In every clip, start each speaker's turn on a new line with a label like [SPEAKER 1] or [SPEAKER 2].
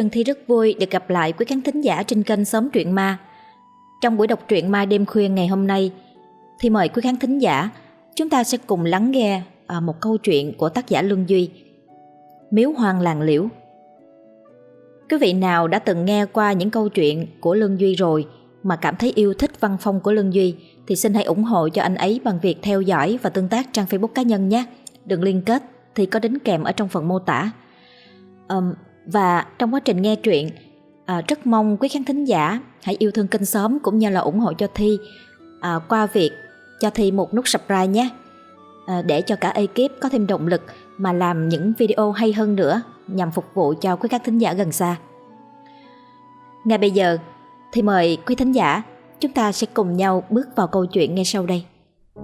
[SPEAKER 1] Trân Thi rất vui được gặp lại quý khán thính giả trên kênh Xóm Truyện Ma. Trong buổi đọc truyện ma đêm khuya ngày hôm nay thì mời quý khán thính giả chúng ta sẽ cùng lắng nghe một câu chuyện của tác giả Luân Duy, Miếu hoang làng liễu. Quý vị nào đã từng nghe qua những câu chuyện của Luân Duy rồi mà cảm thấy yêu thích văn phong của Luân Duy thì xin hãy ủng hộ cho anh ấy bằng việc theo dõi và tương tác trang Facebook cá nhân nhé. Đường liên kết thì có đính kèm ở trong phần mô tả. Và trong quá trình nghe truyện, rất mong quý khán thính giả hãy yêu thương kênh Xóm cũng như là ủng hộ cho Thi qua việc cho Thi một nút subscribe nhé, để cho cả ekip có thêm động lực mà làm những video hay hơn nữa nhằm phục vụ cho quý khán thính giả gần xa. Ngay bây giờ thì mời quý thính giả chúng ta sẽ cùng nhau bước vào câu chuyện ngay sau đây.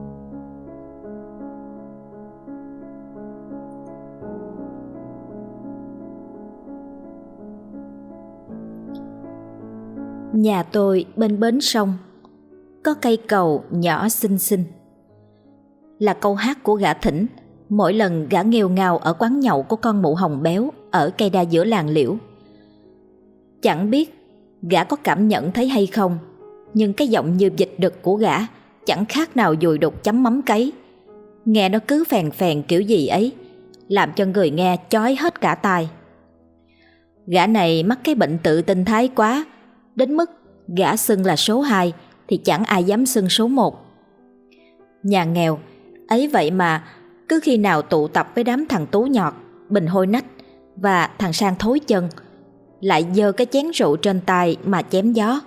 [SPEAKER 1] Nhà tôi bên bến sông có cây cầu nhỏ xinh xinh, là câu hát của gã Thỉnh mỗi lần gã nghêu ngao ở quán nhậu của con mụ hồng béo ở cây đa giữa làng liễu. Chẳng biết gã có cảm nhận thấy hay không, nhưng cái giọng như vịt đực của gã chẳng khác nào dùi đục chấm mắm cấy. Nghe nó cứ phèn phèn kiểu gì ấy, làm cho người nghe chói hết cả tai. Gã này mắc cái bệnh tự tin thái quá, đến mức gã xưng là số 2 thì chẳng ai dám xưng số 1. Nhà nghèo ấy vậy mà cứ khi nào tụ tập với đám thằng Tú Nhọt, Bình Hôi Nách và thằng Sang Thối Chân, lại giơ cái chén rượu trên tay mà chém gió.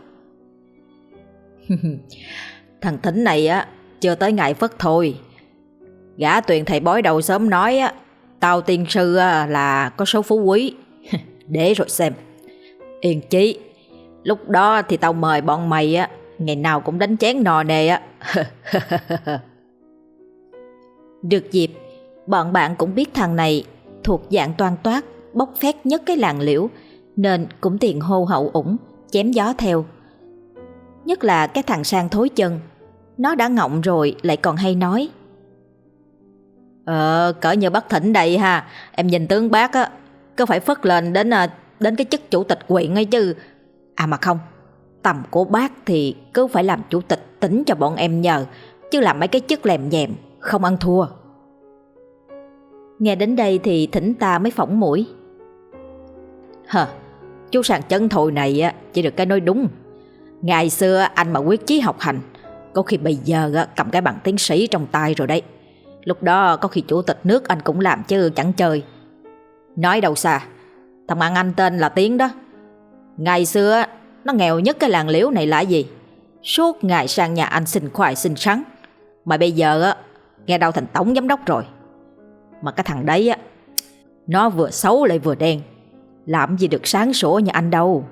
[SPEAKER 1] Thằng Thỉnh này á chưa tới ngày phất thôi. Gã Tuyền thầy bói đầu sớm nói á, tao tiên sư là có số phú quý. Để rồi xem. Yên chí, lúc đó thì tao mời bọn mày á, ngày nào cũng đánh chén nò nề á. Được dịp, bọn bạn cũng biết thằng này thuộc dạng toan toát, bốc phét nhất cái làng liễu, nên cũng tiền hô hậu ủng, chém gió theo. Nhất là cái thằng Sang Thối Chân, nó đã ngọng rồi lại còn hay nói: cỡ như bác Thỉnh đây ha, em nhìn tướng bác á, có phải phất lên đến cái chức chủ tịch huyện ấy chứ. Mà không, tầm của bác thì cứ phải làm chủ tịch tỉnh cho bọn em nhờ, chứ làm mấy cái chức lèm nhèm không ăn thua. Nghe đến đây thì Thỉnh ta mới phỏng mũi: Chú Sang Chân Thồi này á chỉ được cái nói đúng. Ngày xưa anh mà quyết chí học hành, có khi bây giờ cầm cái bằng tiến sĩ trong tay rồi đấy. Lúc đó có khi chủ tịch nước anh cũng làm chứ chẳng chơi. Nói đâu xa, thằng bạn anh tên là Tiến đó. Ngày xưa nó nghèo nhất cái làng liễu này là gì? Suốt ngày sang nhà anh xin khoai xin sắn. Mà bây giờ nghe đâu thành tổng giám đốc rồi. Mà cái thằng đấy nó vừa xấu lại vừa đen, làm gì được sáng sủa như anh đâu.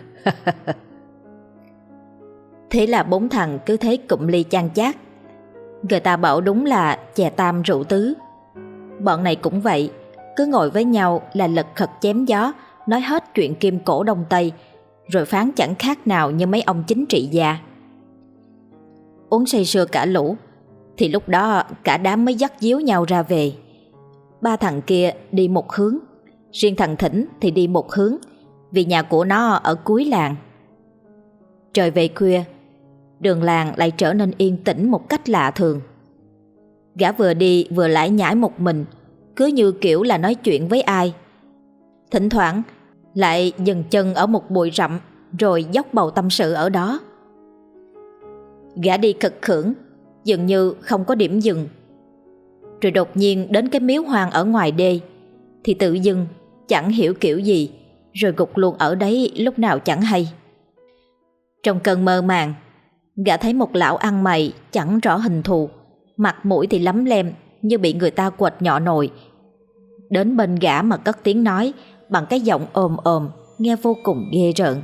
[SPEAKER 1] Thế là bốn thằng cứ thế cụm ly chan chát. Người ta bảo đúng là chè tam rượu tứ. Bọn này cũng vậy, cứ ngồi với nhau là lật khật chém gió, nói hết chuyện kim cổ đông tây, rồi phán chẳng khác nào như mấy ông chính trị gia. Uống say sưa cả lũ thì lúc đó cả đám mới dắt díu nhau ra về. Ba thằng kia đi một hướng, riêng thằng Thỉnh thì đi một hướng, vì nhà của nó ở cuối làng. Trời về khuya, đường làng lại trở nên yên tĩnh một cách lạ thường. Gã vừa đi vừa lải nhải một mình, cứ như kiểu là nói chuyện với ai. Thỉnh thoảng lại dừng chân ở một bụi rậm, rồi dốc bầu tâm sự ở đó. Gã đi khật khưởng, dường như không có điểm dừng. Rồi đột nhiên đến cái miếu hoang ở ngoài đê, thì tự dưng chẳng hiểu kiểu gì, rồi gục luôn ở đấy lúc nào chẳng hay. Trong cơn mơ màng, gã thấy một lão ăn mày chẳng rõ hình thù, mặt mũi thì lấm lem như bị người ta quệt nhọ nồi. Đến bên gã mà cất tiếng nói bằng cái giọng ồm ồm, nghe vô cùng ghê rợn: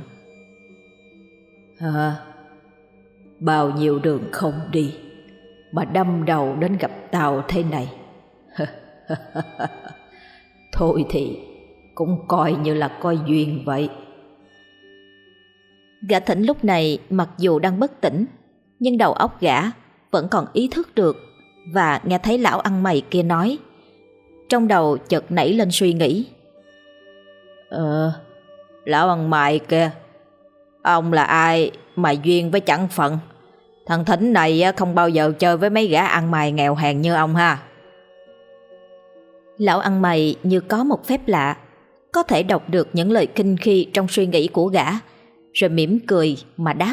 [SPEAKER 1] Bao nhiêu đường không đi mà đâm đầu đến gặp tao thế này. Thôi thì cũng coi như là coi duyên vậy. Gã Thỉnh lúc này mặc dù đang bất tỉnh, nhưng đầu óc gã vẫn còn ý thức được và nghe thấy lão ăn mày kia nói. Trong đầu chợt nảy lên suy nghĩ:
[SPEAKER 2] Lão ăn mày kìa, ông là ai mà duyên với chẳng phận. Thằng Thính này không bao giờ chơi với mấy gã ăn mày nghèo hèn như ông ha.
[SPEAKER 1] Lão ăn mày như có một phép lạ, có thể đọc được những lời kinh khi trong suy nghĩ của gã, rồi mỉm cười mà đáp.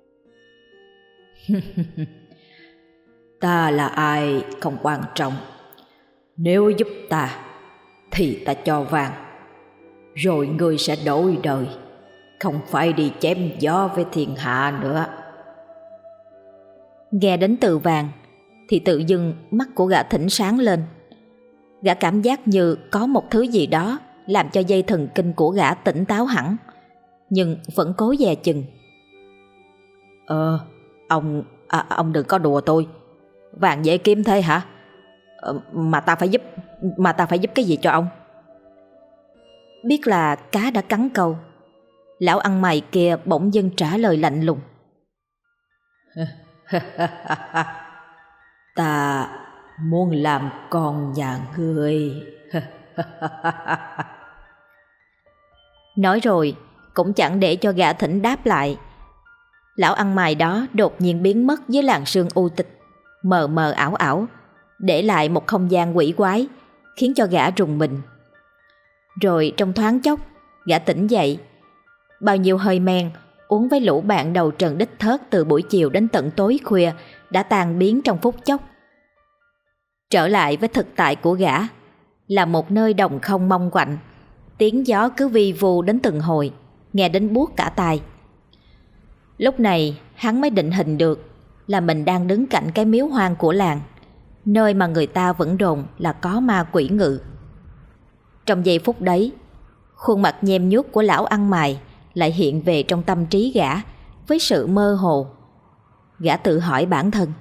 [SPEAKER 2] Ta là ai không quan trọng. Nếu giúp ta thì ta cho vàng, rồi ngươi sẽ đổi đời, không phải đi chém gió với thiên hạ nữa.
[SPEAKER 1] Nghe đến từ vàng thì tự dưng mắt của gã Thỉnh sáng lên. Gã cảm giác như có một thứ gì đó làm cho dây thần kinh của gã tỉnh táo hẳn, nhưng vẫn cố dè chừng.
[SPEAKER 2] Ông đừng có đùa tôi. Vàng dễ kiếm thế hả? Mà ta phải giúp cái gì cho ông?
[SPEAKER 1] Biết là cá đã cắn câu, lão ăn mày kia bỗng dưng trả lời lạnh lùng.
[SPEAKER 2] Ta muốn làm con nhà ngươi.
[SPEAKER 1] Nói rồi cũng chẳng để cho gã Thỉnh đáp lại. Lão ăn mày đó đột nhiên biến mất dưới làn sương u tịch, mờ mờ ảo ảo, để lại một không gian quỷ quái, khiến cho gã rùng mình. Rồi trong thoáng chốc, gã tỉnh dậy. Bao nhiêu hơi men uống với lũ bạn đầu trần đích thớt từ buổi chiều đến tận tối khuya đã tan biến trong phút chốc. Trở lại với thực tại của gã là một nơi đồng không mong quạnh, tiếng gió cứ vi vu đến từng hồi, nghe đến buốt cả tai. Lúc này hắn mới định hình được là mình đang đứng cạnh cái miếu hoang của làng, nơi mà người ta vẫn đồn là có ma quỷ ngự. Trong giây phút đấy, khuôn mặt nhem nhuốc của lão ăn mày lại hiện về trong tâm trí gã với sự mơ hồ. Gã tự hỏi bản thân: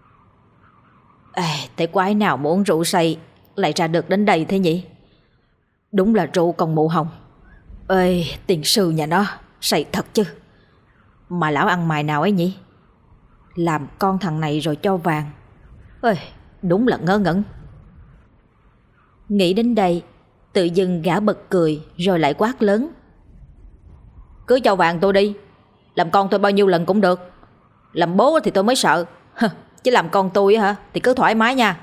[SPEAKER 2] Thế quái nào mà uống rượu say lại ra được đến đây thế nhỉ? Đúng là rượu còn mụ hồng. Tiền sư nhà nó say thật chứ. Mà lão ăn mày nào ấy nhỉ? Làm con thằng này rồi cho vàng. Đúng là ngớ ngẩn.
[SPEAKER 1] Nghĩ đến đây, tự dưng gã bật cười rồi lại quát lớn:
[SPEAKER 2] Cứ cho vàng tôi đi, làm con tôi bao nhiêu lần cũng được. Làm bố thì tôi mới sợ, chứ làm con tôi hả thì cứ thoải mái nha.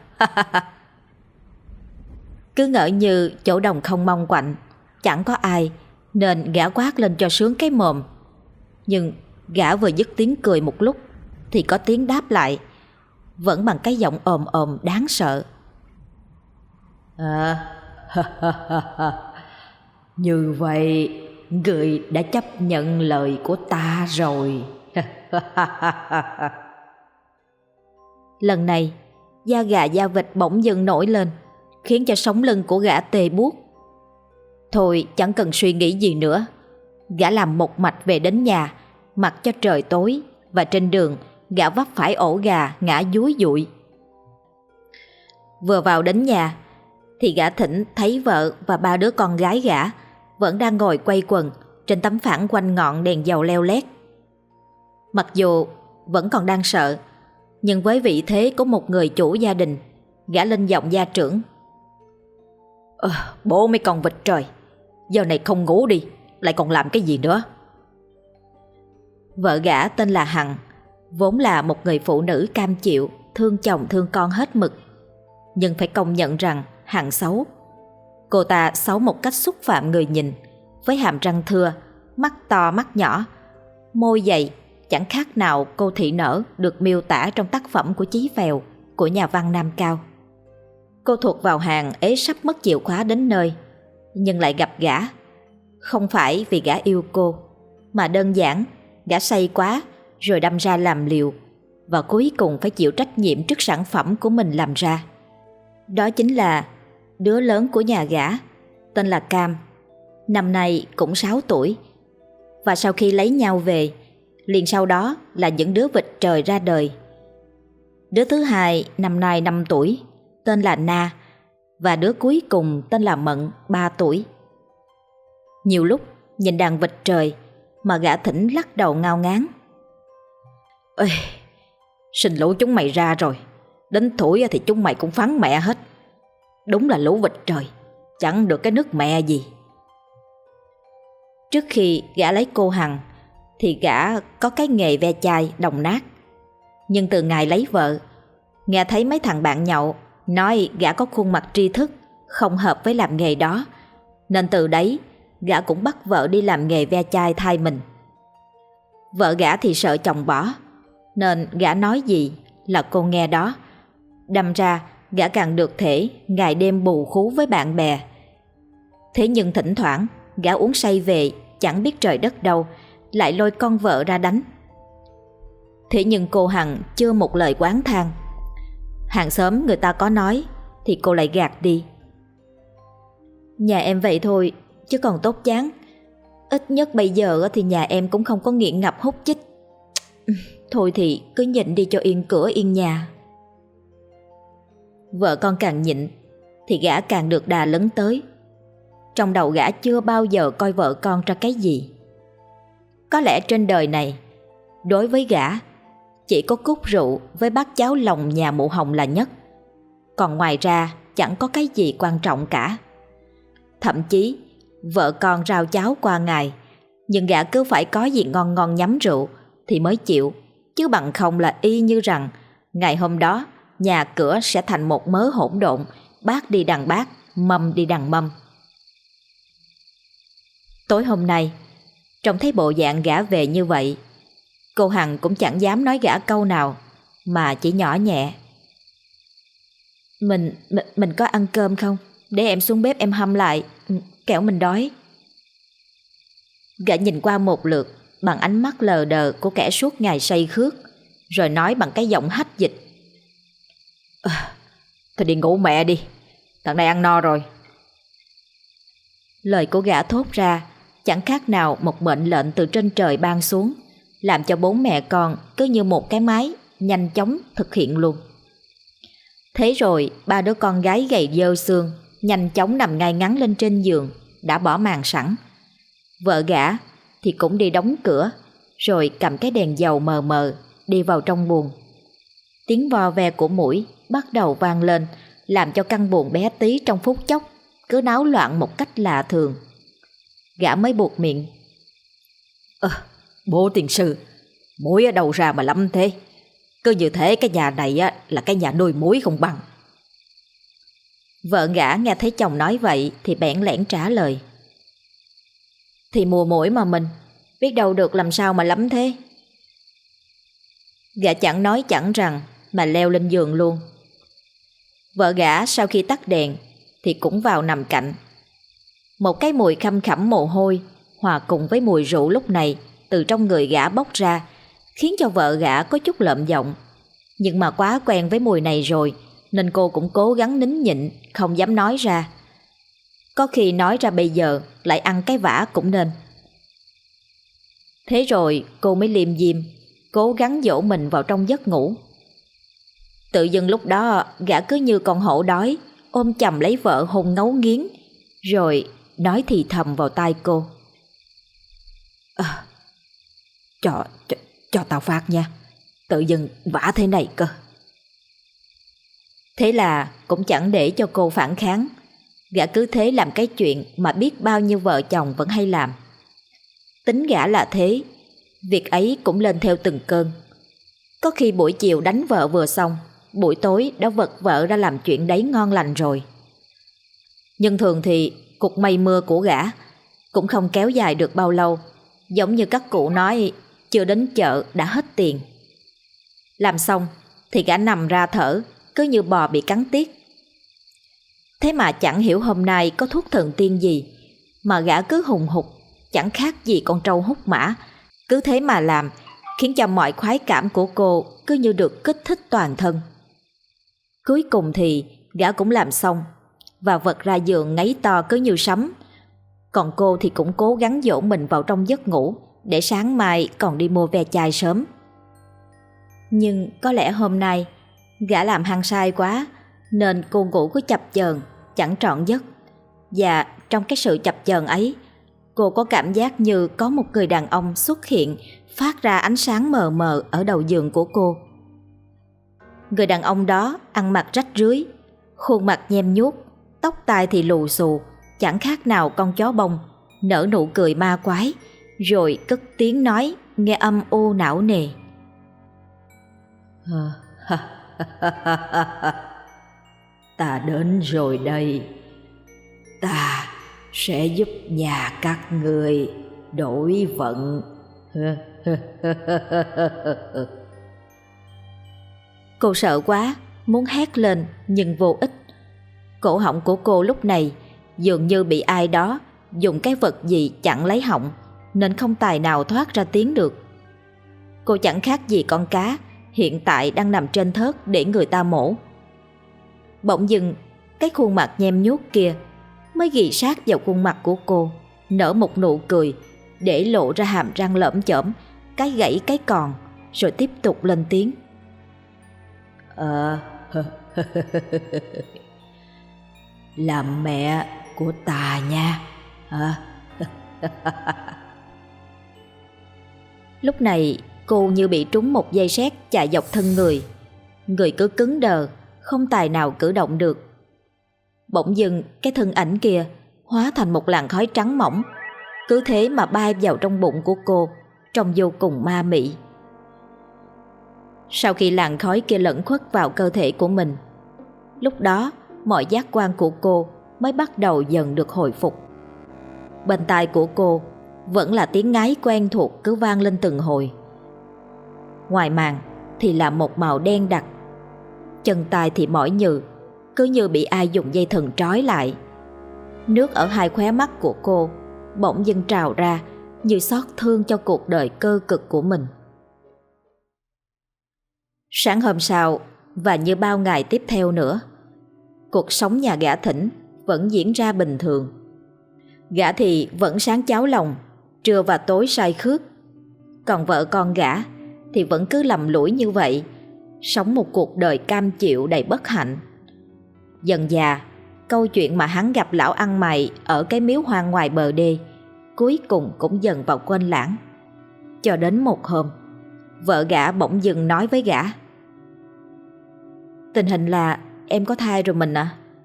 [SPEAKER 1] Cứ ngỡ như chỗ đồng không mong quạnh, chẳng có ai, nên gã quát lên cho sướng cái mồm. Nhưng gã vừa dứt tiếng cười một lúc thì có tiếng đáp lại, vẫn bằng cái giọng ồm ồm đáng sợ.
[SPEAKER 2] Như vậy người đã chấp nhận lời của ta rồi.
[SPEAKER 1] Lần này da gà da vịt bỗng dưng nổi lên, khiến cho sống lưng của gã tê buốt. Thôi chẳng cần suy nghĩ gì nữa, gã làm một mạch về đến nhà, mặc cho trời tối, và trên đường gã vấp phải ổ gà ngã dúi dụi. Vừa vào đến nhà thì gã Thỉnh thấy vợ và ba đứa con gái gã vẫn đang ngồi quây quần trên tấm phản quanh ngọn đèn dầu leo lét. Mặc dù vẫn còn đang sợ, nhưng với vị thế của một người chủ gia đình, gã lên giọng gia trưởng:
[SPEAKER 2] Bố mấy con vịt trời, giờ này không ngủ đi, lại còn làm cái gì nữa?
[SPEAKER 1] Vợ gã tên là Hằng, vốn là một người phụ nữ cam chịu, thương chồng thương con hết mực. Nhưng phải công nhận rằng Hằng xấu. Cô ta xấu một cách xúc phạm người nhìn, với hàm răng thưa, mắt to mắt nhỏ, môi dày, chẳng khác nào cô thị nở được miêu tả trong tác phẩm của Chí Phèo của nhà văn Nam Cao. Cô thuộc vào hàng ế sắp mất chìa khóa đến nơi, nhưng lại gặp gã. Không phải vì gã yêu cô, mà đơn giản gã say quá rồi đâm ra làm liều, và cuối cùng phải chịu trách nhiệm trước sản phẩm của mình làm ra. Đó chính là đứa lớn của nhà gã, tên là Cam, năm nay cũng 6 tuổi. Và sau khi lấy nhau về, liền sau đó là những đứa vịt trời ra đời. Đứa thứ hai năm nay 5 tuổi, tên là Na, và đứa cuối cùng tên là Mận, 3 tuổi. Nhiều lúc nhìn đàn vịt trời mà gã Thỉnh lắc đầu ngao ngán:
[SPEAKER 2] Sinh lũ chúng mày ra rồi, đến tuổi thì chúng mày cũng phắn mẹ hết. Đúng là lũ vịt trời, chẳng được cái nước mẹ gì.
[SPEAKER 1] Trước khi gã lấy cô Hằng thì gã có cái nghề ve chai đồng nát. Nhưng từ ngày lấy vợ, nghe thấy mấy thằng bạn nhậu nói gã có khuôn mặt tri thức, không hợp với làm nghề đó, nên từ đấy gã cũng bắt vợ đi làm nghề ve chai thay mình. Vợ gã thì sợ chồng bỏ, nên gã nói gì là cô nghe đó. Đâm ra gã càng được thể ngày đêm bù khú với bạn bè. Thế nhưng thỉnh thoảng gã uống say về, chẳng biết trời đất đâu, lại lôi con vợ ra đánh. Thế nhưng cô Hằng chưa một lời oán than. Hàng xóm người ta có nói thì cô lại gạt đi. Nhà em vậy thôi, chứ còn tốt chán. Ít nhất bây giờ thì nhà em cũng không có nghiện ngập hút chích. Thôi thì cứ nhịn đi cho yên cửa yên nhà. Vợ con càng nhịn thì gã càng được đà lấn tới. Trong đầu gã chưa bao giờ coi vợ con ra cái gì. Có lẽ trên đời này, đối với gã, chỉ có cốc rượu với bát cháo lòng nhà mụ Hồng là nhất. Còn ngoài ra chẳng có cái gì quan trọng cả. Thậm chí vợ con rau cháo qua ngày, nhưng gã cứ phải có gì ngon ngon nhắm rượu thì mới chịu. Chứ bằng không là y như rằng ngày hôm đó nhà cửa sẽ thành một mớ hỗn độn, bát đi đằng bát, mâm đi đằng mâm. Tối hôm nay, trông thấy bộ dạng gã về như vậy, cô Hằng cũng chẳng dám nói gã câu nào, mà chỉ nhỏ nhẹ. Mình có ăn cơm không? Để em xuống bếp em hâm lại, kẻo mình đói. Gã nhìn qua một lượt bằng ánh mắt lờ đờ của kẻ suốt ngày say khước, rồi nói bằng cái giọng hách dịch. Thôi đi ngủ mẹ đi, thằng này ăn no rồi. Lời của gã thốt ra chẳng khác nào một mệnh lệnh từ trên trời ban xuống, làm cho bốn mẹ con cứ như một cái máy nhanh chóng thực hiện luôn. Thế rồi ba đứa con gái gầy dơ xương nhanh chóng nằm ngay ngắn lên trên giường đã bỏ màn sẵn. Vợ gã thì cũng đi đóng cửa, rồi cầm cái đèn dầu mờ mờ đi vào trong buồng. Tiếng vo ve của muỗi bắt đầu vang lên, làm cho căn buồng bé tí trong phút chốc cứ náo loạn một cách lạ thường. Gã mới buột miệng. Bố tiền sư, muỗi ở đâu ra mà lắm thế? Cứ như thế cái nhà này là cái nhà nuôi muỗi không bằng. Vợ gã nghe thấy chồng nói vậy thì bẽn lẽn trả lời. Thì mùa muỗi mà mình, biết đâu được làm sao mà lắm thế. Gã chẳng nói chẳng rằng mà leo lên giường luôn. Vợ gã sau khi tắt đèn thì cũng vào nằm cạnh. Một cái mùi khăm khẳm mồ hôi hòa cùng với mùi rượu lúc này từ trong người gã bốc ra, khiến cho vợ gã có chút lợm giọng. Nhưng mà quá quen với mùi này rồi, nên cô cũng cố gắng nín nhịn, không dám nói ra. Có khi nói ra bây giờ lại ăn cái vả cũng nên. Thế rồi cô mới liêm diêm, cố gắng dỗ mình vào trong giấc ngủ. Tự dưng lúc đó gã cứ như con hổ đói, ôm chầm lấy vợ hôn ngấu nghiến, rồi nói thì thầm vào tai cô. Cho tao phát nha, tự dưng vả thế này cơ. Thế là cũng chẳng để cho cô phản kháng, gã cứ thế làm cái chuyện mà biết bao nhiêu vợ chồng vẫn hay làm. Tính gã là thế, việc ấy cũng lên theo từng cơn. Có khi buổi chiều đánh vợ vừa xong, buổi tối đã vật vợ ra làm chuyện đấy ngon lành rồi. Nhưng thường thì cuộc mây mưa của gã cũng không kéo dài được bao lâu. Giống như các cụ nói, chưa đến chợ đã hết tiền. Làm xong thì gã nằm ra thở, cứ như bò bị cắn tiết. Thế mà chẳng hiểu hôm nay có thuốc thần tiên gì mà gã cứ hùng hục, chẳng khác gì con trâu hút mã. Cứ thế mà làm, khiến cho mọi khoái cảm của cô cứ như được kích thích toàn thân. Cuối cùng thì gã cũng làm xong và vật ra giường ngáy to cứ như sấm. Còn cô thì cũng cố gắng dỗ mình vào trong giấc ngủ, để sáng mai còn đi mua ve chai sớm. Nhưng có lẽ hôm nay gã làm hăng say quá, nên cô ngủ cứ chập chờn, chẳng trọn giấc. Và trong cái sự chập chờn ấy, cô có cảm giác như có một người đàn ông xuất hiện, phát ra ánh sáng mờ mờ ở đầu giường của cô. Người đàn ông đó ăn mặc rách rưới, khuôn mặt nhem nhuốc, tóc tai thì lù xù, chẳng khác nào con chó bông, nở nụ cười ma quái, rồi cất tiếng nói nghe âm u não nề.
[SPEAKER 2] Ta đến rồi đây. Ta sẽ giúp nhà các ngươi đổi vận.
[SPEAKER 1] Cô sợ quá, muốn hét lên nhưng vô ích. Cổ họng của cô lúc này dường như bị ai đó dùng cái vật gì chặn lấy họng, nên không tài nào thoát ra tiếng được. Cô chẳng khác gì con cá hiện tại đang nằm trên thớt để người ta mổ. Bỗng dưng cái khuôn mặt nhem nhuốc kia mới ghì sát vào khuôn mặt của cô, nở một nụ cười để lộ ra hàm răng lởm chởm, cái gãy cái còn, rồi tiếp tục lên tiếng.
[SPEAKER 2] Làm mẹ của ta nha.
[SPEAKER 1] Lúc này cô như bị trúng một dây sét chạy dọc thân người. Người cứ cứng đờ, không tài nào cử động được. Bỗng dưng cái thân ảnh kia hóa thành một làn khói trắng mỏng, cứ thế mà bay vào trong bụng của cô, trông vô cùng ma mị. Sau khi làn khói kia lẫn khuất vào cơ thể của mình, lúc đó mọi giác quan của cô mới bắt đầu dần được hồi phục. Bên tai của cô vẫn là tiếng ngáy quen thuộc cứ vang lên từng hồi. Ngoài màn thì là một màu đen đặc. Chân tay thì mỏi nhừ, cứ như bị ai dùng dây thừng trói lại. Nước ở hai khóe mắt của cô bỗng dưng trào ra, như xót thương cho cuộc đời cơ cực của mình. Sáng hôm sau và như bao ngày tiếp theo nữa, cuộc sống nhà gã Thỉnh vẫn diễn ra bình thường. Gã thì vẫn sáng cháo lòng, trưa và tối say khướt. Còn vợ con gã thì vẫn cứ lầm lũi như vậy, sống một cuộc đời cam chịu đầy bất hạnh. Dần dà, câu chuyện mà hắn gặp lão ăn mày ở cái miếu hoang ngoài bờ đê cuối cùng cũng dần vào quên lãng. Cho đến một hôm, vợ gã bỗng dưng nói với gã: "Tình hình là em có thai rồi mình ạ."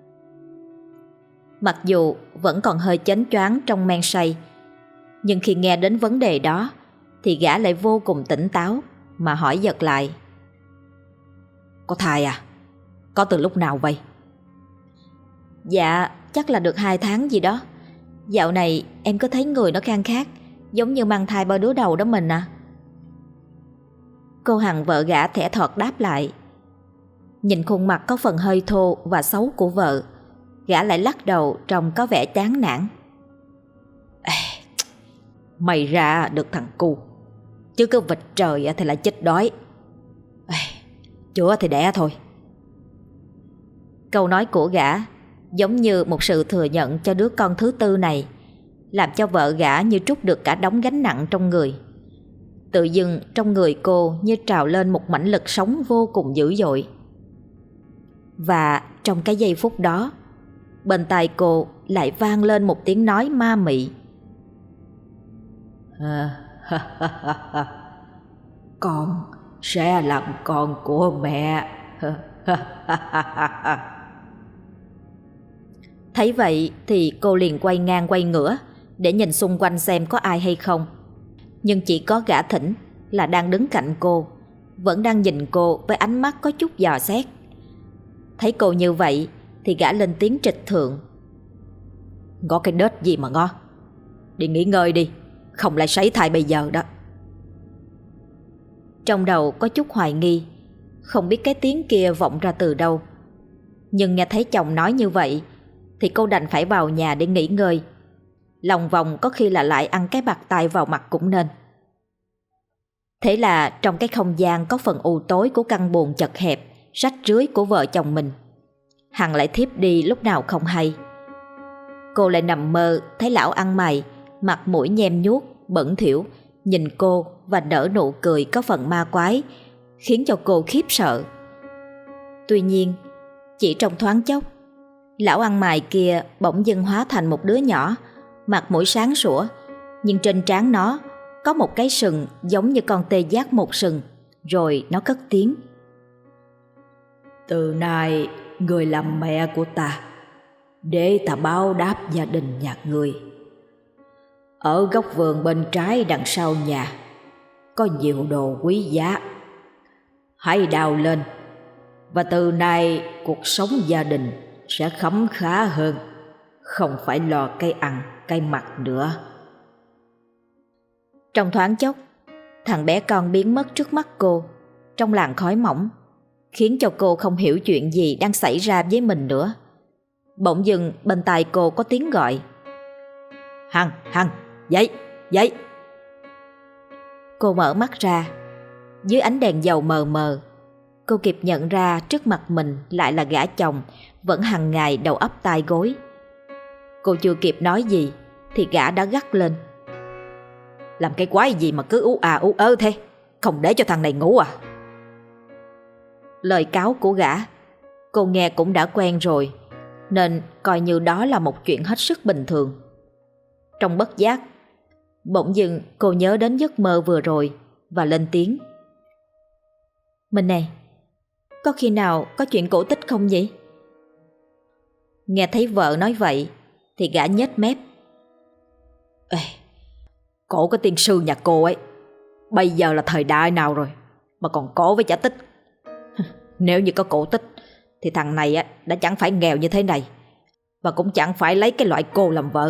[SPEAKER 1] Mặc dù vẫn còn hơi chếnh choáng trong men say, nhưng khi nghe đến vấn đề đó thì gã lại vô cùng tỉnh táo mà hỏi giật lại:
[SPEAKER 2] "Có thai à? Có từ lúc nào vậy?"
[SPEAKER 1] "Dạ chắc là được 2 tháng gì đó. Dạo này em có thấy người nó khang khát, giống như mang thai 3 đứa đầu đó mình à." Cô Hằng vợ gã thẻ thọt đáp lại. Nhìn khuôn mặt có phần hơi thô và xấu của vợ, gã lại lắc đầu trông có vẻ chán nản.
[SPEAKER 2] "Mày ra được thằng cu, chứ cứ vịt trời thì lại chết đói. Chưa thì đẻ thôi."
[SPEAKER 1] Câu nói của gã giống như một sự thừa nhận cho đứa con thứ tư này, làm cho vợ gã như trút được cả đống gánh nặng trong người. Tự dưng trong người cô như trào lên một mãnh lực sống vô cùng dữ dội. Và trong cái giây phút đó, bên tai cô lại vang lên một tiếng nói ma mị:
[SPEAKER 2] "Con sẽ làm con của mẹ."
[SPEAKER 1] Thấy vậy thì cô liền quay ngang quay ngửa để nhìn xung quanh xem có ai hay không. Nhưng chỉ có gã Thỉnh là đang đứng cạnh cô, vẫn đang nhìn cô với ánh mắt có chút dò xét. Thấy cô như vậy thì gã lên tiếng trịch thượng:
[SPEAKER 2] "Ngó cái đết gì mà ngó, đi nghỉ ngơi đi, không lại sấy thai bây giờ đó."
[SPEAKER 1] Trong đầu có chút hoài nghi, không biết cái tiếng kia vọng ra từ đâu. Nhưng nghe thấy chồng nói như vậy thì cô đành phải vào nhà để nghỉ ngơi. Lòng vòng có khi là lại ăn cái bạt tai vào mặt cũng nên. Thế là trong cái không gian có phần u tối của căn buồng chật hẹp, rách rưới của vợ chồng mình, Hằng lại thiếp đi lúc nào không hay. Cô lại nằm mơ thấy lão ăn mày, mặt mũi nhem nhuốc, bẩn thỉu, nhìn cô và nở nụ cười có phần ma quái, khiến cho cô khiếp sợ. Tuy nhiên, chỉ trong thoáng chốc, lão ăn mày kia bỗng dưng hóa thành một đứa nhỏ, mặt mũi sáng sủa, nhưng trên trán nó có một cái sừng giống như con tê giác một sừng. Rồi nó cất tiếng:
[SPEAKER 2] "Từ nay người làm mẹ của ta, để ta báo đáp gia đình nhà người. Ở góc vườn bên trái đằng sau nhà có nhiều đồ quý giá. Hãy đào lên, và từ nay cuộc sống gia đình sẽ khấm khá hơn, không phải lo cái ăn cái mặc nữa.
[SPEAKER 1] Trong thoáng chốc, thằng bé con biến mất trước mắt cô trong làn khói mỏng, khiến cho cô không hiểu chuyện gì đang xảy ra với mình nữa. Bỗng dưng bên tai cô có tiếng gọi:
[SPEAKER 2] Hằng, Hằng, dậy, dậy.
[SPEAKER 1] Cô mở mắt ra. Dưới ánh đèn dầu mờ mờ, cô kịp nhận ra trước mặt mình lại là gã chồng vẫn hằng ngày đầu ấp tai gối. Cô chưa kịp nói gì thì gã đã gắt lên:
[SPEAKER 2] Làm cái quái gì mà cứ ú à ú ớ thế? Không để cho thằng này ngủ à?
[SPEAKER 1] Lời cáo của gã cô nghe cũng đã quen rồi, nên coi như đó là một chuyện hết sức bình thường. Trong bất giác, bỗng dưng cô nhớ đến giấc mơ vừa rồi và lên tiếng: Mình nè, có khi nào có chuyện cổ tích không vậy? Nghe thấy vợ nói vậy thì gã nhếch mép:
[SPEAKER 2] Ê, cổ cái tiên sư nhà cô ấy, bây giờ là thời đại nào rồi mà còn cổ với chả tích. Nếu như có cổ tích thì thằng này đã chẳng phải nghèo như thế này, và cũng chẳng phải lấy cái loại cô làm vợ.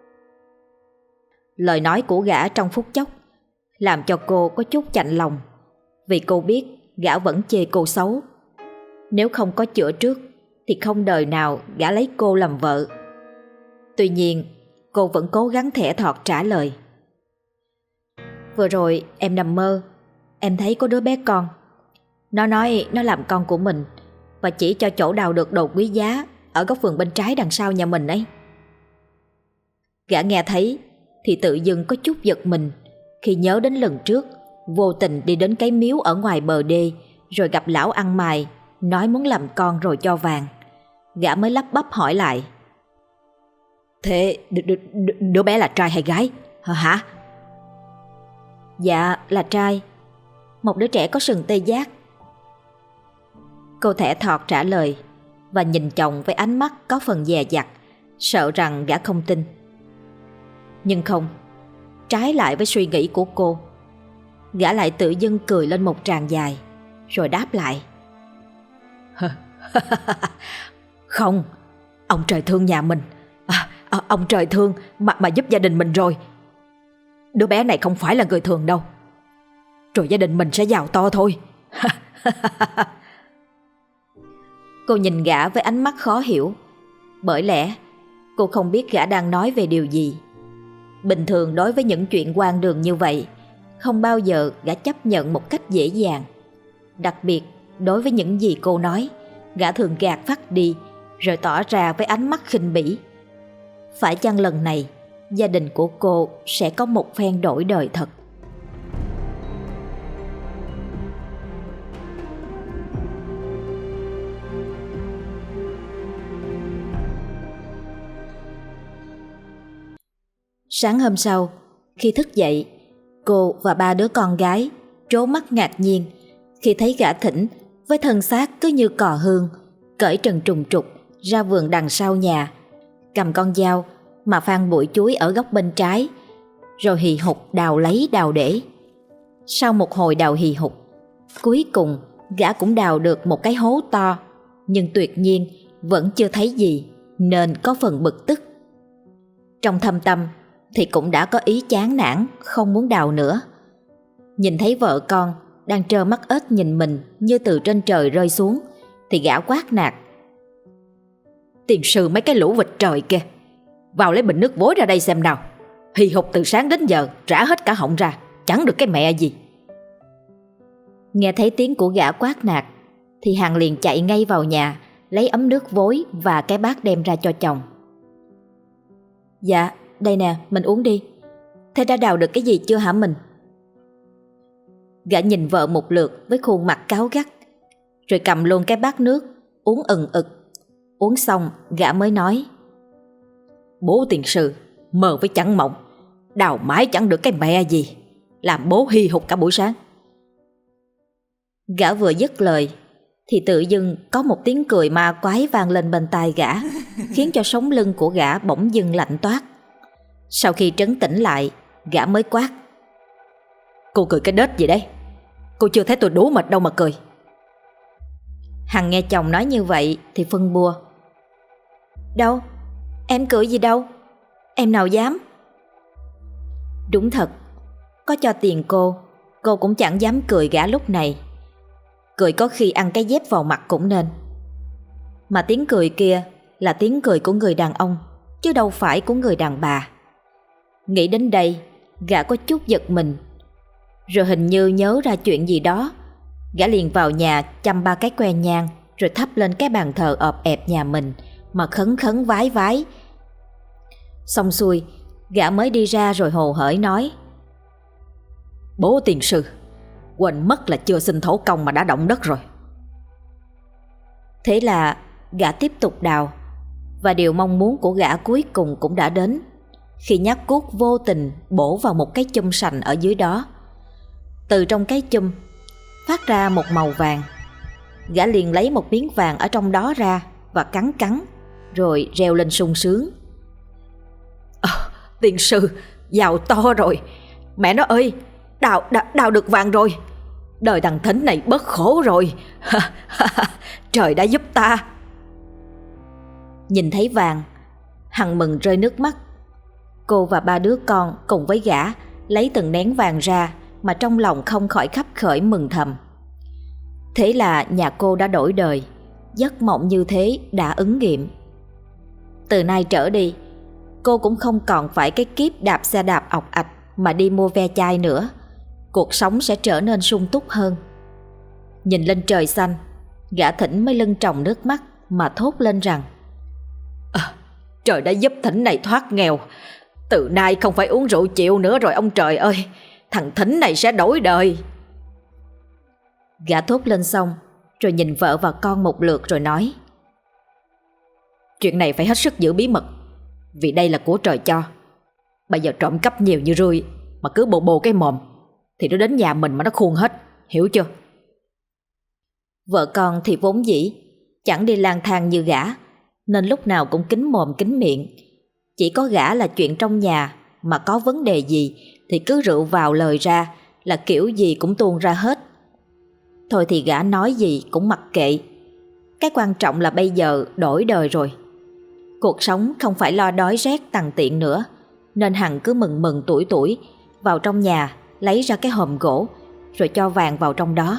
[SPEAKER 1] Lời nói của gã trong phút chốc làm cho cô có chút chạnh lòng, vì cô biết gã vẫn chê cô xấu. Nếu không có chữa trước thì không đời nào gã lấy cô làm vợ. Tuy nhiên, cô vẫn cố gắng thẻ thọt trả lời: Vừa rồi em nằm mơ, em thấy có đứa bé con. Nó nói nó làm con của mình và chỉ cho chỗ đào được đồ quý giá ở góc vườn bên trái đằng sau nhà mình ấy. Gã nghe thấy thì tự dưng có chút giật mình khi nhớ đến lần trước vô tình đi đến cái miếu ở ngoài bờ đê, rồi gặp lão ăn mày nói muốn làm con rồi cho vàng. Gã mới lắp bắp hỏi lại:
[SPEAKER 2] Thế đứa bé là trai hay gái hả?
[SPEAKER 1] Dạ là trai, một đứa trẻ có sừng tê giác. Cô thẻ thọt trả lời và nhìn chồng với ánh mắt có phần dè dặt, sợ rằng gã không tin. Nhưng không, trái lại với suy nghĩ của cô, gã lại tự dưng cười lên một tràng dài, rồi đáp lại:
[SPEAKER 2] Không, ông trời thương nhà mình. Ông trời thương mà giúp gia đình mình rồi. Đứa bé này không phải là người thường đâu. Rồi gia đình mình sẽ giàu to thôi.
[SPEAKER 1] Cô nhìn gã với ánh mắt khó hiểu, bởi lẽ cô không biết gã đang nói về điều gì. Bình thường đối với những chuyện hoang đường như vậy, không bao giờ gã chấp nhận một cách dễ dàng. Đặc biệt đối với những gì cô nói, gã thường gạt phắt đi, rồi tỏ ra với ánh mắt khinh bỉ. Phải chăng lần này gia đình của cô sẽ có một phen đổi đời thật? Sáng hôm sau, khi thức dậy, cô và ba đứa con gái trố mắt ngạc nhiên khi thấy gã Thỉnh với thân xác cứ như cò hương, cởi trần trùng trục ra vườn đằng sau nhà, cầm con dao mà phang bụi chuối ở góc bên trái, rồi hì hục đào lấy đào để. Sau một hồi đào hì hục, cuối cùng gã cũng đào được một cái hố to, nhưng tuyệt nhiên vẫn chưa thấy gì, nên có phần bực tức. Trong thâm tâm thì cũng đã có ý chán nản, không muốn đào nữa. Nhìn thấy vợ con đang trơ mắt ếch nhìn mình như từ trên trời rơi xuống, thì gã quát nạt:
[SPEAKER 2] Tiền sư mấy cái lũ vịt trời kìa, vào lấy bình nước vối ra đây xem nào. Hì hục từ sáng đến giờ rã hết cả họng ra, chẳng được cái mẹ gì.
[SPEAKER 1] Nghe thấy tiếng của gã quát nạt thì Hằng liền chạy ngay vào nhà, lấy ấm nước vối và cái bát đem ra cho chồng. Dạ, đây nè, mình uống đi. Thế đã đào được cái gì chưa hả mình? Gã nhìn vợ một lượt với khuôn mặt cáu gắt, rồi cầm luôn cái bát nước, uống ừng ực. Uống xong gã mới nói:
[SPEAKER 2] Bố tiền sư mơ với chẳng mộng, đào mãi chẳng được cái mẹ gì, làm bố hì hục cả buổi sáng.
[SPEAKER 1] Gã vừa dứt lời thì tự dưng có một tiếng cười ma quái vang lên bên tai gã, khiến cho sống lưng của gã bỗng dưng lạnh toát. Sau khi trấn tĩnh lại, gã mới quát:
[SPEAKER 2] Cô cười cái đết gì đấy? Cô chưa thấy tôi đủ mệt đâu mà cười.
[SPEAKER 1] Hằng nghe chồng nói như vậy thì phân bua: Đâu, em cười gì đâu, em nào dám. Đúng thật, có cho tiền cô cũng chẳng dám cười gã lúc này. Cười có khi ăn cái dép vào mặt cũng nên. Mà tiếng cười kia là tiếng cười của người đàn ông, chứ đâu phải của người đàn bà. Nghĩ đến đây, gã có chút giật mình. Rồi hình như nhớ ra chuyện gì đó, gã liền vào nhà chăm 3 cái que nhang, rồi thắp lên cái bàn thờ ọp ẹp nhà mình mà khấn khấn vái vái. Xong xuôi, gã mới đi ra rồi hồ hởi nói:
[SPEAKER 2] Bố tiền sư, quên mất là chưa xin thổ công mà đã động đất rồi.
[SPEAKER 1] Thế là gã tiếp tục đào, và điều mong muốn của gã cuối cùng cũng đã đến, khi nhát cuốc vô tình bổ vào một cái chum sành ở dưới đó. Từ trong cái chum phát ra một màu vàng. Gã liền lấy một miếng vàng ở trong đó ra và cắn cắn, rồi reo lên sung sướng:
[SPEAKER 2] Tiền sư, giàu to rồi. Mẹ nó ơi, đào được vàng rồi. Đời thằng Thính này bớt khổ rồi. Trời đã giúp ta.
[SPEAKER 1] Nhìn thấy vàng, Hằng mừng rơi nước mắt. Cô và 3 đứa con cùng với gã lấy từng nén vàng ra, mà trong lòng không khỏi khấp khởi mừng thầm. Thế là nhà cô đã đổi đời, giấc mộng như thế đã ứng nghiệm. Từ nay trở đi, cô cũng không còn phải cái kiếp đạp xe đạp ọc ạch mà đi mua ve chai nữa. Cuộc sống sẽ trở nên sung túc hơn. Nhìn lên trời xanh, gã Thỉnh mới lưng tròng nước mắt mà thốt lên rằng:
[SPEAKER 2] Trời đã giúp Thỉnh này thoát nghèo. Từ nay không phải uống rượu chịu nữa rồi ông trời ơi. Thằng Thính này sẽ đổi đời.
[SPEAKER 1] Gã thốt lên xong, rồi nhìn vợ và con một lượt rồi nói:
[SPEAKER 2] Chuyện này phải hết sức giữ bí mật, vì đây là của trời cho. Bây giờ trộm cắp nhiều như rươi mà cứ bồ bồ cái mồm thì nó đến nhà mình mà nó khuôn hết, hiểu chưa?
[SPEAKER 1] Vợ con thì vốn dĩ chẳng đi lang thang như gã, nên lúc nào cũng kín mồm kín miệng. Chỉ có gã là chuyện trong nhà mà có vấn đề gì thì cứ rượu vào lời ra, là kiểu gì cũng tuôn ra hết. Thôi thì gã nói gì cũng mặc kệ. Cái quan trọng là bây giờ đổi đời rồi. Cuộc sống không phải lo đói rét tằn tiện nữa, nên Hằng cứ mừng mừng tuổi vào trong nhà lấy ra cái hòm gỗ, rồi cho vàng vào trong đó.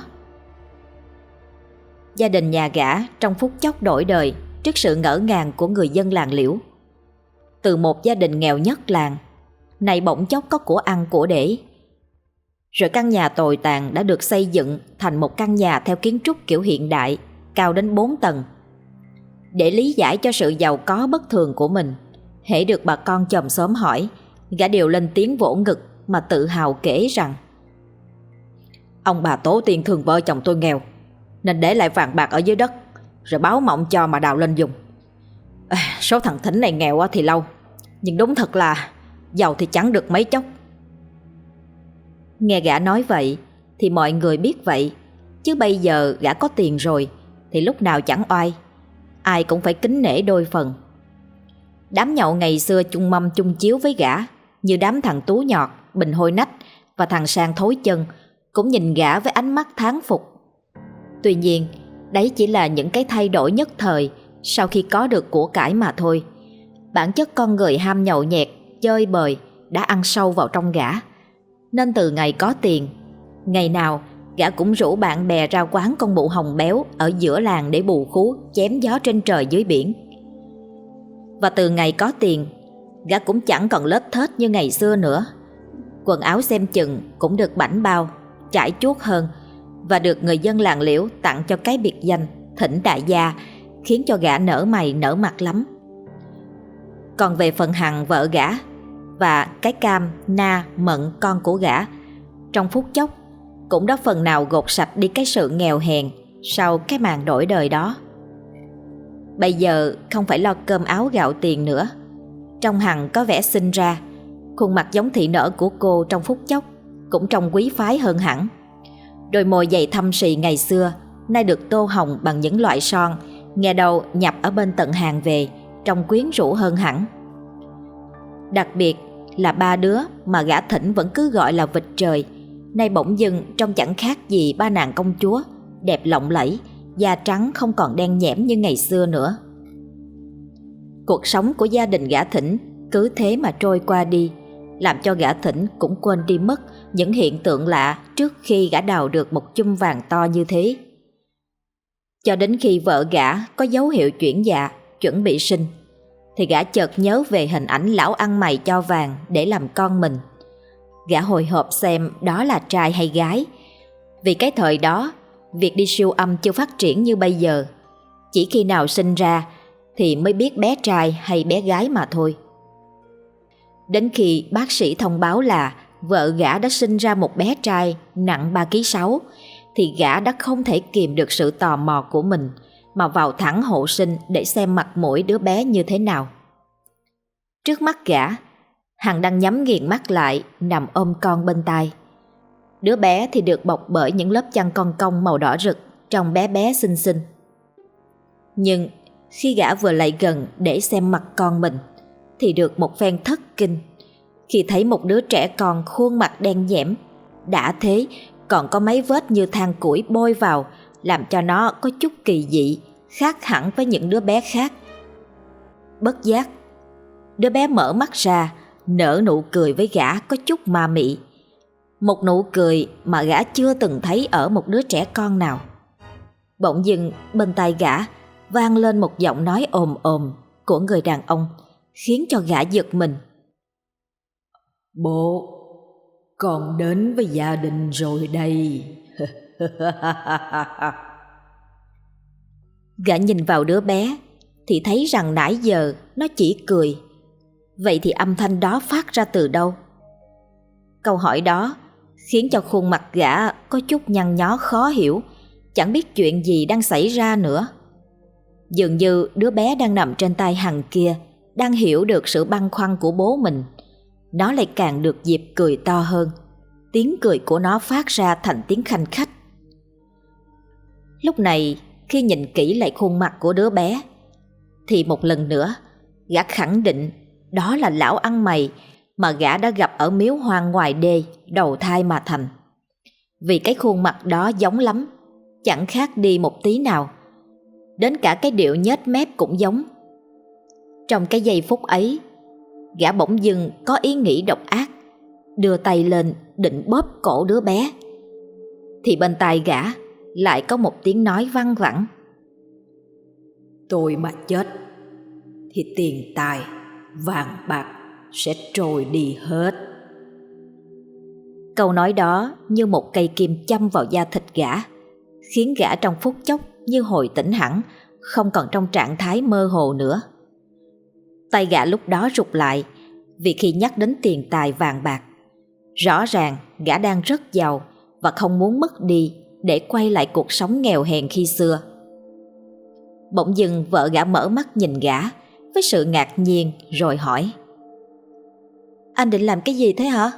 [SPEAKER 1] Gia đình nhà gã trong phút chốc đổi đời trước sự ngỡ ngàng của người dân làng Liễu. Từ một gia đình nghèo nhất làng, nay bỗng chốc có của ăn của để. Rồi căn nhà tồi tàn đã được xây dựng thành một căn nhà theo kiến trúc kiểu hiện đại, cao đến 4 tầng. Để lý giải cho sự giàu có bất thường của mình, hễ được bà con chòm xóm hỏi, gã đều lên tiếng vỗ ngực mà tự hào kể rằng:
[SPEAKER 2] Ông bà tổ tiên thương vợ chồng tôi nghèo, nên để lại vàng bạc ở dưới đất, rồi báo mộng cho mà đào lên dùng. Số thằng Thính này nghèo thì lâu, nhưng đúng thật là giàu thì chẳng được mấy chốc.
[SPEAKER 1] Nghe gã nói vậy thì mọi người biết vậy, chứ bây giờ gã có tiền rồi thì lúc nào chẳng oai, ai cũng phải kính nể đôi phần. Đám nhậu ngày xưa chung mâm chung chiếu với gã, như đám thằng Tú Nhọt, Bình Hôi Nách và thằng Sang Thối Chân, cũng nhìn gã với ánh mắt thán phục. Tuy nhiên, đấy chỉ là những cái thay đổi nhất thời sau khi có được của cải mà thôi. Bản chất con người ham nhậu nhẹt, chơi bời đã ăn sâu vào trong gã, nên từ ngày có tiền, ngày nào gã cũng rủ bạn bè ra quán con mụ hồng béo ở giữa làng để bù khú chém gió trên trời dưới biển. Và từ ngày có tiền, gã cũng chẳng còn lết thết như ngày xưa nữa. Quần áo xem chừng cũng được bảnh bao, trải chuốt hơn, và được người dân làng Liễu tặng cho cái biệt danh Thỉnh đại gia, khiến cho gã nở mày nở mặt lắm. Còn về phần Hằng vợ gã và cái Cam, Na, Mận con của gã, trong phút chốc cũng đã phần nào gột sạch đi cái sự nghèo hèn sau cái màn đổi đời đó. Bây giờ không phải lo cơm áo gạo tiền nữa. Trong Hằng có vẻ xinh ra, khuôn mặt giống thị nở của cô trong phút chốc cũng trông quý phái hơn hẳn. Đôi môi dày thâm sì ngày xưa nay được tô hồng bằng những loại son, nghe đâu nhập ở bên tận hàng về, trông quyến rũ hơn hẳn. Đặc biệt là ba đứa mà gã Thỉnh vẫn cứ gọi là vịt trời, nay bỗng dưng trông chẳng khác gì ba nàng công chúa, đẹp lộng lẫy, da trắng không còn đen nhẽm như ngày xưa nữa. Cuộc sống của gia đình gã Thỉnh cứ thế mà trôi qua đi, làm cho gã Thỉnh cũng quên đi mất những hiện tượng lạ trước khi gã đào được một chum vàng to như thế. Cho đến khi vợ gã có dấu hiệu chuyển dạ, chuẩn bị sinh, thì gã chợt nhớ về hình ảnh lão ăn mày cho vàng để làm con mình. Gã hồi hộp xem đó là trai hay gái, vì cái thời đó việc đi siêu âm chưa phát triển như bây giờ. Chỉ khi nào sinh ra thì mới biết bé trai hay bé gái mà thôi. Đến khi bác sĩ thông báo là vợ gã đã sinh ra một bé trai nặng 3,6 kg, thì gã đã không thể kìm được sự tò mò của mình mà vào thẳng hộ sinh để xem mặt mũi đứa bé như thế nào. Trước mắt gã, Hằng đang nhắm nghiền mắt lại nằm ôm con bên tai. Đứa bé thì được bọc bởi những lớp chăn con cong màu đỏ rực, trông bé bé xinh xinh. Nhưng khi gã vừa lại gần để xem mặt con mình thì được một phen thất kinh khi thấy một đứa trẻ con khuôn mặt đen nhẽm, đã thế còn có mấy vết như than củi bôi vào, làm cho nó có chút kỳ dị, khác hẳn với những đứa bé khác. Bất giác, đứa bé mở mắt ra, nở nụ cười với gã có chút ma mị, một nụ cười mà gã chưa từng thấy ở một đứa trẻ con nào. Bỗng dưng bên tai gã vang lên một giọng nói ồm ồm của người đàn ông, khiến cho gã giật mình.
[SPEAKER 2] Bố, con đến với gia đình rồi đây.
[SPEAKER 1] Gã nhìn vào đứa bé thì thấy rằng nãy giờ nó chỉ cười. Vậy thì âm thanh đó phát ra từ đâu? Câu hỏi đó khiến cho khuôn mặt gã có chút nhăn nhó khó hiểu, chẳng biết chuyện gì đang xảy ra nữa. Dường như đứa bé đang nằm trên tay Hằng kia đang hiểu được sự băn khoăn của bố mình. Nó lại càng được dịp cười to hơn. Tiếng cười của nó phát ra thành tiếng khanh khách. Lúc này, khi nhìn kỹ lại khuôn mặt của đứa bé, thì một lần nữa gã khẳng định đó là lão ăn mày mà gã đã gặp ở miếu hoang ngoài đê đầu thai mà thành. Vì cái khuôn mặt đó giống lắm, chẳng khác đi một tí nào. Đến cả cái điệu nhếch mép cũng giống. Trong cái giây phút ấy, gã bỗng dưng có ý nghĩ độc ác, đưa tay lên định bóp cổ đứa bé. Thì bên tai gã lại có một tiếng nói văng vẳng.
[SPEAKER 2] Tôi mà chết thì tiền tài, vàng bạc sẽ trôi đi hết.
[SPEAKER 1] Câu nói đó như một cây kim châm vào da thịt gã, khiến gã trong phút chốc như hồi tỉnh hẳn, không còn trong trạng thái mơ hồ nữa. Tay gã lúc đó rụt lại, vì khi nhắc đến tiền tài vàng bạc, rõ ràng gã đang rất giàu và không muốn mất đi để quay lại cuộc sống nghèo hèn khi xưa. Bỗng dưng vợ gã mở mắt nhìn gã với sự ngạc nhiên rồi hỏi: Anh định làm cái gì thế hả?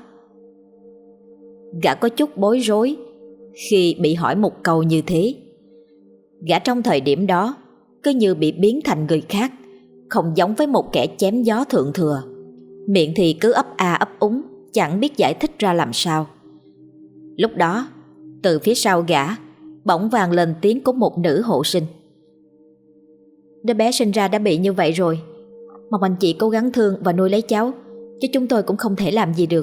[SPEAKER 1] Gã có chút bối rối khi bị hỏi một câu như thế. Gã trong thời điểm đó cứ như bị biến thành người khác, không giống với một kẻ chém gió thượng thừa. Miệng thì cứ ấp a ấp úng, chẳng biết giải thích ra làm sao. Lúc đó, từ phía sau gã bỗng vang lên tiếng của một nữ hộ sinh: Đứa bé sinh ra đã bị như vậy rồi, mong anh chị cố gắng thương và nuôi lấy cháu, chứ chúng tôi cũng không thể làm gì được.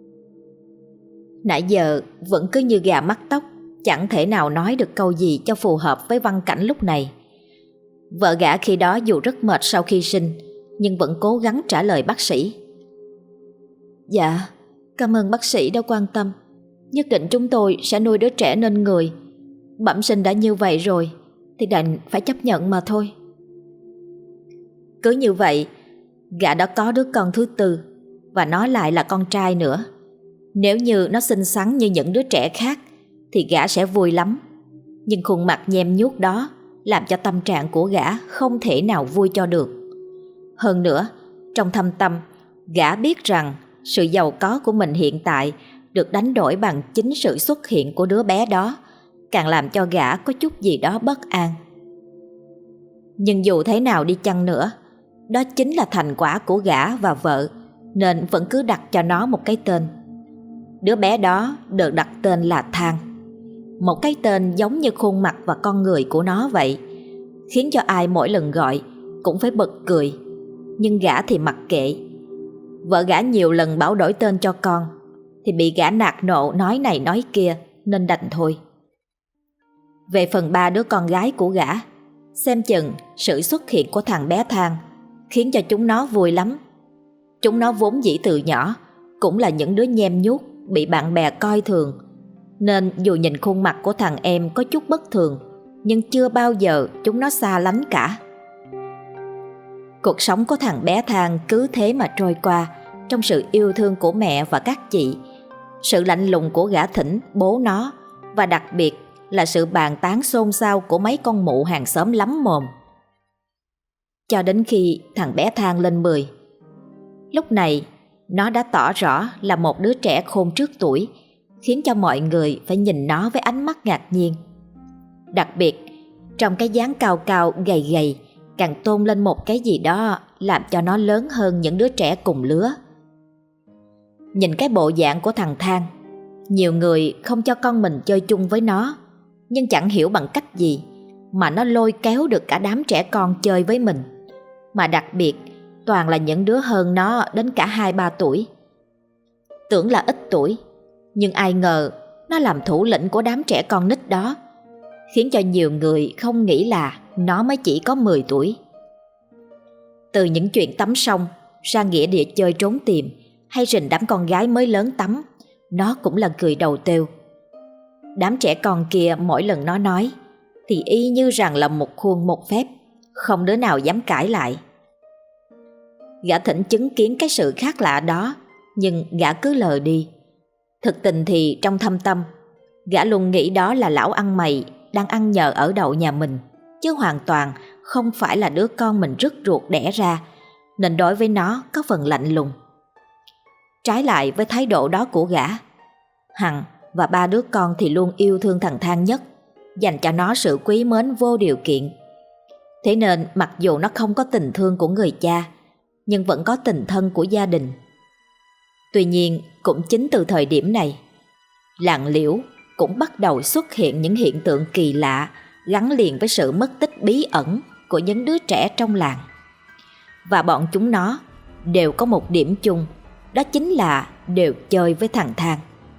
[SPEAKER 1] Nãy giờ vẫn cứ như gà mắc tóc, chẳng thể nào nói được câu gì cho phù hợp với văn cảnh lúc này. Vợ gã khi đó dù rất mệt sau khi sinh, nhưng vẫn cố gắng trả lời bác sĩ: Dạ, cảm ơn bác sĩ đã quan tâm. Nhất định chúng tôi sẽ nuôi đứa trẻ nên người. Bẩm sinh đã như vậy rồi thì đành phải chấp nhận mà thôi. Cứ như vậy, gã đã có đứa con thứ tư, và nó lại là con trai nữa. Nếu như nó xinh xắn như những đứa trẻ khác thì gã sẽ vui lắm. Nhưng khuôn mặt nhem nhuốc đó làm cho tâm trạng của gã không thể nào vui cho được. Hơn nữa, trong thâm tâm, gã biết rằng sự giàu có của mình hiện tại được đánh đổi bằng chính sự xuất hiện của đứa bé đó, càng làm cho gã có chút gì đó bất an. Nhưng dù thế nào đi chăng nữa, đó chính là thành quả của gã và vợ, nên vẫn cứ đặt cho nó một cái tên. Đứa bé đó được đặt tên là Thang, một cái tên giống như khuôn mặt và con người của nó vậy, khiến cho ai mỗi lần gọi cũng phải bật cười. Nhưng gã thì mặc kệ. Vợ gã nhiều lần bảo đổi tên cho con thì bị gã nạt nộ nói này nói kia, nên đành thôi. Về phần 3 đứa con gái của gã, xem chừng sự xuất hiện của thằng bé Thang khiến cho chúng nó vui lắm. Chúng nó vốn dĩ từ nhỏ cũng là những đứa nhem nhuốc, bị bạn bè coi thường, nên dù nhìn khuôn mặt của thằng em có chút bất thường, nhưng chưa bao giờ chúng nó xa lánh cả. Cuộc sống của thằng bé Thang cứ thế mà trôi qua trong sự yêu thương của mẹ và các chị, sự lạnh lùng của gã Thỉnh, bố nó, và đặc biệt là sự bàn tán xôn xao của mấy con mụ hàng xóm lắm mồm. Cho đến khi thằng bé Thang lên 10. Lúc này nó đã tỏ rõ là một đứa trẻ khôn trước tuổi, khiến cho mọi người phải nhìn nó với ánh mắt ngạc nhiên. Đặc biệt trong cái dáng cao cao gầy gầy càng tôn lên một cái gì đó làm cho nó lớn hơn những đứa trẻ cùng lứa. Nhìn cái bộ dạng của thằng Thang, nhiều người không cho con mình chơi chung với nó, nhưng chẳng hiểu bằng cách gì mà nó lôi kéo được cả đám trẻ con chơi với mình. Mà đặc biệt toàn là những đứa hơn nó đến cả 2-3 tuổi. Tưởng là ít tuổi, nhưng ai ngờ nó làm thủ lĩnh của đám trẻ con nít đó, khiến cho nhiều người không nghĩ là nó mới chỉ có 10 tuổi. Từ những chuyện tắm sông, ra nghĩa địa chơi trốn tìm, hay rình đám con gái mới lớn tắm, nó cũng là người đầu tiêu. Đám trẻ con kia mỗi lần nó nói thì y như rằng là một khuôn một phép, không đứa nào dám cãi lại. Gã Thỉnh chứng kiến cái sự khác lạ đó, nhưng gã cứ lờ đi. Thực tình thì trong thâm tâm, gã luôn nghĩ đó là lão ăn mày đang ăn nhờ ở đậu nhà mình, chứ hoàn toàn không phải là đứa con mình rứt ruột đẻ ra, nên đối với nó có phần lạnh lùng. Trái lại với thái độ đó của gã, Hằng và 3 đứa con thì luôn yêu thương thằng Thang nhất, dành cho nó sự quý mến vô điều kiện. Thế nên mặc dù nó không có tình thương của người cha, nhưng vẫn có tình thân của gia đình. Tuy nhiên cũng chính từ thời điểm này, làng Liễu cũng bắt đầu xuất hiện những hiện tượng kỳ lạ gắn liền với sự mất tích bí ẩn của những đứa trẻ trong làng. Và bọn chúng nó đều có một điểm chung, đó chính là đều chơi với thằng Thang.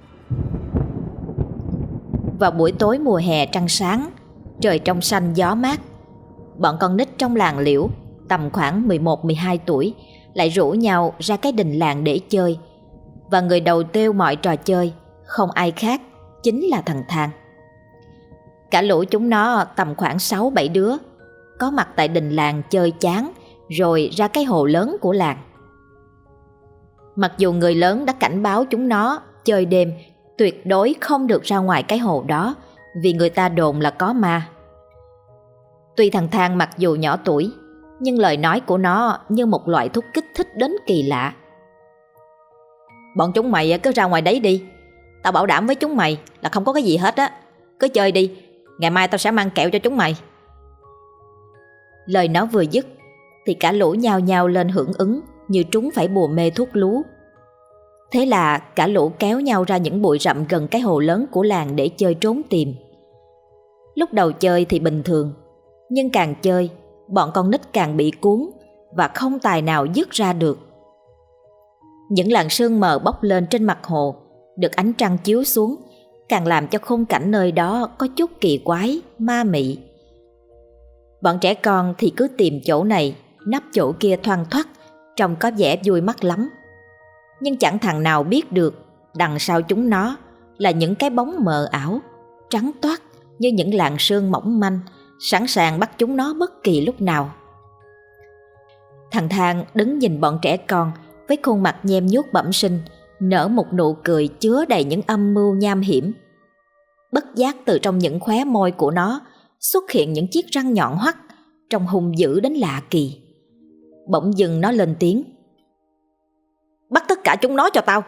[SPEAKER 1] Vào buổi tối mùa hè trăng sáng, trời trong xanh gió mát, bọn con nít trong làng Liễu tầm khoảng 11-12 tuổi lại rủ nhau ra cái đình làng để chơi. Và người đầu tiêu mọi trò chơi không ai khác chính là thằng Thang. Cả lũ chúng nó tầm khoảng 6-7 đứa có mặt tại đình làng chơi chán, rồi ra cái hồ lớn của làng. Mặc dù người lớn đã cảnh báo chúng nó chơi đêm tuyệt đối không được ra ngoài cái hồ đó, vì người ta đồn là có ma. Tuy thằng Thang mặc dù nhỏ tuổi, nhưng lời nói của nó như một loại thuốc kích thích đến kỳ lạ. Bọn chúng mày cứ ra ngoài đấy đi, tao bảo đảm với chúng mày là không có cái gì hết á. Cứ chơi đi, ngày mai tao sẽ mang kẹo cho chúng mày. Lời nó vừa dứt thì cả lũ nhao nhao lên hưởng ứng như trúng phải bùa mê thuốc lú. Thế là cả lũ kéo nhau ra những bụi rậm gần cái hồ lớn của làng để chơi trốn tìm. Lúc đầu chơi thì bình thường, nhưng càng chơi, bọn con nít càng bị cuốn và không tài nào dứt ra được. Những làn sương mờ bốc lên trên mặt hồ, được ánh trăng chiếu xuống, càng làm cho khung cảnh nơi đó có chút kỳ quái, ma mị. Bọn trẻ con thì cứ tìm chỗ này, nắp chỗ kia thoăn thoắt, trông có vẻ vui mắt lắm. Nhưng chẳng thằng nào biết được đằng sau chúng nó là những cái bóng mờ ảo, trắng toát như những làn sương mỏng manh, sẵn sàng bắt chúng nó bất kỳ lúc nào. Thằng Thang đứng nhìn bọn trẻ con với khuôn mặt nhem nhuốc bẩm sinh, nở một nụ cười chứa đầy những âm mưu nham hiểm. Bất giác từ trong những khóe môi của nó xuất hiện những chiếc răng nhọn hoắt, trông hung dữ đến lạ kỳ. Bỗng dưng nó lên tiếng: "Bắt tất cả chúng nó cho tao!"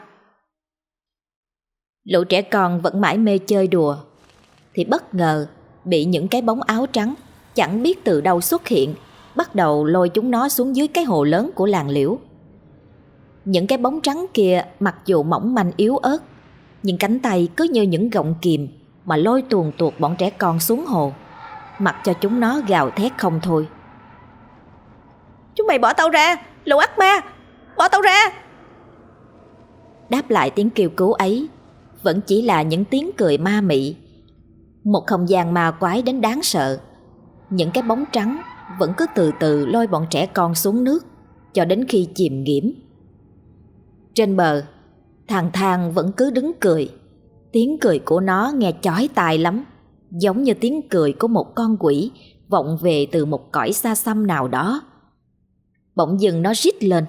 [SPEAKER 1] Lũ trẻ con vẫn mãi mê chơi đùa thì bất ngờ bị những cái bóng áo trắng chẳng biết từ đâu xuất hiện, bắt đầu lôi chúng nó xuống dưới cái hồ lớn của làng Liễu. Những cái bóng trắng kia mặc dù mỏng manh yếu ớt, nhưng cánh tay cứ như những gọng kìm mà lôi tuồn tuột bọn trẻ con xuống hồ, mặc cho chúng nó gào thét không thôi.
[SPEAKER 2] Chúng mày bỏ tao ra, lũ ác ma, bỏ tao ra!
[SPEAKER 1] Đáp lại tiếng kêu cứu ấy vẫn chỉ là những tiếng cười ma mị. Một không gian ma quái đến đáng sợ. Những cái bóng trắng vẫn cứ từ từ lôi bọn trẻ con xuống nước cho đến khi chìm nghiễm. Trên bờ, thằng Thang vẫn cứ đứng cười. Tiếng cười của nó nghe chói tai lắm, giống như tiếng cười của một con quỷ vọng về từ một cõi xa xăm nào đó. Bỗng dưng nó rít lên.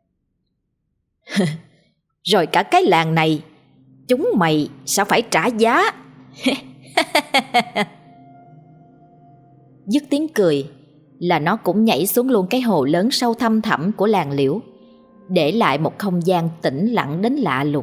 [SPEAKER 1] Rồi cả cái làng này, chúng mày sẽ phải trả giá. Dứt tiếng cười là nó cũng nhảy xuống luôn cái hồ lớn sâu thăm thẳm của làng Liễu, để lại một không gian tĩnh lặng đến lạ lùng.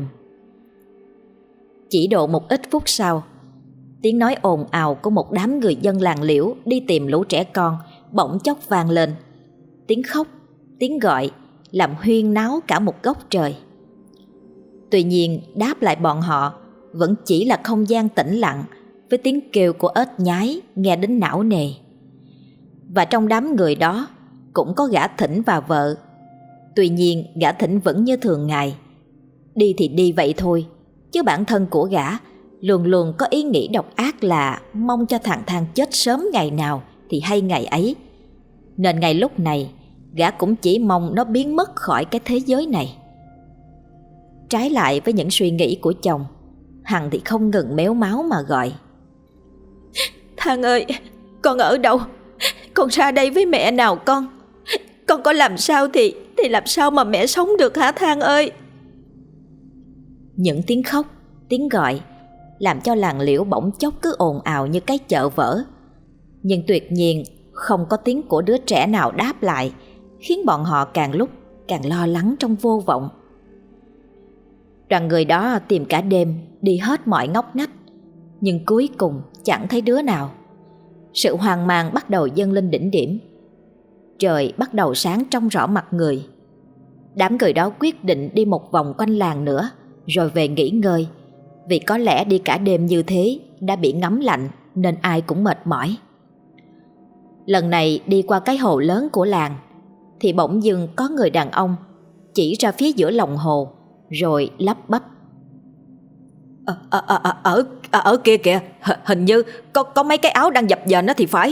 [SPEAKER 1] Chỉ độ một ít phút sau, tiếng nói ồn ào của một đám người dân làng Liễu đi tìm lũ trẻ con bỗng chốc vang lên. Tiếng khóc, tiếng gọi làm huyên náo cả một góc trời. Tuy nhiên đáp lại bọn họ vẫn chỉ là không gian tĩnh lặng với tiếng kêu của ếch nhái nghe đến não nề. Và trong đám người đó cũng có gã Thỉnh và vợ. Tuy nhiên gã Thỉnh vẫn như thường ngày, đi thì đi vậy thôi, chứ bản thân của gã luôn luôn có ý nghĩ độc ác là mong cho thằng Thang chết sớm ngày nào thì hay ngày ấy. Nên ngay lúc này gã cũng chỉ mong nó biến mất khỏi cái thế giới này. Trái lại với những suy nghĩ của chồng, Hằng thì không ngừng méo máu mà gọi.
[SPEAKER 2] Thang ơi, con ở đâu? Con ra đây với mẹ nào con? Con có làm sao thì làm sao mà mẹ sống được hả Thang ơi?
[SPEAKER 1] Những tiếng khóc, tiếng gọi làm cho làng Liễu bỗng chốc cứ ồn ào như cái chợ vỡ. Nhưng tuyệt nhiên không có tiếng của đứa trẻ nào đáp lại, khiến bọn họ càng lúc càng lo lắng trong vô vọng. Đoàn người đó tìm cả đêm, đi hết mọi ngóc ngách, nhưng cuối cùng chẳng thấy đứa nào. Sự hoang mang bắt đầu dâng lên đỉnh điểm. Trời bắt đầu sáng trong rõ mặt người. Đám người đó quyết định đi một vòng quanh làng nữa rồi về nghỉ ngơi, vì có lẽ đi cả đêm như thế đã bị ngấm lạnh nên ai cũng mệt mỏi. Lần này đi qua cái hồ lớn của làng thì bỗng dưng có người đàn ông chỉ ra phía giữa lòng hồ rồi lắp bắp.
[SPEAKER 2] Ở kia kìa, hình như có mấy cái áo đang dập dềnh đó thì phải.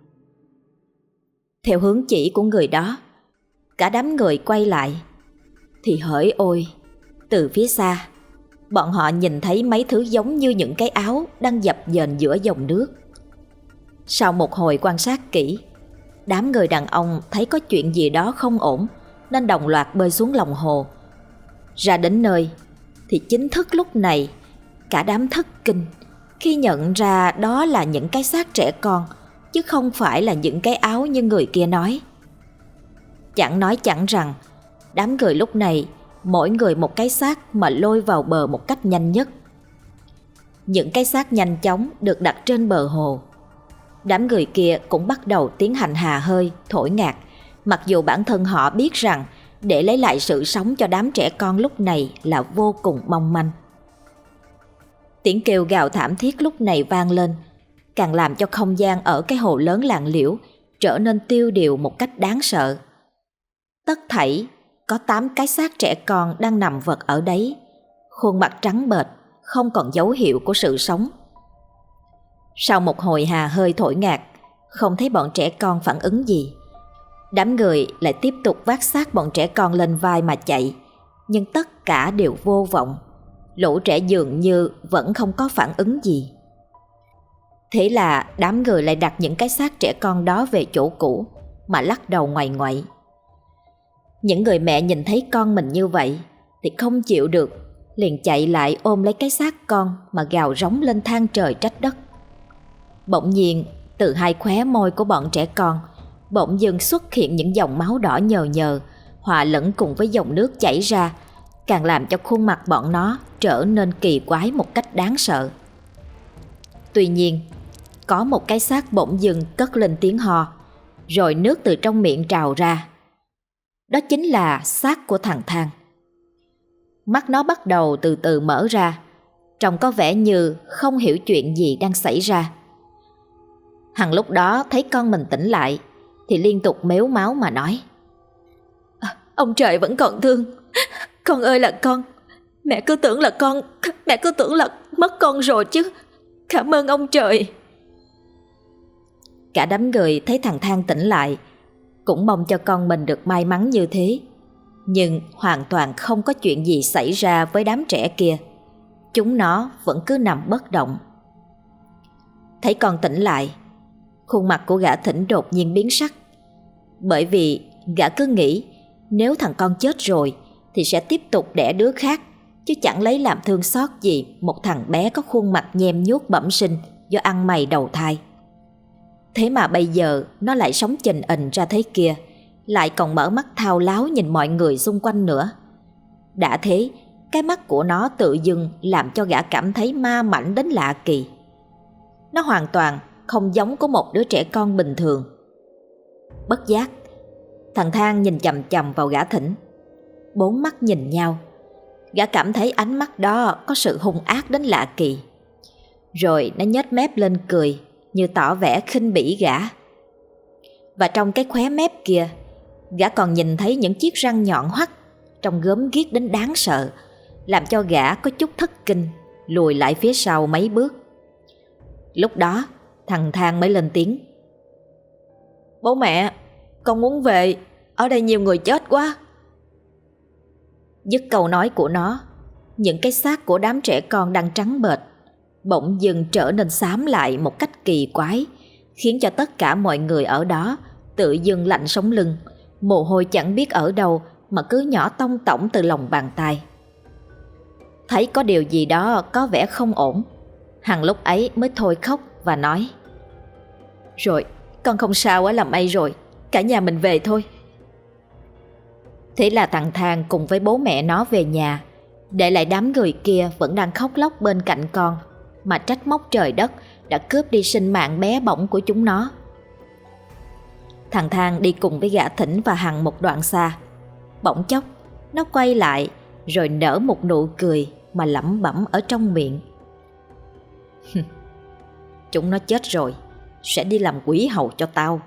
[SPEAKER 1] Theo hướng chỉ của người đó, cả đám người quay lại thì hỡi ôi, từ phía xa bọn họ nhìn thấy mấy thứ giống như những cái áo đang dập dềnh giữa dòng nước. Sau một hồi quan sát kỹ, đám người đàn ông thấy có chuyện gì đó không ổn nên đồng loạt bơi xuống lòng hồ. Ra đến nơi thì chính thức lúc này cả đám thất kinh khi nhận ra đó là những cái xác trẻ con, chứ không phải là những cái áo như người kia nói. Chẳng nói chẳng rằng, đám người lúc này mỗi người một cái xác mà lôi vào bờ một cách nhanh nhất. Những cái xác nhanh chóng được đặt trên bờ hồ. Đám người kia cũng bắt đầu tiến hành hà hơi, thổi ngạt, mặc dù bản thân họ biết rằng để lấy lại sự sống cho đám trẻ con lúc này là vô cùng mong manh. Tiếng kêu gào thảm thiết lúc này vang lên, càng làm cho không gian ở cái hồ lớn làng Liễu trở nên tiêu điều một cách đáng sợ. Tất thảy có 8 cái xác trẻ con đang nằm vật ở đấy, khuôn mặt trắng bệch, không còn dấu hiệu của sự sống. Sau một hồi hà hơi thổi ngạt, không thấy bọn trẻ con phản ứng gì, đám người lại tiếp tục vác xác bọn trẻ con lên vai mà chạy, nhưng tất cả đều vô vọng. Lũ trẻ dường như vẫn không có phản ứng gì. Thế là đám người lại đặt những cái xác trẻ con đó về chỗ cũ mà lắc đầu ngoại ngoại. Những người mẹ nhìn thấy con mình như vậy thì không chịu được, liền chạy lại ôm lấy cái xác con mà gào rống lên than trời trách đất. Bỗng nhiên từ hai khóe môi của bọn trẻ con bỗng dưng xuất hiện những dòng máu đỏ nhờ nhờ, hòa lẫn cùng với dòng nước chảy ra, càng làm cho khuôn mặt bọn nó trở nên kỳ quái một cách đáng sợ. Tuy nhiên, có một cái xác bỗng dưng cất lên tiếng ho, rồi nước từ trong miệng trào ra. Đó chính là xác của thằng Thang. Mắt nó bắt đầu từ từ mở ra, trông có vẻ như không hiểu chuyện gì đang xảy ra. Hằng lúc đó thấy con mình tỉnh lại thì liên tục mếu máo mà nói: Ông trời vẫn còn thương. Con ơi là con. Mẹ cứ tưởng là mất con rồi chứ. Cảm ơn ông trời. Cả đám người thấy thằng Thang tỉnh lại cũng mong cho con mình được may mắn như thế. Nhưng hoàn toàn không có chuyện gì xảy ra với đám trẻ kia. Chúng nó vẫn cứ nằm bất động. Thấy con tỉnh lại, khuôn mặt của gã Thỉnh đột nhiên biến sắc. Bởi vì gã cứ nghĩ nếu thằng con chết rồi thì sẽ tiếp tục đẻ đứa khác, chứ chẳng lấy làm thương xót gì một thằng bé có khuôn mặt nhem nhuốc bẩm sinh do ăn mày đầu thai. Thế mà bây giờ nó lại sống chình ình ra thế kia, lại còn mở mắt thao láo nhìn mọi người xung quanh nữa. Đã thế, cái mắt của nó tự dưng làm cho gã cảm thấy ma mãnh đến lạ kỳ. Nó hoàn toàn không giống của một đứa trẻ con bình thường. Bất giác, thằng Thang nhìn chằm chằm vào gã Thỉnh. Bốn mắt nhìn nhau. Gã cảm thấy ánh mắt đó có sự hung ác đến lạ kỳ. Rồi nó nhếch mép lên cười, như tỏ vẻ khinh bỉ gã. Và trong cái khóe mép kia, gã còn nhìn thấy những chiếc răng nhọn hoắt, trông gớm ghiếc đến đáng sợ, làm cho gã có chút thất kinh, lùi lại phía sau mấy bước. Lúc đó thằng Thang mới lên tiếng: Bố mẹ, con muốn về, ở đây nhiều người chết quá. Dứt câu nói của nó, những cái xác của đám trẻ con đang trắng bệch bỗng dưng trở nên xám lại một cách kỳ quái, khiến cho tất cả mọi người ở đó tự dưng lạnh sống lưng, mồ hôi chẳng biết ở đâu mà cứ nhỏ tông tổng từ lòng bàn tay. Thấy có điều gì đó có vẻ không ổn, Hằng lúc ấy mới thôi khóc và nói: Rồi, con không sao á, làm ây rồi, cả nhà mình về thôi. Thế là thằng Thang cùng với bố mẹ nó về nhà, để lại đám người kia vẫn đang khóc lóc bên cạnh con, mà trách móc trời đất đã cướp đi sinh mạng bé bỏng của chúng nó. Thằng Thang đi cùng với gã Thỉnh và Hằng một đoạn xa. Bỗng chốc nó quay lại, rồi nở một nụ cười mà lẩm bẩm ở trong miệng: Chúng nó chết rồi, sẽ đi làm quỷ hầu cho tao.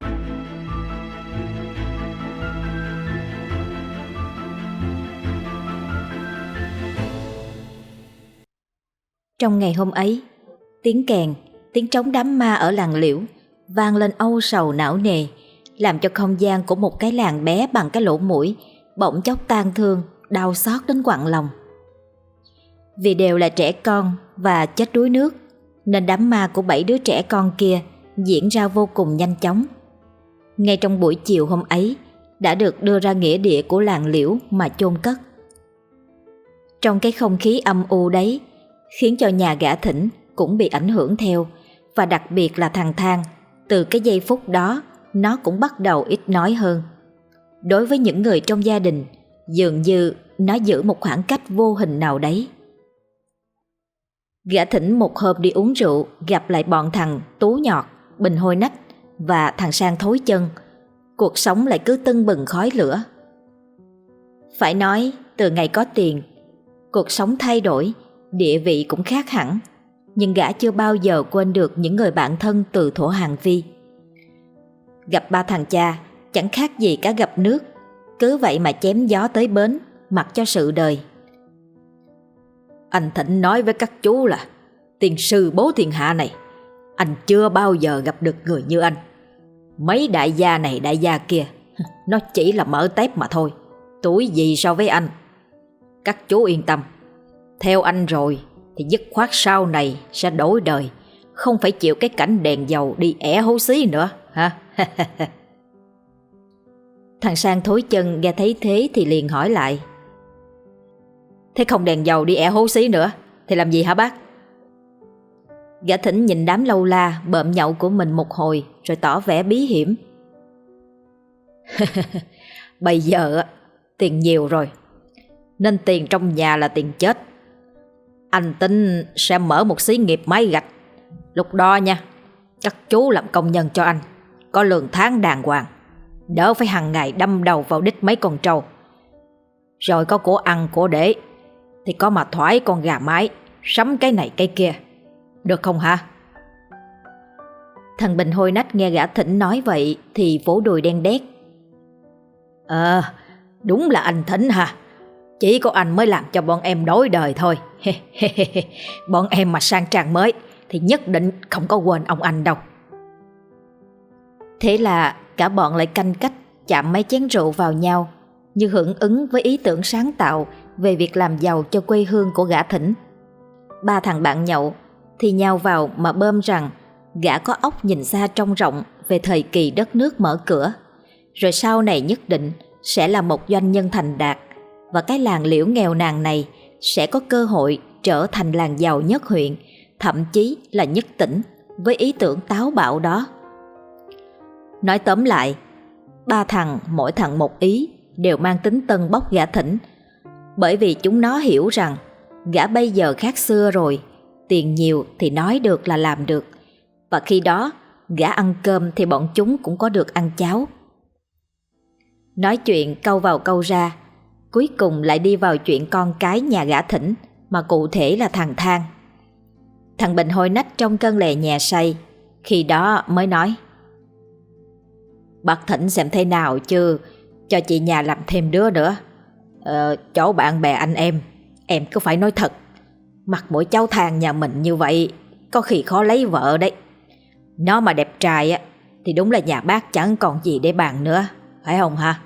[SPEAKER 1] Trong ngày hôm ấy, tiếng kèn, tiếng trống đám ma ở làng Liễu vang lên âu sầu não nề, làm cho không gian của một cái làng bé bằng cái lỗ mũi bỗng chốc tang thương, đau xót đến quặn lòng. Vì đều là trẻ con và chết đuối nước, nên đám ma của 7 đứa trẻ con kia diễn ra vô cùng nhanh chóng. Ngay trong buổi chiều hôm ấy đã được đưa ra nghĩa địa của làng Liễu mà chôn cất. Trong cái không khí âm u đấy, khiến cho nhà gã Thỉnh cũng bị ảnh hưởng theo, và đặc biệt là thằng Thang, từ cái giây phút đó nó cũng bắt đầu ít nói hơn. Đối với những người trong gia đình, dường như nó giữ một khoảng cách vô hình nào đấy. Gã Thỉnh một hôm đi uống rượu, gặp lại bọn thằng Tú Nhọt, Bình Hôi Nách và thằng Sang Thối Chân. Cuộc sống lại cứ tưng bừng khói lửa. Phải nói, từ ngày có tiền, cuộc sống thay đổi, địa vị cũng khác hẳn. Nhưng gã chưa bao giờ quên được những người bạn thân từ thuở hàng vi. Gặp ba thằng cha chẳng khác gì cả gặp nước, cứ vậy mà chém gió tới bến, mặc cho sự đời.
[SPEAKER 2] Anh Thỉnh nói với các chú là tiền sư bố thiên hạ này, anh chưa bao giờ gặp được người như anh. Mấy đại gia này đại gia kia, nó chỉ là mở tép mà thôi, tuổi gì so với anh. Các chú yên tâm, theo anh rồi thì dứt khoát sau này sẽ đổi đời, không phải chịu cái cảnh đèn dầu đi ẻ hố xí nữa hả?
[SPEAKER 1] Thằng Sang Thối Chân nghe thấy thế thì liền hỏi lại:
[SPEAKER 2] Thế không đèn dầu đi ẻ hố xí nữa thì làm gì hả bác?
[SPEAKER 1] Gã Thỉnh nhìn đám lâu la bợm nhậu của mình một hồi, rồi tỏ vẻ bí hiểm:
[SPEAKER 2] Bây giờ tiền nhiều rồi, nên tiền trong nhà là tiền chết. Anh tính sẽ mở một xí nghiệp máy gạch. Lúc đó nha, các chú làm công nhân cho anh, có lương tháng đàng hoàng, đỡ phải hàng ngày đâm đầu vào đít mấy con trâu. Rồi có của ăn của để, thì có mà thoái con gà mái, sắm cái này cái kia. Được không hả?
[SPEAKER 1] Thằng Bình hôi nách nghe gã Thỉnh nói vậy thì vỗ đùi đen đét.
[SPEAKER 2] Đúng là anh Thỉnh hả? Chỉ có anh mới làm cho bọn em đổi đời thôi. Bọn em mà sang trang mới thì nhất định không có quên ông anh đâu.
[SPEAKER 1] Thế là cả bọn lại canh cách chạm mấy chén rượu vào nhau, như hưởng ứng với ý tưởng sáng tạo về việc làm giàu cho quê hương của gã Thỉnh. Ba thằng bạn nhậu thì nhao vào mà bơm rằng gã có óc nhìn xa trông rộng về thời kỳ đất nước mở cửa, rồi sau này nhất định sẽ là một doanh nhân thành đạt, và cái làng Liễu nghèo nàn này sẽ có cơ hội trở thành làng giàu nhất huyện, thậm chí là nhất tỉnh với ý tưởng táo bạo đó. Nói tóm lại, ba thằng mỗi thằng một ý đều mang tính tâng bốc gã Thỉnh, bởi vì chúng nó hiểu rằng gã bây giờ khác xưa rồi, tiền nhiều thì nói được là làm được, và khi đó gã ăn cơm thì bọn chúng cũng có được ăn cháo. Nói chuyện câu vào câu ra, cuối cùng lại đi vào chuyện con cái nhà gã Thỉnh, mà cụ thể là thằng Thang. Thằng Bình hôi nách trong cơn lè nhẹ say, khi đó mới nói:
[SPEAKER 2] Bác Thỉnh xem thế nào chứ, cho chị nhà làm thêm đứa nữa. Chỗ bạn bè anh em cứ phải nói thật. Mặt mũi cháu Thang nhà mình như vậy, có khi khó lấy vợ đấy. Nó mà đẹp trai á thì đúng là nhà bác chẳng còn gì để bàn nữa, phải không hả?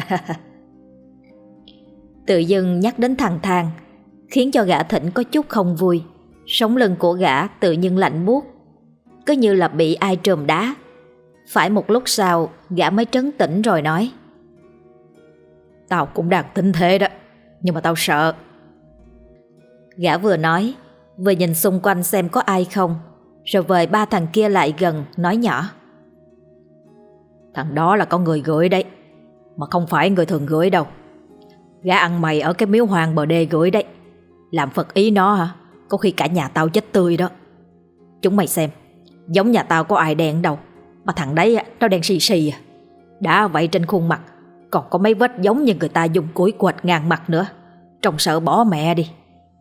[SPEAKER 1] Tự dưng nhắc đến thằng Thang khiến cho gã Thỉnh có chút không vui. Sống lưng của gã tự nhiên lạnh buốt, cứ như là bị ai trùm đá. Phải một lúc sau gã mới trấn tĩnh rồi nói:
[SPEAKER 2] Tao cũng đang tính thế đó, nhưng mà tao sợ.
[SPEAKER 1] Gã vừa nói vừa nhìn xung quanh xem có ai không, rồi vời ba thằng kia lại gần nói nhỏ:
[SPEAKER 2] Thằng đó là có người gửi đấy, mà không phải người thường gửi đâu. Gã ăn mày ở cái miếu hoang bờ đê gửi đấy. Làm phật ý nó hả? Có khi cả nhà tao chết tươi đó. Chúng mày xem, giống nhà tao có ai đen đâu, mà thằng đấy nó đen xì xì à. Đã vậy trên khuôn mặt còn có mấy vết giống như người ta dùng củi quệt ngang mặt nữa. Trông sợ bỏ mẹ đi.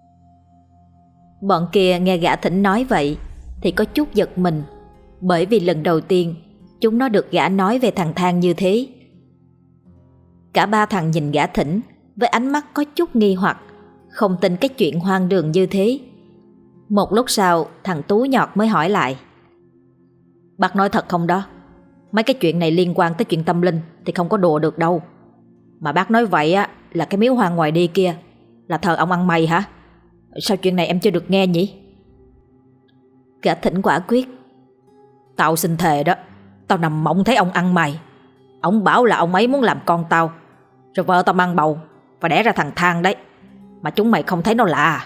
[SPEAKER 1] Bọn kia nghe gã Thỉnh nói vậy thì có chút giật mình, bởi vì lần đầu tiên chúng nó được gã nói về thằng Thang như thế. Cả ba thằng nhìn gã Thỉnh với ánh mắt có chút nghi hoặc, không tin cái chuyện hoang đường như thế. Một lúc sau thằng Tú Nhọt mới hỏi lại:
[SPEAKER 2] Bác nói thật không đó? Mấy cái chuyện này liên quan tới chuyện tâm linh thì không có đùa được đâu. Mà bác nói vậy á là cái miếu hoang ngoài đi kia là thờ ông ăn mày hả? Sao chuyện này em chưa được nghe nhỉ?
[SPEAKER 1] Gã Thỉnh quả quyết:
[SPEAKER 2] Tao xin thề đó, tao nằm mộng thấy ông ăn mày. Ông bảo là ông ấy muốn làm con tao, rồi vợ tao mang bầu và đẻ ra thằng Thang đấy. Mà chúng mày không thấy nó lạ à?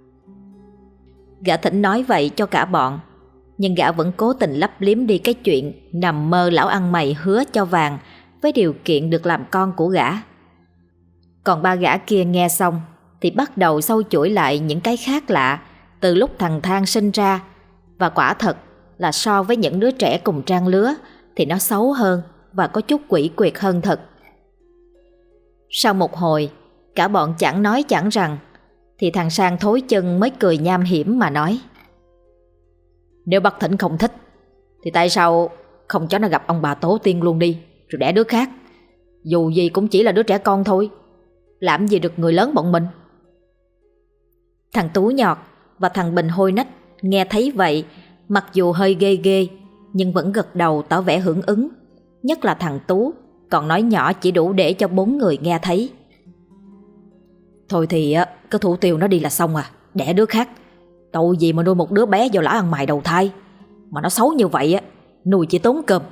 [SPEAKER 1] Gã Thỉnh nói vậy cho cả bọn, nhưng gã vẫn cố tình lấp liếm đi cái chuyện nằm mơ lão ăn mày hứa cho vàng với điều kiện được làm con của gã. Còn ba gã kia nghe xong thì bắt đầu sâu chuỗi lại những cái khác lạ từ lúc thằng Thang sinh ra, và quả thật là so với những đứa trẻ cùng trang lứa thì nó xấu hơn và có chút quỷ quyệt hơn thật. Sau một hồi, cả bọn chẳng nói chẳng rằng, thì thằng Sang thối chân mới cười nham hiểm mà nói:
[SPEAKER 2] Nếu bác Thỉnh không thích thì tại sao không cho nó gặp ông bà tổ tiên luôn đi, rồi đẻ đứa khác. Dù gì cũng chỉ là đứa trẻ con thôi, làm gì được người lớn bọn mình.
[SPEAKER 1] Thằng Tú Nhọt và thằng Bình hôi nách nghe thấy vậy, mặc dù hơi ghê ghê nhưng vẫn gật đầu tỏ vẻ hưởng ứng. Nhất là thằng Tú còn nói nhỏ chỉ đủ để cho 4 người nghe thấy:
[SPEAKER 2] Thôi thì cứ thủ tiêu nó đi là xong à, đẻ đứa khác. Tội gì mà nuôi một đứa bé do lão ăn mày đầu thai, mà nó xấu như vậy á, nuôi chỉ tốn cơm.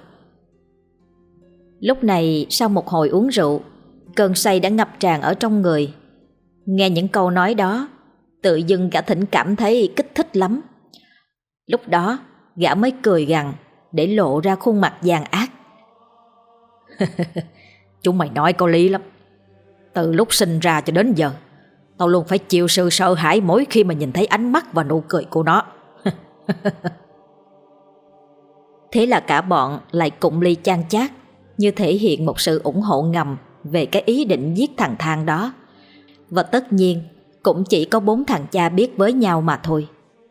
[SPEAKER 1] Lúc này sau một hồi uống rượu, cơn say đã ngập tràn ở trong người. Nghe những câu nói đó, tự dưng gã Thỉnh cảm thấy kích thích lắm. Lúc đó gã mới cười gằn để lộ ra khuôn mặt gian ác:
[SPEAKER 2] Chúng mày nói có lý lắm. Từ lúc sinh ra cho đến giờ, tao luôn phải chịu sự sợ hãi mỗi khi mà nhìn thấy ánh mắt và nụ cười của nó.
[SPEAKER 1] Thế là cả bọn lại cụng ly chan chát, như thể hiện một sự ủng hộ ngầm về cái ý định giết thằng Thang đó. và tất nhiên cũng chỉ có 4 thằng cha biết với nhau mà thôi.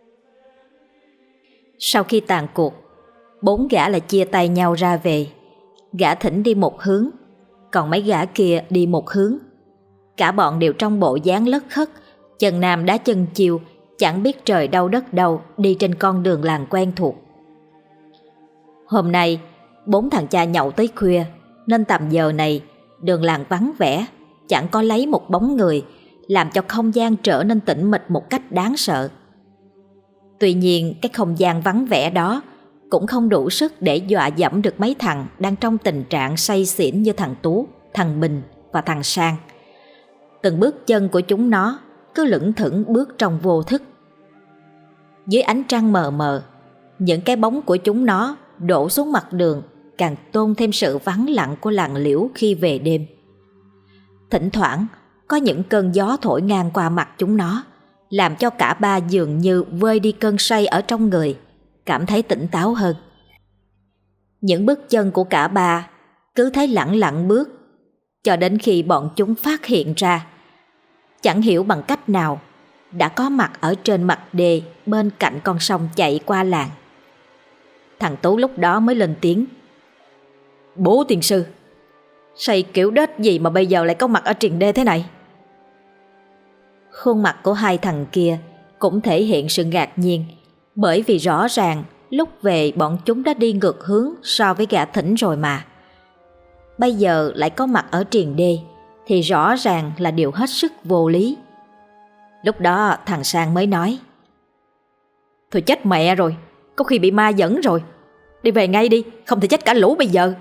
[SPEAKER 1] Sau khi tàn cuộc, 4 gã lại chia tay nhau ra về. Gã Thỉnh đi một hướng, còn mấy gã kia đi một hướng. Cả bọn đều trong bộ dáng lất khất, chân nam đá chân chiều, chẳng biết trời đâu đất đâu, đi trên con đường làng quen thuộc. Hôm nay 4 thằng cha nhậu tới khuya, nên tầm giờ này đường làng vắng vẻ, chẳng có lấy một bóng người, làm cho không gian trở nên tĩnh mịch một cách đáng sợ. Tuy nhiên cái không gian vắng vẻ đó cũng không đủ sức để dọa dẫm được mấy thằng đang trong tình trạng say xỉn như thằng Tú, thằng Bình và thằng Sang. Từng bước chân của chúng nó cứ lững thững bước trong vô thức. Dưới ánh trăng mờ mờ, những cái bóng của chúng nó đổ xuống mặt đường, càng tôn thêm sự vắng lặng của làng liễu khi về đêm. Thỉnh thoảng có những cơn gió thổi ngang qua mặt chúng nó, làm cho cả ba dường như vơi đi cơn say ở trong người, cảm thấy tỉnh táo hơn. Những bước chân của cả ba cứ thấy lẳng lặng bước, cho đến khi bọn chúng phát hiện ra, chẳng hiểu bằng cách nào, đã có mặt ở trên mặt đê bên cạnh con sông chạy qua làng. Thằng Tú lúc đó mới lên tiếng: "Bố tiên sư, say kiểu đết gì mà bây giờ lại có mặt ở triền đê thế này?" Khuôn mặt của hai thằng kia cũng thể hiện sự ngạc nhiên, bởi vì rõ ràng lúc về bọn chúng đã đi ngược hướng so với gã Thỉnh rồi mà. Bây giờ lại có mặt ở triền đê thì rõ ràng là điều hết sức vô lý. Lúc đó thằng Sang mới nói: "Thôi chết mẹ rồi, có khi bị ma dẫn rồi. Đi về ngay đi, không thể chết cả lũ bây giờ."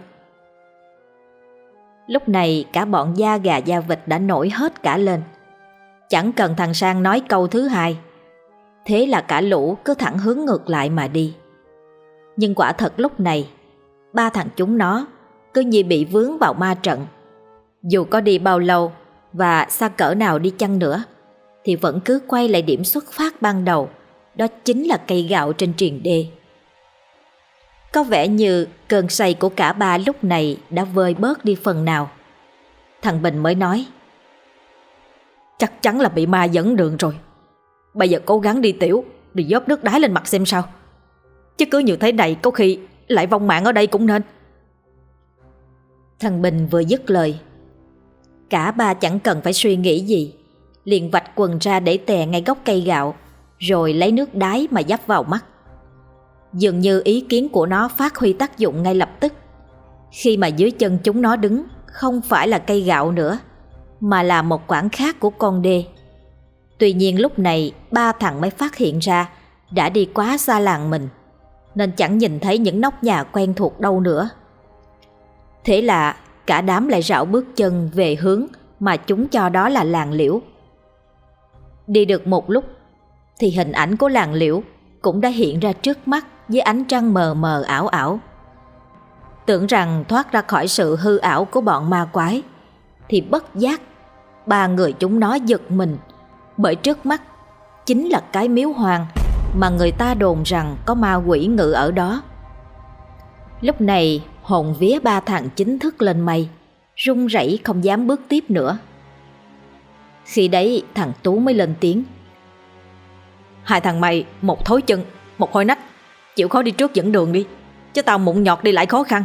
[SPEAKER 1] Lúc này cả bọn da gà da vịt đã nổi hết cả lên. Chẳng cần thằng Sang nói câu thứ hai, thế là cả lũ cứ thẳng hướng ngược lại mà đi. Nhưng quả thật lúc này, ba thằng chúng nó cứ như bị vướng vào ma trận. Dù có đi bao lâu và xa cỡ nào đi chăng nữa, thì vẫn cứ quay lại điểm xuất phát ban đầu, đó chính là cây gạo trên triền đê. Có vẻ như cơn say của cả ba lúc này đã vơi bớt đi phần nào. Thằng Bình mới nói: "Chắc chắn là bị ma dẫn đường rồi. Bây giờ cố gắng đi tiểu, đi dớp nước đái lên mặt xem sao. Chứ cứ như thế này có khi lại vong mạng ở đây cũng nên." Thằng Bình vừa dứt lời, cả ba chẳng cần phải suy nghĩ gì, liền vạch quần ra để tè ngay gốc cây gạo, rồi lấy nước đái mà dắp vào mắt. Dường như ý kiến của nó phát huy tác dụng ngay lập tức, khi mà dưới chân chúng nó đứng không phải là cây gạo nữa, mà là một quãng khác của con đê. Tuy nhiên lúc này ba thằng mới phát hiện ra đã đi quá xa làng mình, nên chẳng nhìn thấy những nóc nhà quen thuộc đâu nữa. Thế là cả đám lại rảo bước chân về hướng mà chúng cho đó là làng liễu. Đi được một lúc thì hình ảnh của làng liễu cũng đã hiện ra trước mắt với ánh trăng mờ mờ ảo ảo. Tưởng rằng thoát ra khỏi sự hư ảo của bọn ma quái, thì bất giác ba người chúng nó giật mình, bởi trước mắt chính là cái miếu hoang mà người ta đồn rằng có ma quỷ ngự ở đó. Lúc này hồn vía ba thằng chính thức lên mây, run rẩy không dám bước tiếp nữa. Khi đấy thằng Tú mới lên tiếng: "Hai thằng mày, một thối chân, một hôi nách, chịu khó đi trước dẫn đường đi, chứ tao mụn nhọt đi lại khó khăn."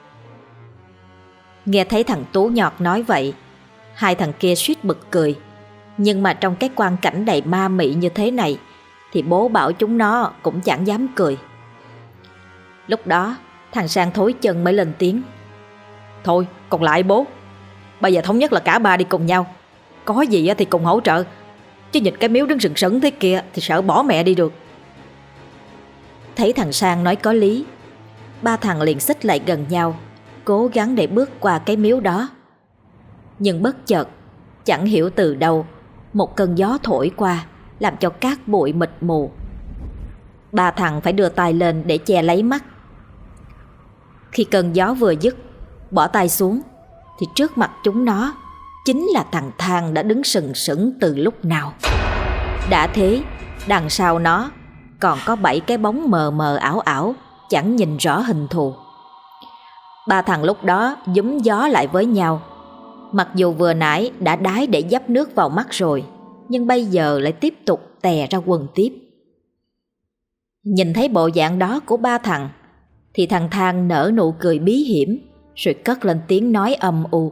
[SPEAKER 1] Nghe thấy thằng Tú nhọt nói vậy, hai thằng kia suýt bật cười. Nhưng mà trong cái quang cảnh đầy ma mị như thế này thì bố bảo chúng nó cũng chẳng dám cười. Lúc đó thằng Sang thối chân mới lên tiếng: "Thôi còn lại bố, bây giờ thống nhất là cả ba đi cùng nhau, có gì thì cùng hỗ trợ, chứ nhìn cái miếu đứng sừng sững thế kia thì sợ bỏ mẹ đi được." Thấy thằng Sang nói có lý, ba thằng liền xích lại gần nhau, cố gắng để bước qua cái miếu đó. Nhưng bất chợt, chẳng hiểu từ đâu, một cơn gió thổi qua, làm cho cát bụi mịt mù. Ba thằng phải đưa tay lên để che lấy mắt. Khi cơn gió vừa dứt, bỏ tay xuống, thì trước mặt chúng nó chính là thằng Thang đã đứng sừng sững từ lúc nào. Đã thế, đằng sau nó còn có 7 cái bóng mờ mờ ảo ảo, chẳng nhìn rõ hình thù. Ba thằng lúc đó giúm gió lại với nhau, Mặc dù vừa nãy đã đái để dấp nước vào mắt rồi, nhưng bây giờ lại tiếp tục tè ra quần tiếp. Nhìn thấy bộ dạng đó của ba thằng thì thằng Thang nở nụ cười bí hiểm, rồi cất lên tiếng nói âm u.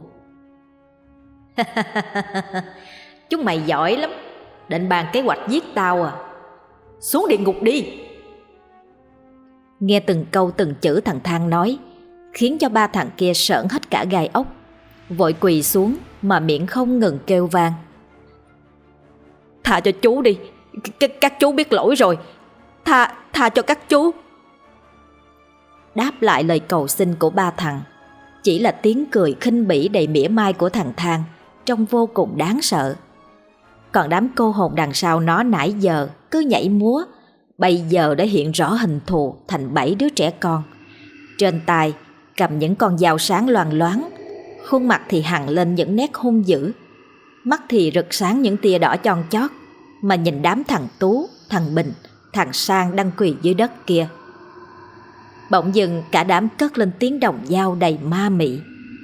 [SPEAKER 1] Chúng mày giỏi lắm, định bàn kế hoạch giết tao à? Xuống địa ngục đi. Nghe từng câu từng chữ thằng Thang nói khiến cho ba thằng kia sởn hết cả gai ốc, vội quỳ xuống mà miệng không ngừng kêu vang. Tha cho chú đi, các chú biết lỗi rồi, tha cho các chú. Đáp lại lời cầu xin của ba thằng chỉ là tiếng cười khinh bỉ đầy mỉa mai của thằng Thang, trông vô cùng đáng sợ. Còn đám cô hồn đằng sau nó nãy giờ cứ nhảy múa, bây giờ đã hiện rõ hình thù thành 7 đứa trẻ con. Trên tay cầm những con dao sáng loang loáng, khuôn mặt thì hằn lên những nét hung dữ, mắt thì rực sáng những tia đỏ chon chót, mà nhìn đám thằng Tú, thằng Bình, thằng Sang đang quỳ dưới đất kia. Bỗng dưng cả đám cất lên tiếng đồng dao đầy ma mị.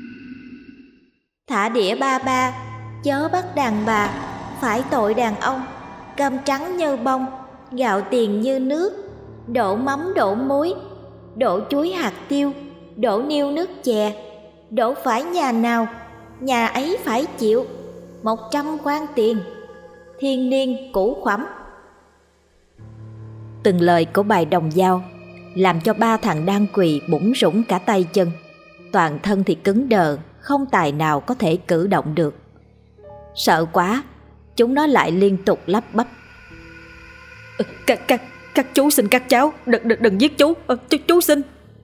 [SPEAKER 1] Thả đĩa ba ba, chớ bắt đàn bà, phải tội đàn ông, cơm trắng như bông, gạo tiền như nước, đổ mắm đổ muối, đổ chuối hạt tiêu, đổ niêu nước chè, đổ phải nhà nào, nhà ấy phải chịu 100 quan tiền, thiên niên cũ khoắm. Từng lời của bài đồng dao làm cho ba thằng đang quỳ bủn rủn cả tay chân, toàn thân thì cứng đờ, không tài nào có thể cử động được. Sợ quá, chúng nó lại liên tục lắp bắp. Các chú xin các cháu, đừng giết chú, chú xin.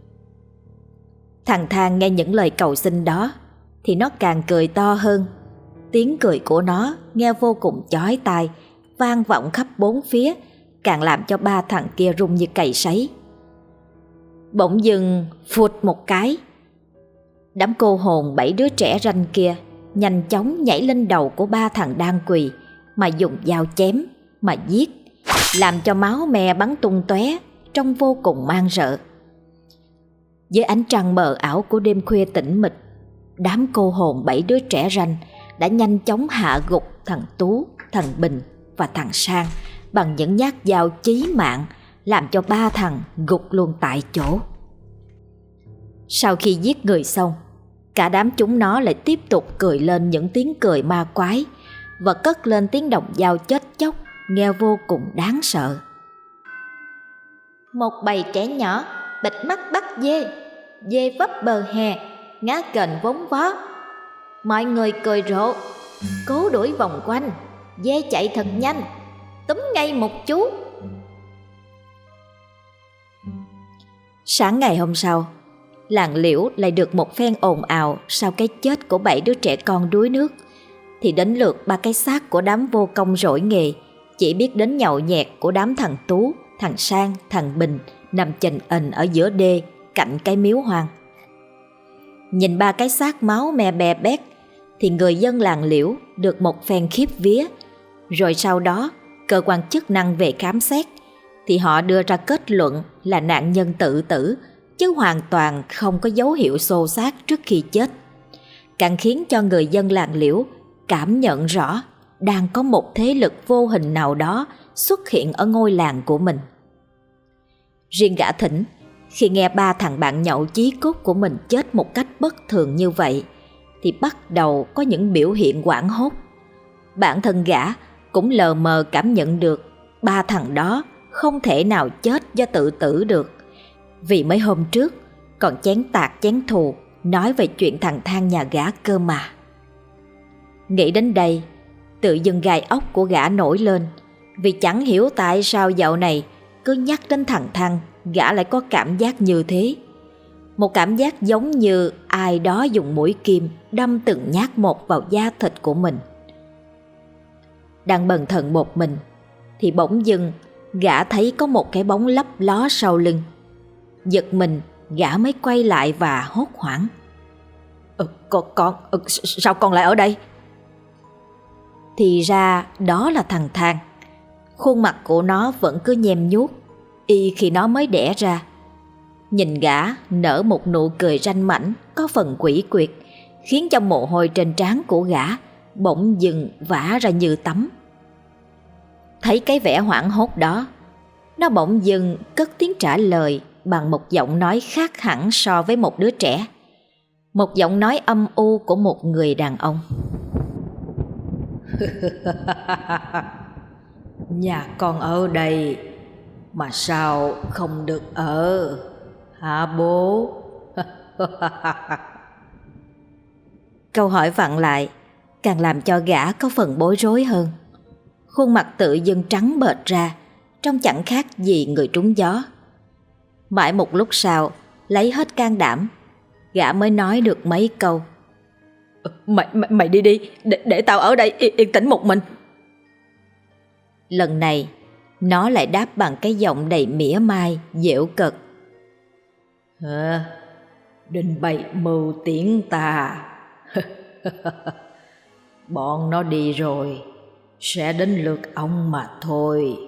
[SPEAKER 1] Thằng Thang nghe những lời cầu xin đó thì nó càng cười to hơn. Tiếng cười của nó nghe vô cùng chói tai, vang vọng khắp bốn phía, càng làm cho ba thằng kia run như cầy sấy. Bỗng dưng phụt một cái, đám cô hồn 7 đứa trẻ ranh kia nhanh chóng nhảy lên đầu của ba thằng đang quỳ mà dùng dao chém mà giết, làm cho máu me bắn tung tóe, trông vô cùng man rợ. Dưới ánh trăng mờ ảo của đêm khuya tĩnh mịch, đám cô hồn 7 đứa trẻ ranh đã nhanh chóng hạ gục thằng Tú, thằng Bình và thằng Sang bằng những nhát dao chí mạng, làm cho ba thằng gục luôn tại chỗ. Sau khi giết người xong, cả đám chúng nó lại tiếp tục cười lên những tiếng cười ma quái và cất lên tiếng đồng dao chết chóc nghe vô cùng đáng sợ. Một bầy trẻ nhỏ bịt mắt bắt dê, dê vấp bờ hè, ngã kềnh vốn vó. Mọi người cười rộ, cố đuổi vòng quanh, dê chạy thật nhanh, túm ngay một chú. Sáng ngày hôm sau, làng Liễu lại được một phen ồn ào sau cái chết của 7 đứa trẻ con đuối nước, thì đến lượt 3 cái xác của đám vô công rỗi nghề, chỉ biết đến nhậu nhẹt của đám thằng Tú, thằng Sang, thằng Bình nằm chình ình ở giữa đê cạnh cái miếu hoang. Nhìn 3 cái xác máu me be bét thì người dân làng Liễu được một phen khiếp vía. Rồi sau đó cơ quan chức năng về khám xét thì họ đưa ra kết luận là nạn nhân tự tử, chứ hoàn toàn không có dấu hiệu xô xát trước khi chết. Càng khiến cho người dân làng Liễu cảm nhận rõ đang có một thế lực vô hình nào đó xuất hiện ở ngôi làng của mình. Riêng gã Thỉnh, khi nghe 3 thằng bạn nhậu chí cốt của mình chết một cách bất thường như vậy thì bắt đầu có những biểu hiện hoảng hốt. Bản thân gã cũng lờ mờ cảm nhận được 3 thằng đó không thể nào chết do tự tử được, vì mấy hôm trước còn chén tạc chén thù nói về chuyện thằng Thang nhà gã cơ mà. Nghĩ đến đây, tự dưng gai ốc của gã nổi lên, vì chẳng hiểu tại sao dạo này cứ nhắc đến thằng Thang, gã lại có cảm giác như thế. Một cảm giác giống như ai đó dùng mũi kim đâm từng nhát một vào da thịt của mình. Đang bần thần một mình thì bỗng dưng gã thấy có một cái bóng lấp ló sau lưng. Giật mình, gã mới quay lại và hốt hoảng. Sao con lại ở đây? Thì ra đó là thằng Thang. Khuôn mặt của nó vẫn cứ nhem nhuốc y khi nó mới đẻ ra. Nhìn gã nở một nụ cười ranh mãnh có phần quỷ quyệt, khiến cho mồ hôi trên trán của gã bỗng dừng vã ra như tắm. Thấy cái vẻ hoảng hốt đó, nó bỗng dừng cất tiếng trả lời bằng một giọng nói khác hẳn so với một đứa trẻ. Một giọng nói âm u của một người đàn ông. Nhà con ở đây mà sao không được ở hả bố? Câu hỏi vặn lại càng làm cho gã có phần bối rối hơn. Khuôn mặt tự dưng trắng bệch ra, trông chẳng khác gì người trúng gió. Mãi một lúc sau, lấy hết can đảm, gã mới nói được mấy câu. Mày đi đi, để tao ở đây yên tĩnh một mình. Lần này, nó lại đáp bằng cái giọng đầy mỉa mai, giễu cợt. Định bày mưu tiếng ta. Bọn nó đi rồi, sẽ đến lượt ông mà thôi.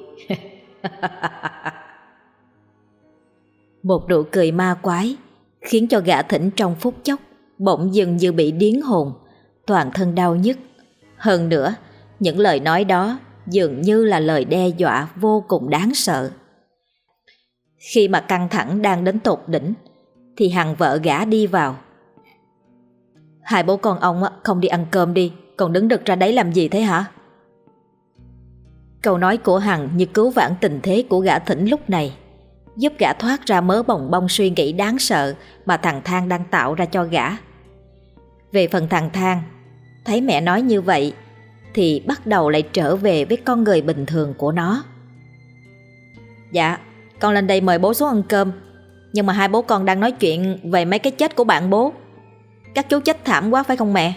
[SPEAKER 1] Một nụ cười ma quái khiến cho gã Thỉnh trong phút chốc bỗng dưng như bị điếng hồn, toàn thân đau nhức. Hơn nữa, những lời nói đó dường như là lời đe dọa vô cùng đáng sợ. Khi mà căng thẳng đang đến tột đỉnh thì Hằng vợ gã đi vào. Hai bố con ông không đi ăn cơm đi, còn đứng đực ra đấy làm gì thế hả? Câu nói của Hằng như cứu vãn tình thế của gã Thỉnh lúc này, giúp gã thoát ra mớ bồng bông suy nghĩ đáng sợ mà thằng Thang đang tạo ra cho gã. Về phần thằng Thang, thấy mẹ nói như vậy thì bắt đầu lại trở về với con người bình thường của nó. Dạ, con lên đây mời bố xuống ăn cơm, nhưng mà hai bố con đang nói chuyện về mấy cái chết của bạn bố. Các chú chết thảm quá phải không mẹ?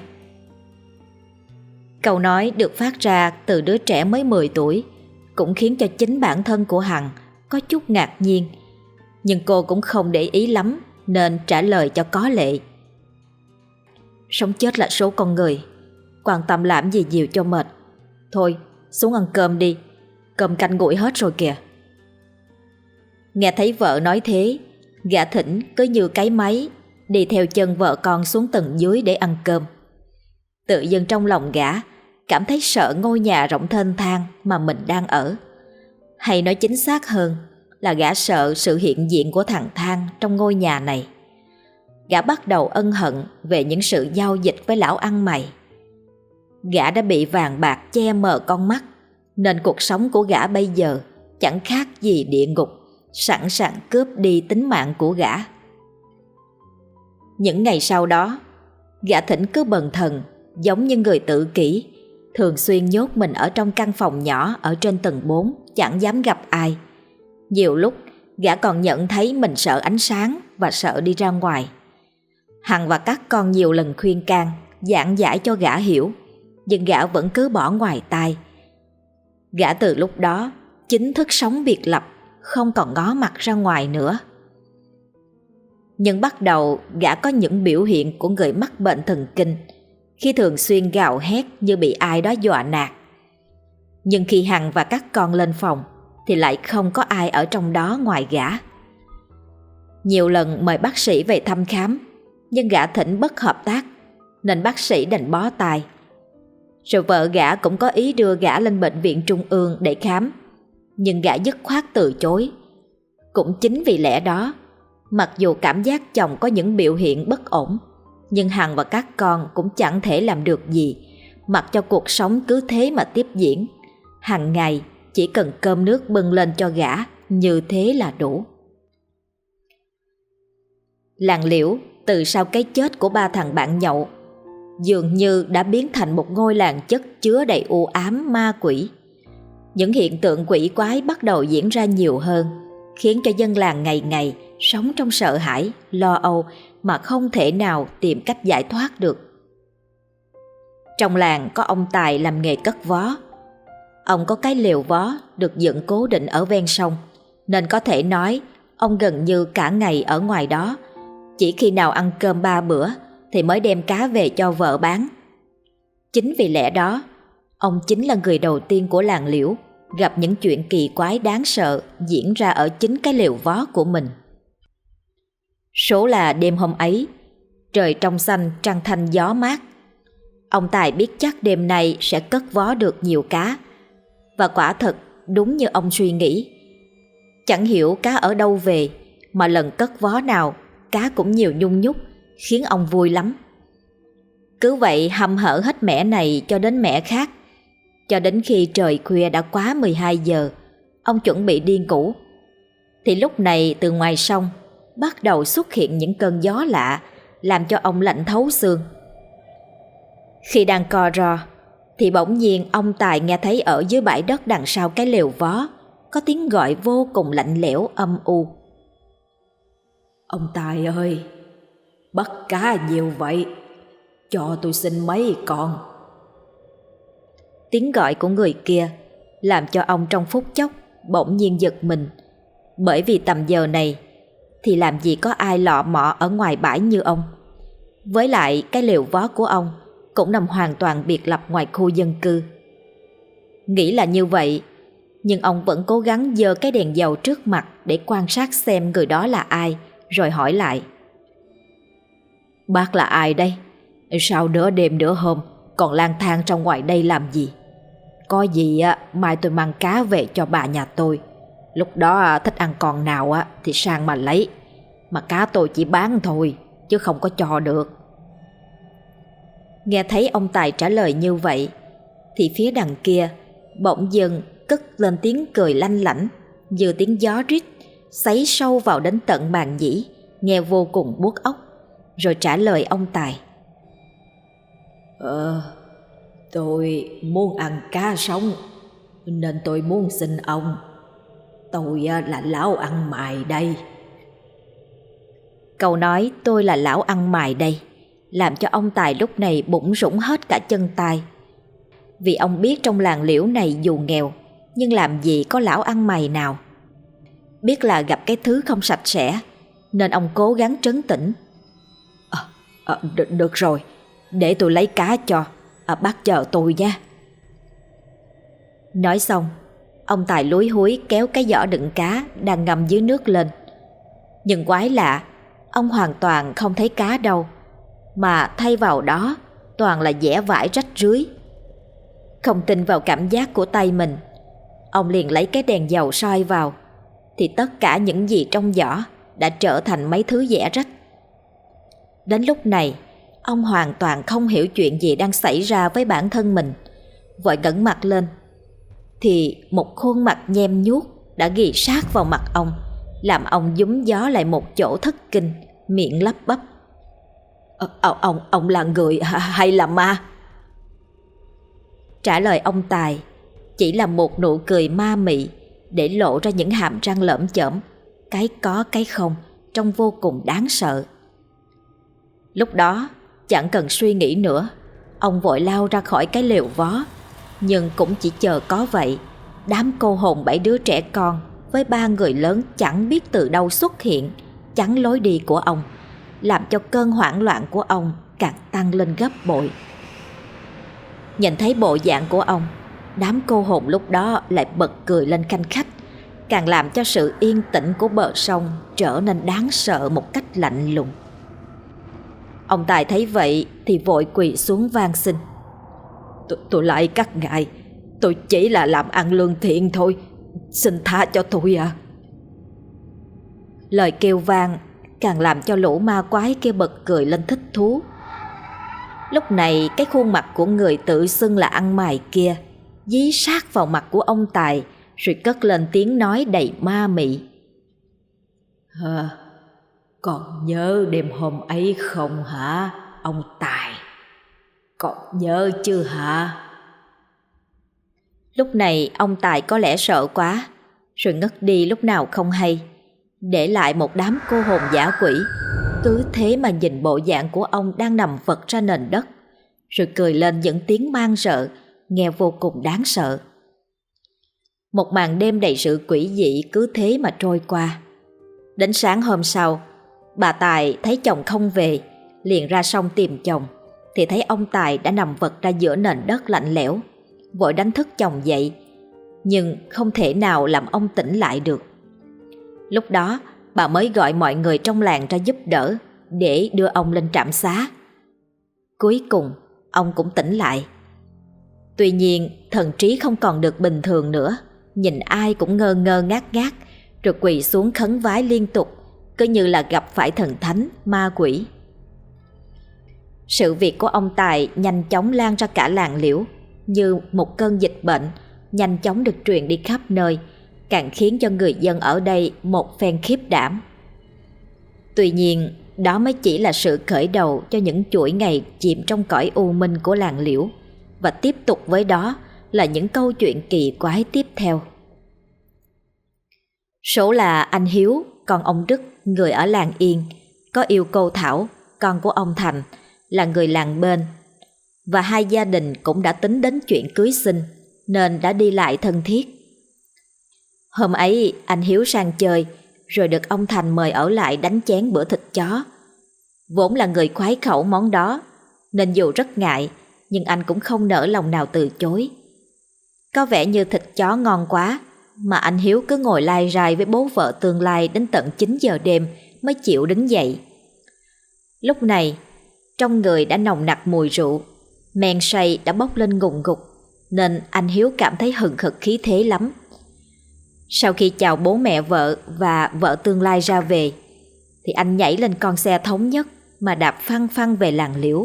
[SPEAKER 1] Câu nói được phát ra từ đứa trẻ mới 10 tuổi cũng khiến cho chính bản thân của Hằng có chút ngạc nhiên. Nhưng cô cũng không để ý lắm nên trả lời cho có lệ. Sống chết là số con người, quan tâm làm gì nhiều cho mệt. Thôi xuống ăn cơm đi, cơm canh nguội hết rồi kìa. Nghe thấy vợ nói thế, gã Thỉnh cứ như cái máy đi theo chân vợ con xuống tầng dưới để ăn cơm. Tự dưng trong lòng gã cảm thấy sợ ngôi nhà rộng thênh thang mà mình đang ở. Hay nói chính xác hơn là gã sợ sự hiện diện của thằng Thang trong ngôi nhà này. Gã bắt đầu ân hận về những sự giao dịch với lão ăn mày. Gã đã bị vàng bạc che mờ con mắt, nên cuộc sống của gã bây giờ chẳng khác gì địa ngục, sẵn sàng cướp đi tính mạng của gã. Những ngày sau đó, gã Thỉnh cứ bần thần, giống như người tự kỷ, thường xuyên nhốt mình ở trong căn phòng nhỏ ở trên tầng 4, chẳng dám gặp ai. Nhiều lúc, gã còn nhận thấy mình sợ ánh sáng và sợ đi ra ngoài. Hằng và các con nhiều lần khuyên can, giảng giải cho gã hiểu, nhưng gã vẫn cứ bỏ ngoài tai. Gã từ lúc đó chính thức sống biệt lập, không còn ngó mặt ra ngoài nữa. Nhưng bắt đầu gã có những biểu hiện của người mắc bệnh thần kinh, khi thường xuyên gào hét như bị ai đó dọa nạt. Nhưng khi Hằng và các con lên phòng thì lại không có ai ở trong đó ngoài gã. Nhiều lần mời bác sĩ về thăm khám, nhưng gã Thỉnh bất hợp tác nên bác sĩ đành bó tay. Rồi vợ gã cũng có ý đưa gã lên bệnh viện trung ương để khám, nhưng gã dứt khoát từ chối. Cũng chính vì lẽ đó, mặc dù cảm giác chồng có những biểu hiện bất ổn, nhưng Hằng và các con cũng chẳng thể làm được gì, mặc cho cuộc sống cứ thế mà tiếp diễn. Hàng ngày chỉ cần cơm nước bưng lên cho gã, như thế là đủ. Làng Liễu từ sau cái chết của ba thằng bạn nhậu dường như đã biến thành một ngôi làng chất chứa đầy u ám ma quỷ. Những hiện tượng quỷ quái bắt đầu diễn ra nhiều hơn, khiến cho dân làng ngày ngày sống trong sợ hãi, lo âu mà không thể nào tìm cách giải thoát được. Trong làng có ông Tài làm nghề cất vó. Ông có cái lều vó được dựng cố định ở ven sông, nên có thể nói ông gần như cả ngày ở ngoài đó. Chỉ khi nào ăn cơm 3 bữa thì mới đem cá về cho vợ bán. Chính vì lẽ đó, ông chính là người đầu tiên của làng Liễu gặp những chuyện kỳ quái đáng sợ diễn ra ở chính cái lều vó của mình. Số là đêm hôm ấy, Trời trong xanh, trăng thanh gió mát. Ông Tài biết chắc đêm nay sẽ cất vó được nhiều cá. Và quả thật đúng như ông suy nghĩ. Chẳng hiểu cá ở đâu về mà lần cất vó nào cá cũng nhiều nhung nhúc, khiến ông vui lắm. Cứ vậy hăm hở hết mẻ này cho đến mẻ khác, cho đến khi trời khuya đã quá 12 giờ, ông chuẩn bị đi ngủ. Thì lúc này từ ngoài sông bắt đầu xuất hiện những cơn gió lạ, làm cho ông lạnh thấu xương. Khi đang co ro thì bỗng nhiên ông Tài nghe thấy ở dưới bãi đất đằng sau cái lều vó có tiếng gọi vô cùng lạnh lẽo âm u.
[SPEAKER 2] Ông Tài ơi, bắt cá nhiều vậy, cho tôi xin mấy con.
[SPEAKER 1] Tiếng gọi của người kia làm cho ông trong phút chốc bỗng nhiên giật mình, bởi vì tầm giờ này thì làm gì có ai lọ mọ ở ngoài bãi như ông. Với lại cái lều vó của ông cũng nằm hoàn toàn biệt lập ngoài khu dân cư. Nghĩ là như vậy, nhưng ông vẫn cố gắng giơ cái đèn dầu trước mặt để quan sát xem người đó là ai, rồi hỏi lại.
[SPEAKER 2] Bác là ai đây? Sao nửa đêm nửa hôm còn lang thang trong ngoài đây làm gì? Có gì mai tôi mang cá về cho bà nhà tôi. Lúc đó thích ăn con nào thì sang mà lấy. Mà cá tôi chỉ bán thôi, chứ không có cho được.
[SPEAKER 1] Nghe thấy ông Tài trả lời như vậy, thì phía đằng kia bỗng dưng cất lên tiếng cười lanh lảnh, như tiếng gió rít, xoáy sâu vào đến tận màng nhĩ, nghe vô cùng buốt óc, rồi trả lời ông Tài.
[SPEAKER 2] Tôi muốn ăn cá sống, nên tôi muốn xin ông. Tôi là lão ăn mày đây.
[SPEAKER 1] Câu nói tôi là lão ăn mày đây làm cho ông Tài lúc này bủn rủn hết cả chân tay. Vì ông biết trong làng liễu này dù nghèo, nhưng làm gì có lão ăn mày nào. Biết là gặp cái thứ không sạch sẽ, nên ông cố gắng trấn tĩnh.
[SPEAKER 2] Được rồi, để tôi lấy cá cho. Bác chờ tôi nha.
[SPEAKER 1] Nói xong, ông Tài lúi húi kéo cái giỏ đựng cá đang ngâm dưới nước lên. Nhưng quái lạ, ông hoàn toàn không thấy cá đâu, mà thay vào đó toàn là dẻ vải rách rưới. Không tin vào cảm giác của tay mình, ông liền lấy cái đèn dầu soi vào, thì tất cả những gì trong giỏ đã trở thành mấy thứ dẻ rách. Đến lúc này, ông hoàn toàn không hiểu chuyện gì đang xảy ra với bản thân mình. Vội ngẩng mặt lên, thì một khuôn mặt nhem nhuốc đã ghì sát vào mặt ông, làm ông giúm gió lại một chỗ thất kinh, miệng lắp bắp.
[SPEAKER 2] Ông là người hay là ma?
[SPEAKER 1] Trả lời ông Tài chỉ là một nụ cười ma mị, để lộ ra những hàm răng lởm chởm, cái có cái không, trông vô cùng đáng sợ. Lúc đó chẳng cần suy nghĩ nữa, ông vội lao ra khỏi cái lều vó. Nhưng cũng chỉ chờ có vậy, đám cô hồn 7 đứa trẻ con với 3 người lớn chẳng biết từ đâu xuất hiện, chắn lối đi của ông, làm cho cơn hoảng loạn của ông càng tăng lên gấp bội. Nhìn thấy bộ dạng của ông, đám cô hồn lúc đó lại bật cười lên khanh khách, càng làm cho sự yên tĩnh của bờ sông trở nên đáng sợ một cách lạnh lùng. Ông Tài thấy vậy thì vội quỳ xuống van xin.
[SPEAKER 2] Tôi lại các ngài, tôi chỉ là làm ăn lương thiện thôi, xin tha cho tôi à.
[SPEAKER 1] Lời kêu van càng làm cho lũ ma quái kia bật cười lên thích thú. Lúc này cái khuôn mặt của người tự xưng là ăn mày kia dí sát vào mặt của ông Tài, rồi cất lên tiếng nói đầy ma mị.
[SPEAKER 2] Còn nhớ đêm hôm ấy không hả ông Tài? Còn nhớ chưa hả?
[SPEAKER 1] Lúc này ông Tài có lẽ sợ quá, rồi ngất đi lúc nào không hay, để lại một đám cô hồn dã quỷ cứ thế mà nhìn bộ dạng của ông đang nằm vật ra nền đất, rồi cười lên những tiếng man rợ, nghe vô cùng đáng sợ. Một màn đêm đầy sự quỷ dị cứ thế mà trôi qua. Đến sáng hôm sau, bà Tài thấy chồng không về, liền ra sông tìm chồng, thì thấy ông Tài đã nằm vật ra giữa nền đất lạnh lẽo. Vội đánh thức chồng dậy, nhưng không thể nào làm ông tỉnh lại được. Lúc đó bà mới gọi mọi người trong làng ra giúp đỡ, để đưa ông lên trạm xá. Cuối cùng ông cũng tỉnh lại. Tuy nhiên thần trí không còn được bình thường nữa, nhìn ai cũng ngơ ngơ ngác ngác, rồi quỳ xuống khấn vái liên tục, cứ như là gặp phải thần thánh ma quỷ. Sự việc của ông Tài nhanh chóng lan ra cả làng Liễu, như một cơn dịch bệnh, nhanh chóng được truyền đi khắp nơi, càng khiến cho người dân ở đây một phen khiếp đảm. Tuy nhiên, đó mới chỉ là sự khởi đầu cho những chuỗi ngày chìm trong cõi u minh của làng Liễu, và tiếp tục với đó là những câu chuyện kỳ quái tiếp theo. Số là anh Hiếu, con ông Đức, người ở làng Yên, có yêu cô Thảo, con của ông Thành, là người làng bên, và hai gia đình cũng đã tính đến chuyện cưới xin, nên đã đi lại thân thiết. Hôm ấy anh Hiếu sang chơi, rồi được ông Thành mời ở lại đánh chén bữa thịt chó. Vốn là người khoái khẩu món đó, nên dù rất ngại, nhưng anh cũng không nỡ lòng nào từ chối. Có vẻ như thịt chó ngon quá, mà anh Hiếu cứ ngồi lai rai với bố vợ tương lai đến tận 9 giờ đêm mới chịu đứng dậy. Lúc này, trong người đã nồng nặc mùi rượu, men say đã bốc lên ngùn ngụt, nên anh Hiếu cảm thấy hừng hực khí thế lắm. Sau khi chào bố mẹ vợ và vợ tương lai ra về, thì anh nhảy lên con xe thống nhất mà đạp phăng phăng về làng Liễu.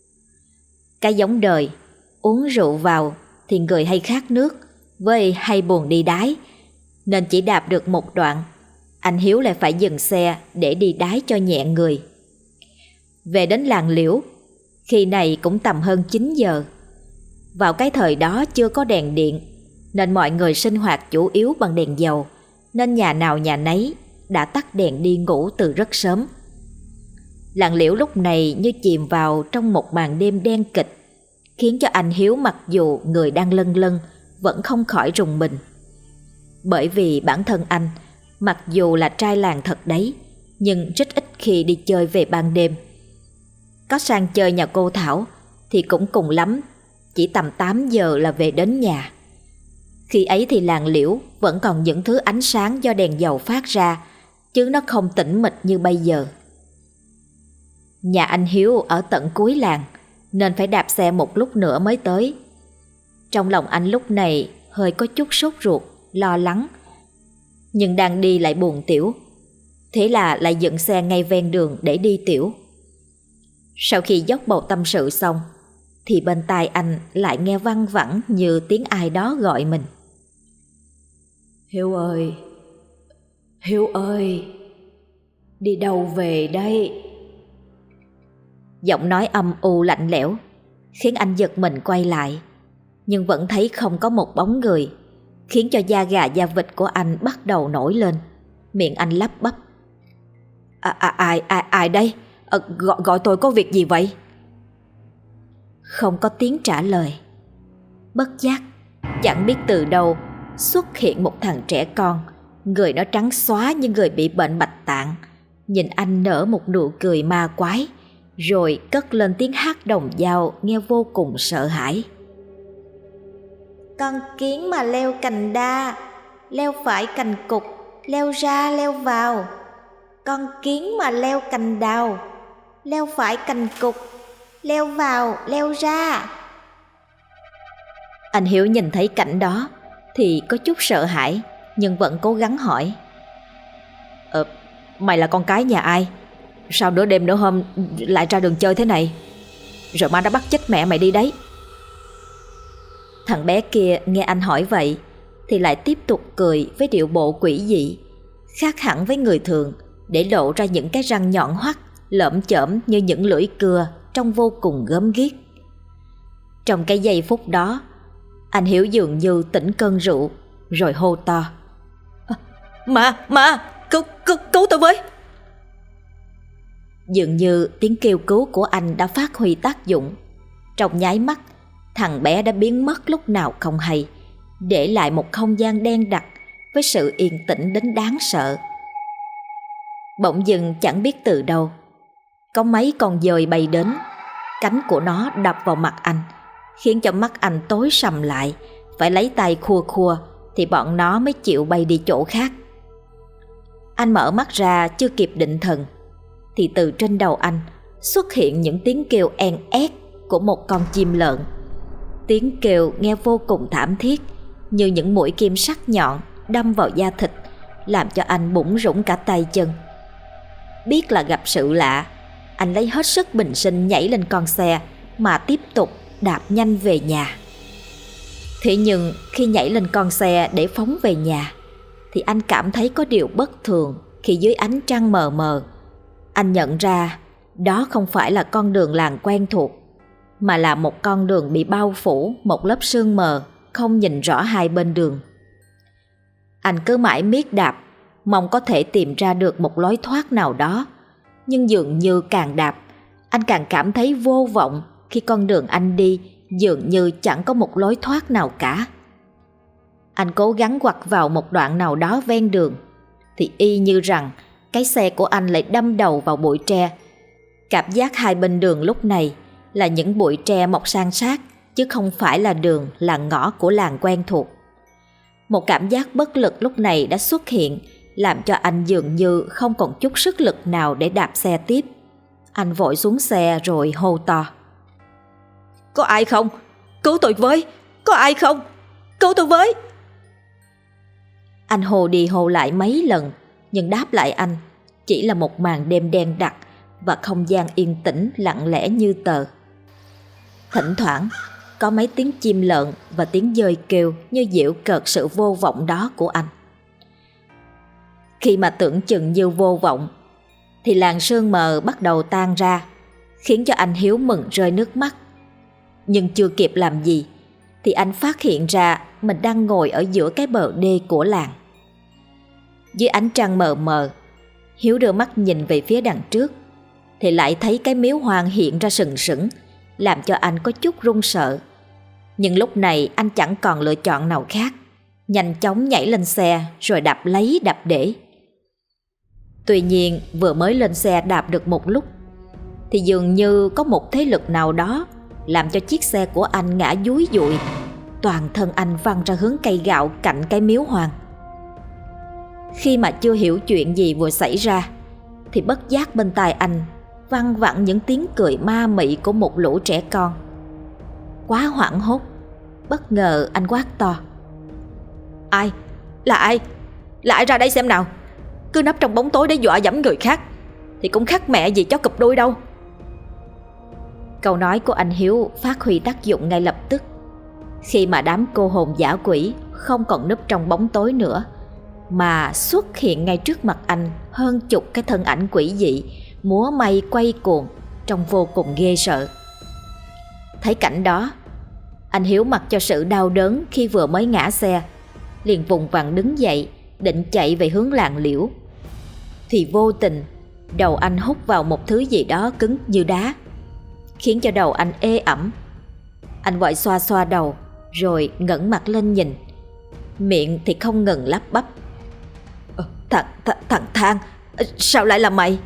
[SPEAKER 1] Cái giống đời, uống rượu vào thì người hay khát nước, với hay buồn đi đái, nên chỉ đạp được một đoạn, anh Hiếu lại phải dừng xe để đi đái cho nhẹ người. Về đến làng Liễu, khi này cũng tầm hơn 9 giờ. Vào cái thời đó chưa có đèn điện, nên mọi người sinh hoạt chủ yếu bằng đèn dầu, nên nhà nào nhà nấy đã tắt đèn đi ngủ từ rất sớm. Làng Liễu lúc này như chìm vào trong một màn đêm đen kịch, khiến cho anh Hiếu mặc dù người đang lân lân vẫn không khỏi rùng mình. Bởi vì bản thân anh, mặc dù là trai làng thật đấy, nhưng rất ít khi đi chơi về ban đêm. Có sang chơi nhà cô Thảo thì cũng cùng lắm chỉ tầm 8 giờ là về đến nhà. Khi ấy thì làng Liễu vẫn còn những thứ ánh sáng do đèn dầu phát ra, chứ nó không tĩnh mịch như bây giờ. Nhà anh Hiếu ở tận cuối làng, nên phải đạp xe một lúc nữa mới tới. Trong lòng anh lúc này hơi có chút sốt ruột, lo lắng, nhưng đang đi lại buồn tiểu, thế là lại dựng xe ngay ven đường để đi tiểu. Sau khi dốc bầu tâm sự xong, thì bên tai anh lại nghe văng vẳng như tiếng ai đó gọi mình. Hiếu ơi, Hiếu ơi, đi đâu về đây? Giọng nói âm u lạnh lẽo khiến anh giật mình quay lại, nhưng vẫn thấy không có một bóng người, khiến cho da gà da vịt của anh bắt đầu nổi lên. Miệng anh lắp bắp: Ai đây? Gọi tôi có việc gì vậy? Không có tiếng trả lời. Bất giác, chẳng biết từ đâu xuất hiện một thằng trẻ con, người nó trắng xóa như người bị bệnh bạch tạng, nhìn anh nở một nụ cười ma quái, rồi cất lên tiếng hát đồng dao nghe vô cùng sợ hãi. Con kiến mà leo cành đa, leo phải cành cục, leo ra leo vào. Con kiến mà leo cành đào, leo phải cành cục, leo vào leo ra. Anh Hiếu nhìn thấy cảnh đó thì có chút sợ hãi, nhưng vẫn cố gắng hỏi: Mày là con cái nhà ai? Sao nửa đêm nửa hôm lại ra đường chơi thế này? Rồi má đã bắt chết mẹ mày đi đấy. Thằng bé kia nghe anh hỏi vậy thì lại tiếp tục cười với điệu bộ quỷ dị, khác hẳn với người thường, để lộ ra những cái răng nhọn hoắt lởm chởm như những lưỡi cưa, trông vô cùng gớm ghiếc. Trong cái giây phút đó, anh Hiếu dường như tỉnh cơn rượu, rồi hô to: Mà, cứu tôi với! Dường như tiếng kêu cứu của anh đã phát huy tác dụng. Trong nháy mắt, thằng bé đã biến mất lúc nào không hay, để lại một không gian đen đặc với sự yên tĩnh đến đáng sợ. Bỗng dưng chẳng biết từ đâu, có mấy con dơi bay đến, cánh của nó đập vào mặt anh, khiến cho mắt anh tối sầm lại, phải lấy tay khua khua thì bọn nó mới chịu bay đi chỗ khác. Anh mở mắt ra chưa kịp định thần thì từ trên đầu anh xuất hiện những tiếng kêu en ét của một con chim lợn. Tiếng kêu nghe vô cùng thảm thiết, như những mũi kim sắc nhọn đâm vào da thịt, làm cho anh bủn rủn cả tay chân. Biết là gặp sự lạ, anh lấy hết sức bình sinh nhảy lên con xe mà tiếp tục đạp nhanh về nhà. Thế nhưng khi nhảy lên con xe để phóng về nhà thì anh cảm thấy có điều bất thường khi dưới ánh trăng mờ mờ. Anh nhận ra đó không phải là con đường làng quen thuộc, mà là một con đường bị bao phủ một lớp sương mờ, không nhìn rõ hai bên đường. Anh cứ mãi miết đạp, mong có thể tìm ra được một lối thoát nào đó. Nhưng dường như càng đạp, anh càng cảm thấy vô vọng khi con đường anh đi dường như chẳng có một lối thoát nào cả. Anh cố gắng quặt vào một đoạn nào đó ven đường, thì y như rằng cái xe của anh lại đâm đầu vào bụi tre. Cảm giác hai bên đường lúc này là những bụi tre mọc san sát, chứ không phải là đường, là ngõ của làng quen thuộc. Một cảm giác bất lực lúc này đã xuất hiện, làm cho anh dường như không còn chút sức lực nào để đạp xe tiếp. Anh vội xuống xe rồi hô to: "Có ai không? Cứu tôi với! Có ai không? Cứu tôi với!" Anh hô đi hô lại mấy lần, nhưng đáp lại anh chỉ là một màn đêm đen đặc và không gian yên tĩnh lặng lẽ như tờ. Thỉnh thoảng có mấy tiếng chim lợn và tiếng dơi kêu như giễu cợt sự vô vọng đó của anh. Khi mà tưởng chừng như vô vọng thì làn sương mờ bắt đầu tan ra, khiến cho anh Hiếu mừng rơi nước mắt. Nhưng chưa kịp làm gì thì anh phát hiện ra mình đang ngồi ở giữa cái bờ đê của làng. Dưới ánh trăng mờ mờ, Hiếu đưa mắt nhìn về phía đằng trước thì lại thấy cái miếu hoang hiện ra sừng sững, làm cho anh có chút run sợ. Nhưng lúc này anh chẳng còn lựa chọn nào khác, nhanh chóng nhảy lên xe rồi đạp lấy đạp để. Tuy nhiên vừa mới lên xe đạp được một lúc thì dường như có một thế lực nào đó làm cho chiếc xe của anh ngã dúi dụi, toàn thân anh văng ra hướng cây gạo cạnh cái miếu hoang. Khi mà chưa hiểu chuyện gì vừa xảy ra thì bất giác bên tai anh văng vẳng những tiếng cười ma mị của một lũ trẻ con. Quá hoảng hốt, bất ngờ anh quát to: "Ai? Là ai? Là ai ra đây xem nào? Cứ nấp trong bóng tối để dọa dẫm người khác thì cũng khác mẹ gì chó cụp đuôi đâu." Câu nói của anh Hiếu phát huy tác dụng ngay lập tức, khi mà đám cô hồn dã quỷ không còn núp trong bóng tối nữa, mà xuất hiện ngay trước mặt anh hơn chục cái thân ảnh quỷ dị múa may quay cuồng trông vô cùng ghê sợ. Thấy cảnh đó, anh Hiếu mặc cho sự đau đớn khi vừa mới ngã xe, liền vùng vằng đứng dậy định chạy về hướng làng liễu, thì vô tình đầu anh hút vào một thứ gì đó cứng như đá, khiến cho đầu anh ê ẩm. Anh vội xoa xoa đầu rồi ngẩng mặt lên nhìn, miệng thì không ngừng lắp bắp: Thằng Thang, sao lại là mày?"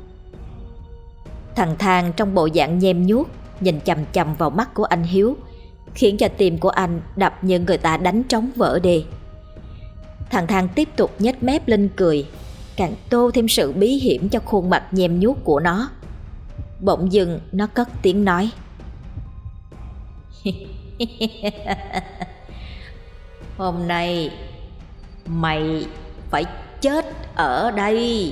[SPEAKER 1] Thằng Thang trong bộ dạng nhem nhuốc nhìn chằm chằm vào mắt của anh Hiếu, khiến cho tim của anh đập như người ta đánh trống vỡ đê. Thằng Thang tiếp tục nhếch mép lên cười, càng tô thêm sự bí hiểm cho khuôn mặt nhem nhuốc của nó. Bỗng dưng nó cất tiếng nói: "Hôm nay mày phải chết ở đây."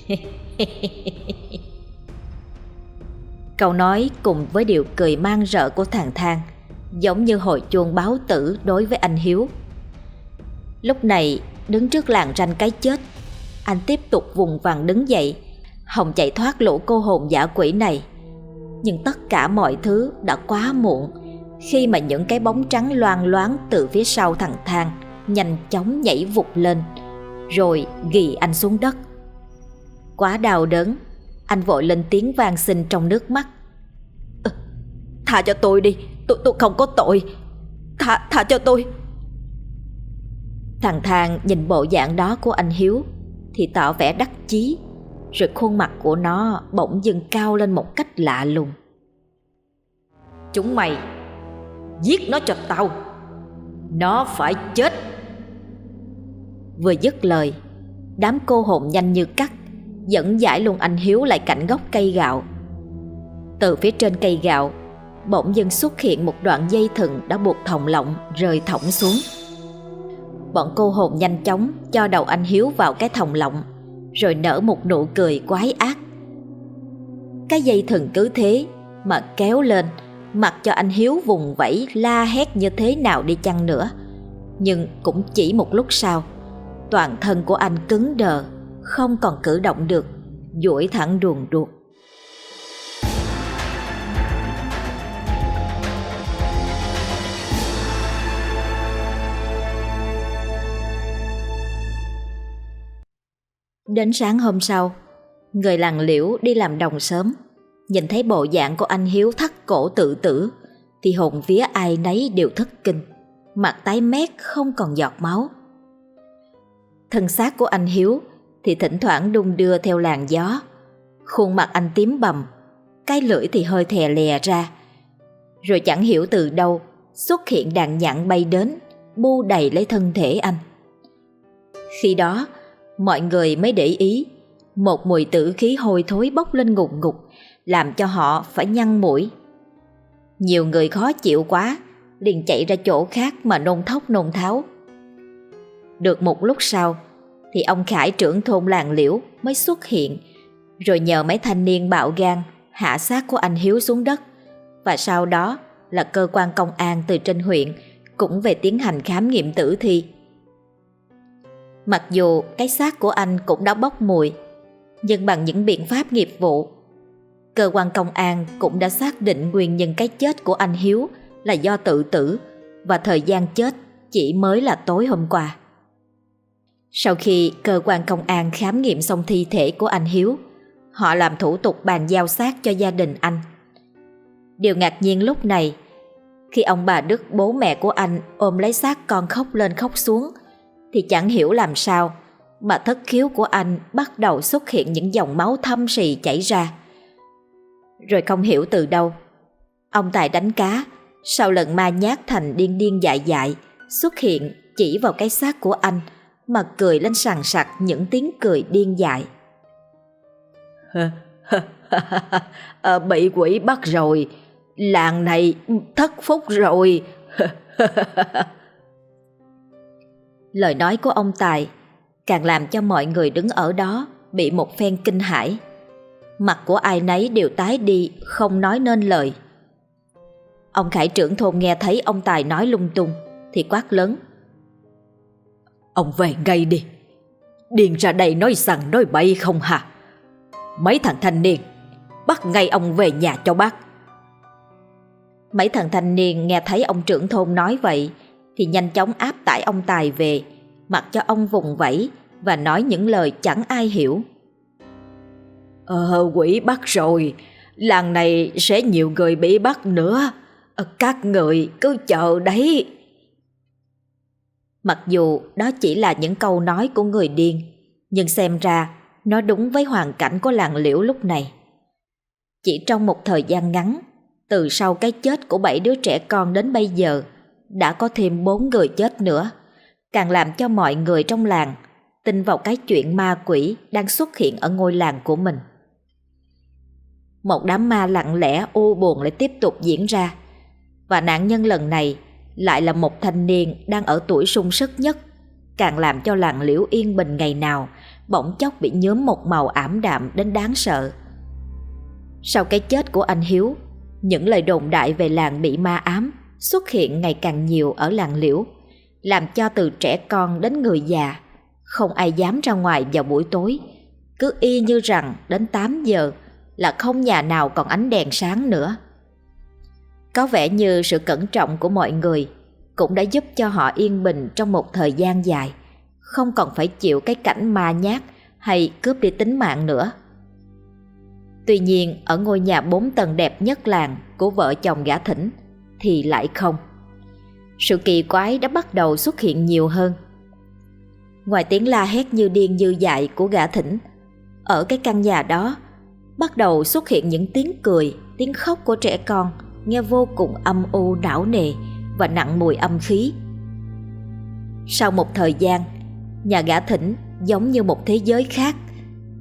[SPEAKER 1] Câu nói cùng với điệu cười man rợ của thằng Thang giống như hồi chuông báo tử đối với anh Hiếu. Lúc này đứng trước làn ranh cái chết, anh tiếp tục vùng vằng đứng dậy, hòng chạy thoát lũ cô hồn dã quỷ này. Nhưng tất cả mọi thứ đã quá muộn, khi mà những cái bóng trắng loang loáng từ phía sau thằng Thang nhanh chóng nhảy vụt lên, rồi ghì anh xuống đất. Quá đau đớn, anh vội lên tiếng van xin trong nước mắt: "Tha cho tôi đi, tôi không có tội, tha cho tôi." Thằng Thang nhìn bộ dạng đó của anh Hiếu thì tỏ vẻ đắc chí, rồi khuôn mặt của nó bỗng dưng cao lên một cách lạ lùng: "Chúng mày giết nó cho tao, nó phải chết." Vừa dứt lời, đám cô hồn nhanh như cắt dẫn dải luôn anh Hiếu lại cạnh gốc cây gạo. Từ phía trên cây gạo bỗng dưng xuất hiện một đoạn dây thừng đã buộc thòng lọng rơi thõng xuống. Bọn cô hồn nhanh chóng cho đầu anh Hiếu vào cái thòng lọng, rồi nở một nụ cười quái ác. Cái dây thừng cứ thế mà kéo lên, mặc cho anh Hiếu vùng vẫy la hét như thế nào đi chăng nữa, nhưng cũng chỉ một lúc sau, toàn thân của anh cứng đờ, không còn cử động được, duỗi thẳng đùn đụt. Đến sáng hôm sau, người làng Liễu đi làm đồng sớm, nhìn thấy bộ dạng của anh Hiếu thắt cổ tự tử thì hồn vía ai nấy đều thất kinh, mặt tái mét không còn giọt máu. Thân xác của anh Hiếu thì thỉnh thoảng đung đưa theo làn gió, khuôn mặt anh tím bầm, cái lưỡi thì hơi thè lè ra, rồi chẳng hiểu từ đâu xuất hiện đàn nhạn bay đến, bu đầy lấy thân thể anh. Khi đó mọi người mới để ý một mùi tử khí hôi thối bốc lên ngùn ngụt, làm cho họ phải nhăn mũi. Nhiều người khó chịu quá liền chạy ra chỗ khác mà nôn thốc nôn tháo. Được một lúc sau thì ông Khải trưởng thôn làng Liễu mới xuất hiện, rồi nhờ mấy thanh niên bạo gan hạ xác của anh Hiếu xuống đất, và sau đó là cơ quan công an từ trên huyện cũng về tiến hành khám nghiệm tử thi. Mặc dù cái xác của anh cũng đã bốc mùi, nhưng bằng những biện pháp nghiệp vụ, cơ quan công an cũng đã xác định nguyên nhân cái chết của anh Hiếu là do tự tử, và thời gian chết chỉ mới là tối hôm qua. Sau khi cơ quan công an khám nghiệm xong thi thể của anh Hiếu, họ làm thủ tục bàn giao xác cho gia đình anh. Điều ngạc nhiên lúc này, khi ông bà Đức, bố mẹ của anh, ôm lấy xác con khóc lên khóc xuống, thì chẳng hiểu làm sao mà thất khiếu của anh bắt đầu xuất hiện những dòng máu thâm sì chảy ra. Rồi không hiểu từ đâu, ông Tài đánh cá sau lần ma nhát thành điên điên dại dại xuất hiện chỉ vào cái xác của anh mà cười lên sằng sặc những tiếng cười điên dại. Bị quỷ bắt rồi, làng này thất phúc rồi. Lời nói của ông Tài càng làm cho mọi người đứng ở đó bị một phen kinh hãi. Mặt của ai nấy đều tái đi, không nói nên lời. Ông Khải trưởng thôn nghe thấy ông Tài nói lung tung thì quát lớn: "Ông về ngay đi, điên ra đây nói sằng nói bậy không hả? Mấy thằng thanh niên, bắt ngay ông về nhà cho bác." Mấy thằng thanh niên nghe thấy ông trưởng thôn nói vậy thì nhanh chóng áp tải ông Tài về, mặc cho ông vùng vẫy và nói những lời chẳng ai hiểu. Quỷ bắt rồi, làng này sẽ nhiều người bị bắt nữa, các người cứ chờ đấy. Mặc dù đó chỉ là những câu nói của người điên, nhưng xem ra nó đúng với hoàn cảnh của làng Liễu lúc này. Chỉ trong một thời gian ngắn, từ sau cái chết của 7 đứa trẻ con đến bây giờ, đã có thêm 4 người chết nữa, càng làm cho mọi người trong làng tin vào cái chuyện ma quỷ đang xuất hiện ở ngôi làng của mình. Một đám ma lặng lẽ u buồn lại tiếp tục diễn ra, và nạn nhân lần này lại là một thanh niên đang ở tuổi sung sức nhất, càng làm cho làng Liễu yên bình ngày nào bỗng chốc bị nhuốm một màu ảm đạm đến đáng sợ. Sau cái chết của anh Hiếu, những lời đồn đại về làng bị ma ám xuất hiện ngày càng nhiều ở làng Liễu, làm cho từ trẻ con đến người già không ai dám ra ngoài vào buổi tối, cứ y như rằng đến 8 giờ là không nhà nào còn ánh đèn sáng nữa. Có vẻ như sự cẩn trọng của mọi người cũng đã giúp cho họ yên bình trong một thời gian dài, không còn phải chịu cái cảnh ma nhát hay cướp đi tính mạng nữa. Tuy nhiên ở ngôi nhà 4 tầng đẹp nhất làng của vợ chồng gã Thỉnh thì lại không. Sự kỳ quái đã bắt đầu xuất hiện nhiều hơn. Ngoài tiếng la hét như điên như dại của gã Thỉnh, ở cái căn nhà đó bắt đầu xuất hiện những tiếng cười, tiếng khóc của trẻ con, nghe vô cùng âm u não nề và nặng mùi âm khí. Sau một thời gian, nhà gã Thỉnh giống như một thế giới khác.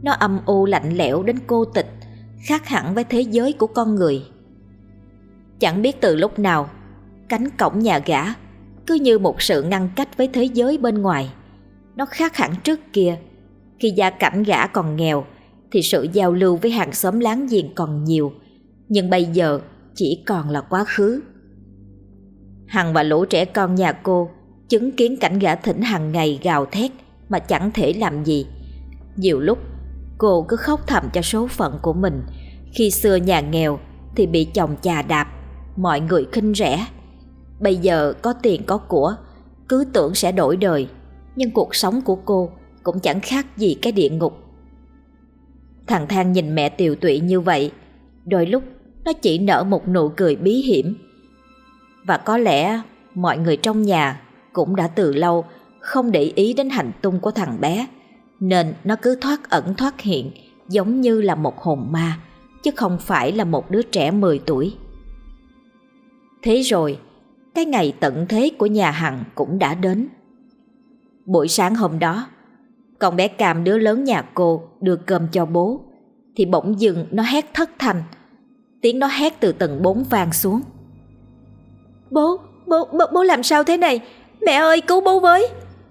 [SPEAKER 1] Nó âm u lạnh lẽo đến cô tịch, khác hẳn với thế giới của con người. Chẳng biết từ lúc nào, cánh cổng nhà gã cứ như một sự ngăn cách với thế giới bên ngoài. Nó khác hẳn trước kia. Khi gia cảnh gã còn nghèo thì sự giao lưu với hàng xóm láng giềng còn nhiều, nhưng bây giờ chỉ còn là quá khứ. Hằng và lũ trẻ con nhà cô chứng kiến cảnh gã Thỉnh hàng ngày gào thét mà chẳng thể làm gì. Nhiều lúc cô cứ khóc thầm cho số phận của mình. Khi xưa nhà nghèo thì bị chồng chà đạp, mọi người khinh rẻ. Bây giờ có tiền có của, cứ tưởng sẽ đổi đời, nhưng cuộc sống của cô cũng chẳng khác gì cái địa ngục. Thằng Thang nhìn mẹ tiều tụy như vậy, đôi lúc nó chỉ nở một nụ cười bí hiểm. Và có lẽ mọi người trong nhà cũng đã từ lâu không để ý đến hành tung của thằng bé, nên nó cứ thoát ẩn thoát hiện giống như là một hồn ma, chứ không phải là một đứa trẻ 10 tuổi. Thế rồi, cái ngày tận thế của nhà Hằng cũng đã đến. Buổi sáng hôm đó, con bé Cam đứa lớn nhà cô đưa cơm cho bố, thì bỗng dưng nó hét thất thanh. Tiếng nó hét từ tầng 4 vang xuống. Bố làm sao thế này? Mẹ ơi, cứu bố với!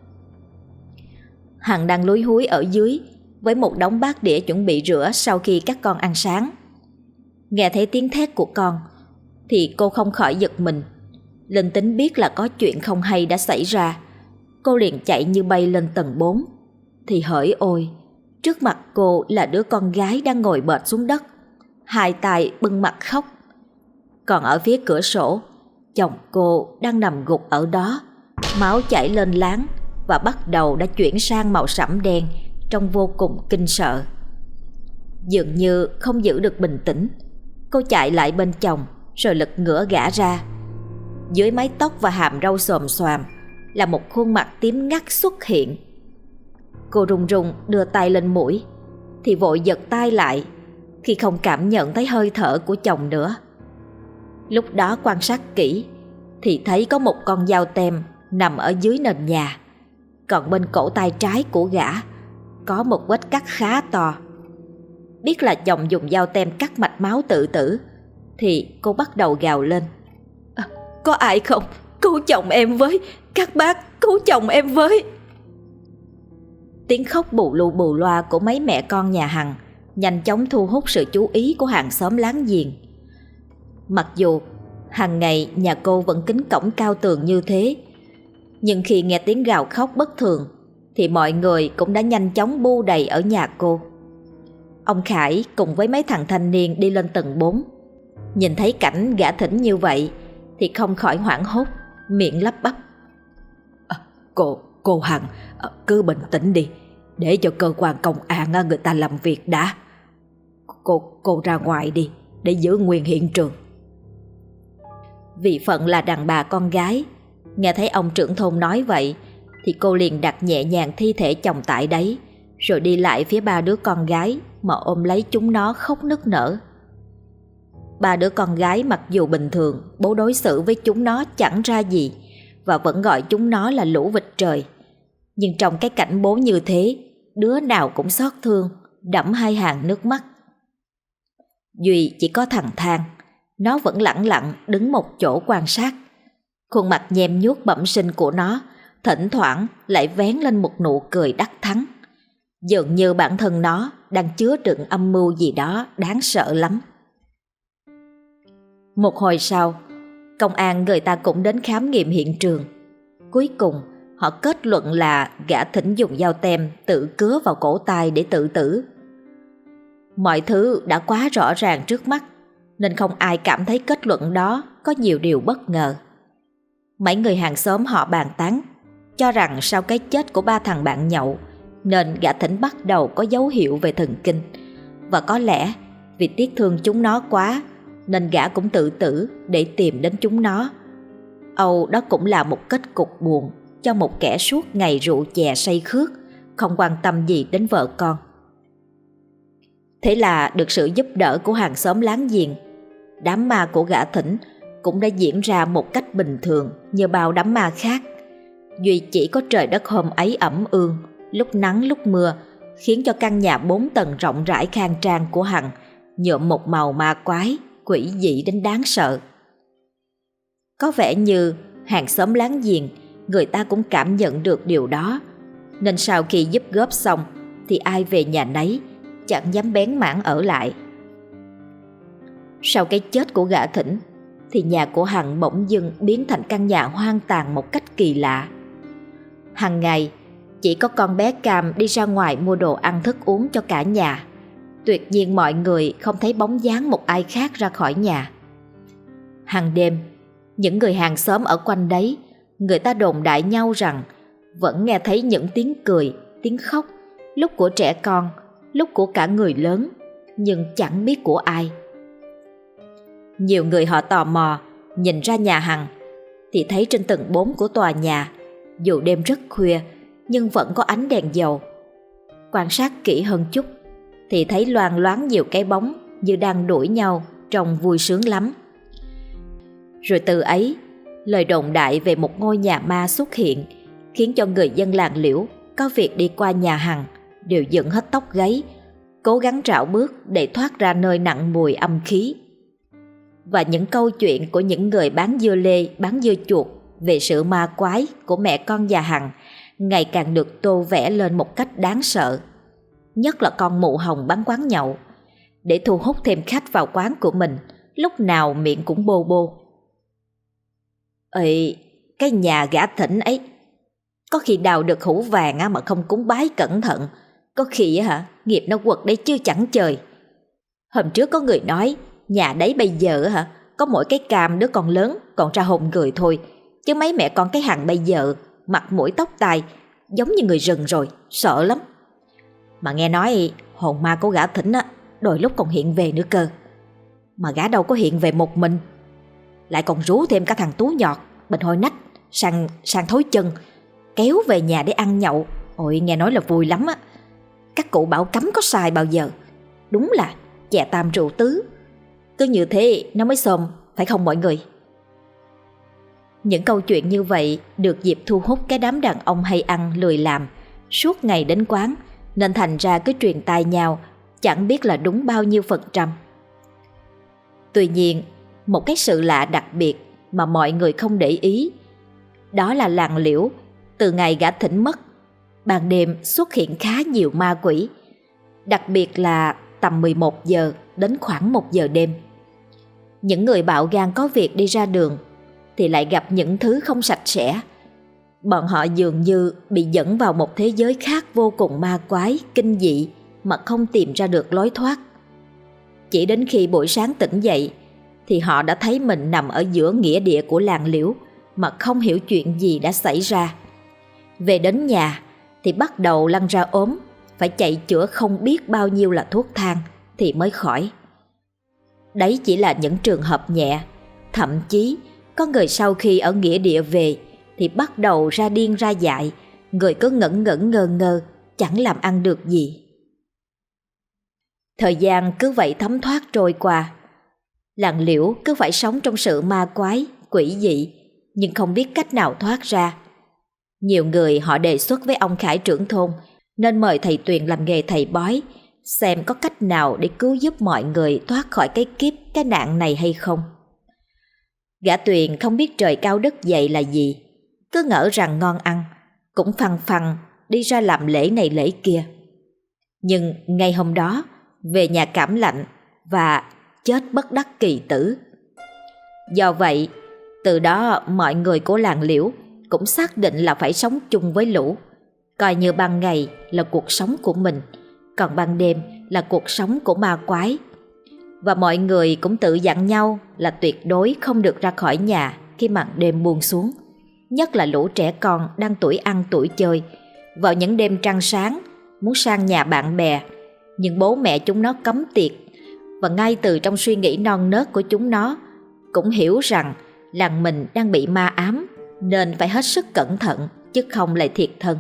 [SPEAKER 1] Hằng đang lúi húi ở dưới với một đống bát đĩa chuẩn bị rửa sau khi các con ăn sáng. Nghe thấy tiếng thét của con thì cô không khỏi giật mình. Linh tính biết là có chuyện không hay đã xảy ra. Cô liền chạy như bay lên tầng 4. Thì hỡi ôi, trước mặt cô là đứa con gái đang ngồi bệt xuống đất, hai tay bưng mặt khóc. Còn ở phía cửa sổ, chồng cô đang nằm gục ở đó, máu chảy lên láng và bắt đầu đã chuyển sang màu sẫm đen, trông vô cùng kinh sợ. Dường như không giữ được bình tĩnh, cô chạy lại bên chồng rồi lật ngửa gã ra. Dưới mái tóc và hàm râu xồm xoàm là một khuôn mặt tím ngắt xuất hiện. Cô run run đưa tay lên mũi thì vội giật tay lại khi không cảm nhận thấy hơi thở của chồng nữa. Lúc đó quan sát kỹ thì thấy có một con dao tem nằm ở dưới nền nhà, còn bên cổ tay trái của gã có một vết cắt khá to. Biết là chồng dùng dao tem cắt mạch máu tự tử thì cô bắt đầu gào lên. Có ai không? Cứu chồng em với! Các bác, cứu chồng em với! Tiếng khóc bù lu bù loa của mấy mẹ con nhà Hằng nhanh chóng thu hút sự chú ý của hàng xóm láng giềng. Mặc dù hàng ngày nhà cô vẫn kín cổng cao tường như thế, nhưng khi nghe tiếng gào khóc bất thường thì mọi người cũng đã nhanh chóng bu đầy ở nhà cô. Ông Khải cùng với mấy thằng thanh niên đi lên tầng 4, nhìn thấy cảnh gã Thỉnh như vậy thì không khỏi hoảng hốt, miệng lắp bắp. Cô Hằng, cứ bình tĩnh đi, để cho cơ quan công an người ta làm việc đã. Cô ra ngoài đi để giữ nguyên hiện trường. Vì phận là đàn bà con gái, nghe thấy ông trưởng thôn nói vậy thì cô liền đặt nhẹ nhàng thi thể chồng tại đấy, rồi đi lại phía ba đứa con gái mà ôm lấy chúng nó khóc nức nở. Ba đứa con gái mặc dù bình thường bố đối xử với chúng nó chẳng ra gì và vẫn gọi chúng nó là lũ vịt trời, nhưng trong cái cảnh bố như thế, đứa nào cũng xót thương, đẫm hai hàng nước mắt. Duy chỉ có thằng Thang, nó vẫn lẳng lặng đứng một chỗ quan sát. Khuôn mặt nhem nhuốc bẩm sinh của nó thỉnh thoảng lại vén lên một nụ cười đắc thắng, dường như bản thân nó đang chứa đựng âm mưu gì đó đáng sợ lắm. Một hồi sau, công an người ta cũng đến khám nghiệm hiện trường. Cuối cùng họ kết luận là gã Thỉnh dùng dao tem tự cứa vào cổ tay để tự tử. Mọi thứ đã quá rõ ràng trước mắt, nên không ai cảm thấy kết luận đó có nhiều điều bất ngờ. Mấy người hàng xóm họ bàn tán, cho rằng sau cái chết của ba thằng bạn nhậu nên gã Thỉnh bắt đầu có dấu hiệu về thần kinh, và có lẽ vì tiếc thương chúng nó quá nên gã cũng tự tử để tìm đến chúng nó. Âu đó cũng là một kết cục buồn cho một kẻ suốt ngày rượu chè say khước, không quan tâm gì đến vợ con. Thế là được sự giúp đỡ của hàng xóm láng giềng, đám ma của gã Thỉnh cũng đã diễn ra một cách bình thường như bao đám ma khác. Duy chỉ có trời đất hôm ấy ẩm ương, lúc nắng lúc mưa, khiến cho căn nhà 4 tầng rộng rãi khang trang của Hằng nhuộm một màu ma quái, quỷ dị đến đáng sợ. Có vẻ như hàng xóm láng giềng người ta cũng cảm nhận được điều đó, nên sau khi giúp góp xong thì ai về nhà nấy, chẳng dám bén mảng ở lại. Sau cái chết của gã Thỉnh thì nhà của Hằng bỗng dưng biến thành căn nhà hoang tàn một cách kỳ lạ. Hằng ngày chỉ có con bé Cam đi ra ngoài mua đồ ăn thức uống cho cả nhà. Tuyệt nhiên mọi người không thấy bóng dáng một ai khác ra khỏi nhà. Hàng đêm, những người hàng xóm ở quanh đấy, người ta đồn đại nhau rằng vẫn nghe thấy những tiếng cười, tiếng khóc, lúc của trẻ con, lúc của cả người lớn, nhưng chẳng biết của ai. Nhiều người họ tò mò nhìn ra nhà Hằng thì thấy trên tầng 4 của tòa nhà, dù đêm rất khuya nhưng vẫn có ánh đèn dầu. Quan sát kỹ hơn chút thì thấy loang loáng nhiều cái bóng như đang đuổi nhau, trông vui sướng lắm. Rồi từ ấy, lời đồn đại về một ngôi nhà ma xuất hiện, khiến cho người dân làng Liễu có việc đi qua nhà Hằng đều dựng hết tóc gáy, cố gắng rảo bước để thoát ra nơi nặng mùi âm khí. Và những câu chuyện của những người bán dưa lê, bán dưa chuột về sự ma quái của mẹ con nhà Hằng ngày càng được tô vẽ lên một cách đáng sợ. Nhất là con mụ Hồng bán quán nhậu, để thu hút thêm khách vào quán của mình, lúc nào miệng cũng bô bô. Ê, cái nhà gã Thỉnh ấy, có khi đào được hũ vàng mà không cúng bái cẩn thận, có khi nghiệp nó quật đấy chứ chẳng trời. Hôm trước có người nói nhà đấy bây giờ có mỗi cái Cam đứa con lớn còn ra hồn người thôi, chứ mấy mẹ con cái Hằng bây giờ mặt mũi tóc tai giống như người rừng rồi, sợ lắm. Mà nghe nói hồn ma của gã Thỉnh đôi lúc còn hiện về nữa cơ. Mà gã đâu có hiện về một mình, lại còn rú thêm cả thằng Tú Nhọt, Bình Hôi Nách, sang Thối Chân, kéo về nhà để ăn nhậu. Ôi nghe nói là vui lắm á. Các cụ bảo cấm có sai bao giờ. Đúng là chè tam rượu tứ. Cứ như thế nó mới xôm, phải không mọi người? Những câu chuyện như vậy được dịp thu hút cái đám đàn ông hay ăn lười làm suốt ngày đến quán, nên thành ra cứ truyền tai nhau, chẳng biết là đúng bao nhiêu %. Tuy nhiên, một cái sự lạ đặc biệt mà mọi người không để ý, đó là làng Liễu từ ngày gã Thỉnh mất, ban đêm xuất hiện khá nhiều ma quỷ, đặc biệt là tầm 11 giờ đến khoảng 1 giờ đêm. Những người bạo gan có việc đi ra đường thì lại gặp những thứ không sạch sẽ. Bọn họ dường như bị dẫn vào một thế giới khác vô cùng ma quái, kinh dị mà không tìm ra được lối thoát. Chỉ đến khi buổi sáng tỉnh dậy thì họ đã thấy mình nằm ở giữa nghĩa địa của làng Liễu mà không hiểu chuyện gì đã xảy ra. Về đến nhà thì bắt đầu lăn ra ốm, phải chạy chữa không biết bao nhiêu là thuốc thang thì mới khỏi. Đấy chỉ là những trường hợp nhẹ. Thậm chí có người sau khi ở nghĩa địa về thì bắt đầu ra điên ra dại, người cứ ngẩn ngẩn ngơ ngơ, chẳng làm ăn được gì. Thời gian cứ vậy thấm thoát trôi qua. Làng Liễu cứ phải sống trong sự ma quái, quỷ dị, nhưng không biết cách nào thoát ra. Nhiều người họ đề xuất với ông Khải trưởng thôn nên mời thầy Tuyền làm nghề thầy bói, xem có cách nào để cứu giúp mọi người thoát khỏi cái kiếp, cái nạn này hay không. Gã Tuyền không biết trời cao đất dày là gì, cứ ngỡ rằng ngon ăn, cũng phăng phăng đi ra làm lễ này lễ kia. Nhưng ngay hôm đó về nhà cảm lạnh và chết bất đắc kỳ tử. Do vậy, từ đó mọi người của làng Liễu cũng xác định là phải sống chung với lũ, coi như ban ngày là cuộc sống của mình, còn ban đêm là cuộc sống của ma quái. Và mọi người cũng tự dặn nhau là tuyệt đối không được ra khỏi nhà khi màn đêm buông xuống, nhất là lũ trẻ con đang tuổi ăn tuổi chơi. Vào những đêm trăng sáng muốn sang nhà bạn bè, nhưng bố mẹ chúng nó cấm tiệc, và ngay từ trong suy nghĩ non nớt của chúng nó cũng hiểu rằng làng mình đang bị ma ám, nên phải hết sức cẩn thận chứ không lại thiệt thân.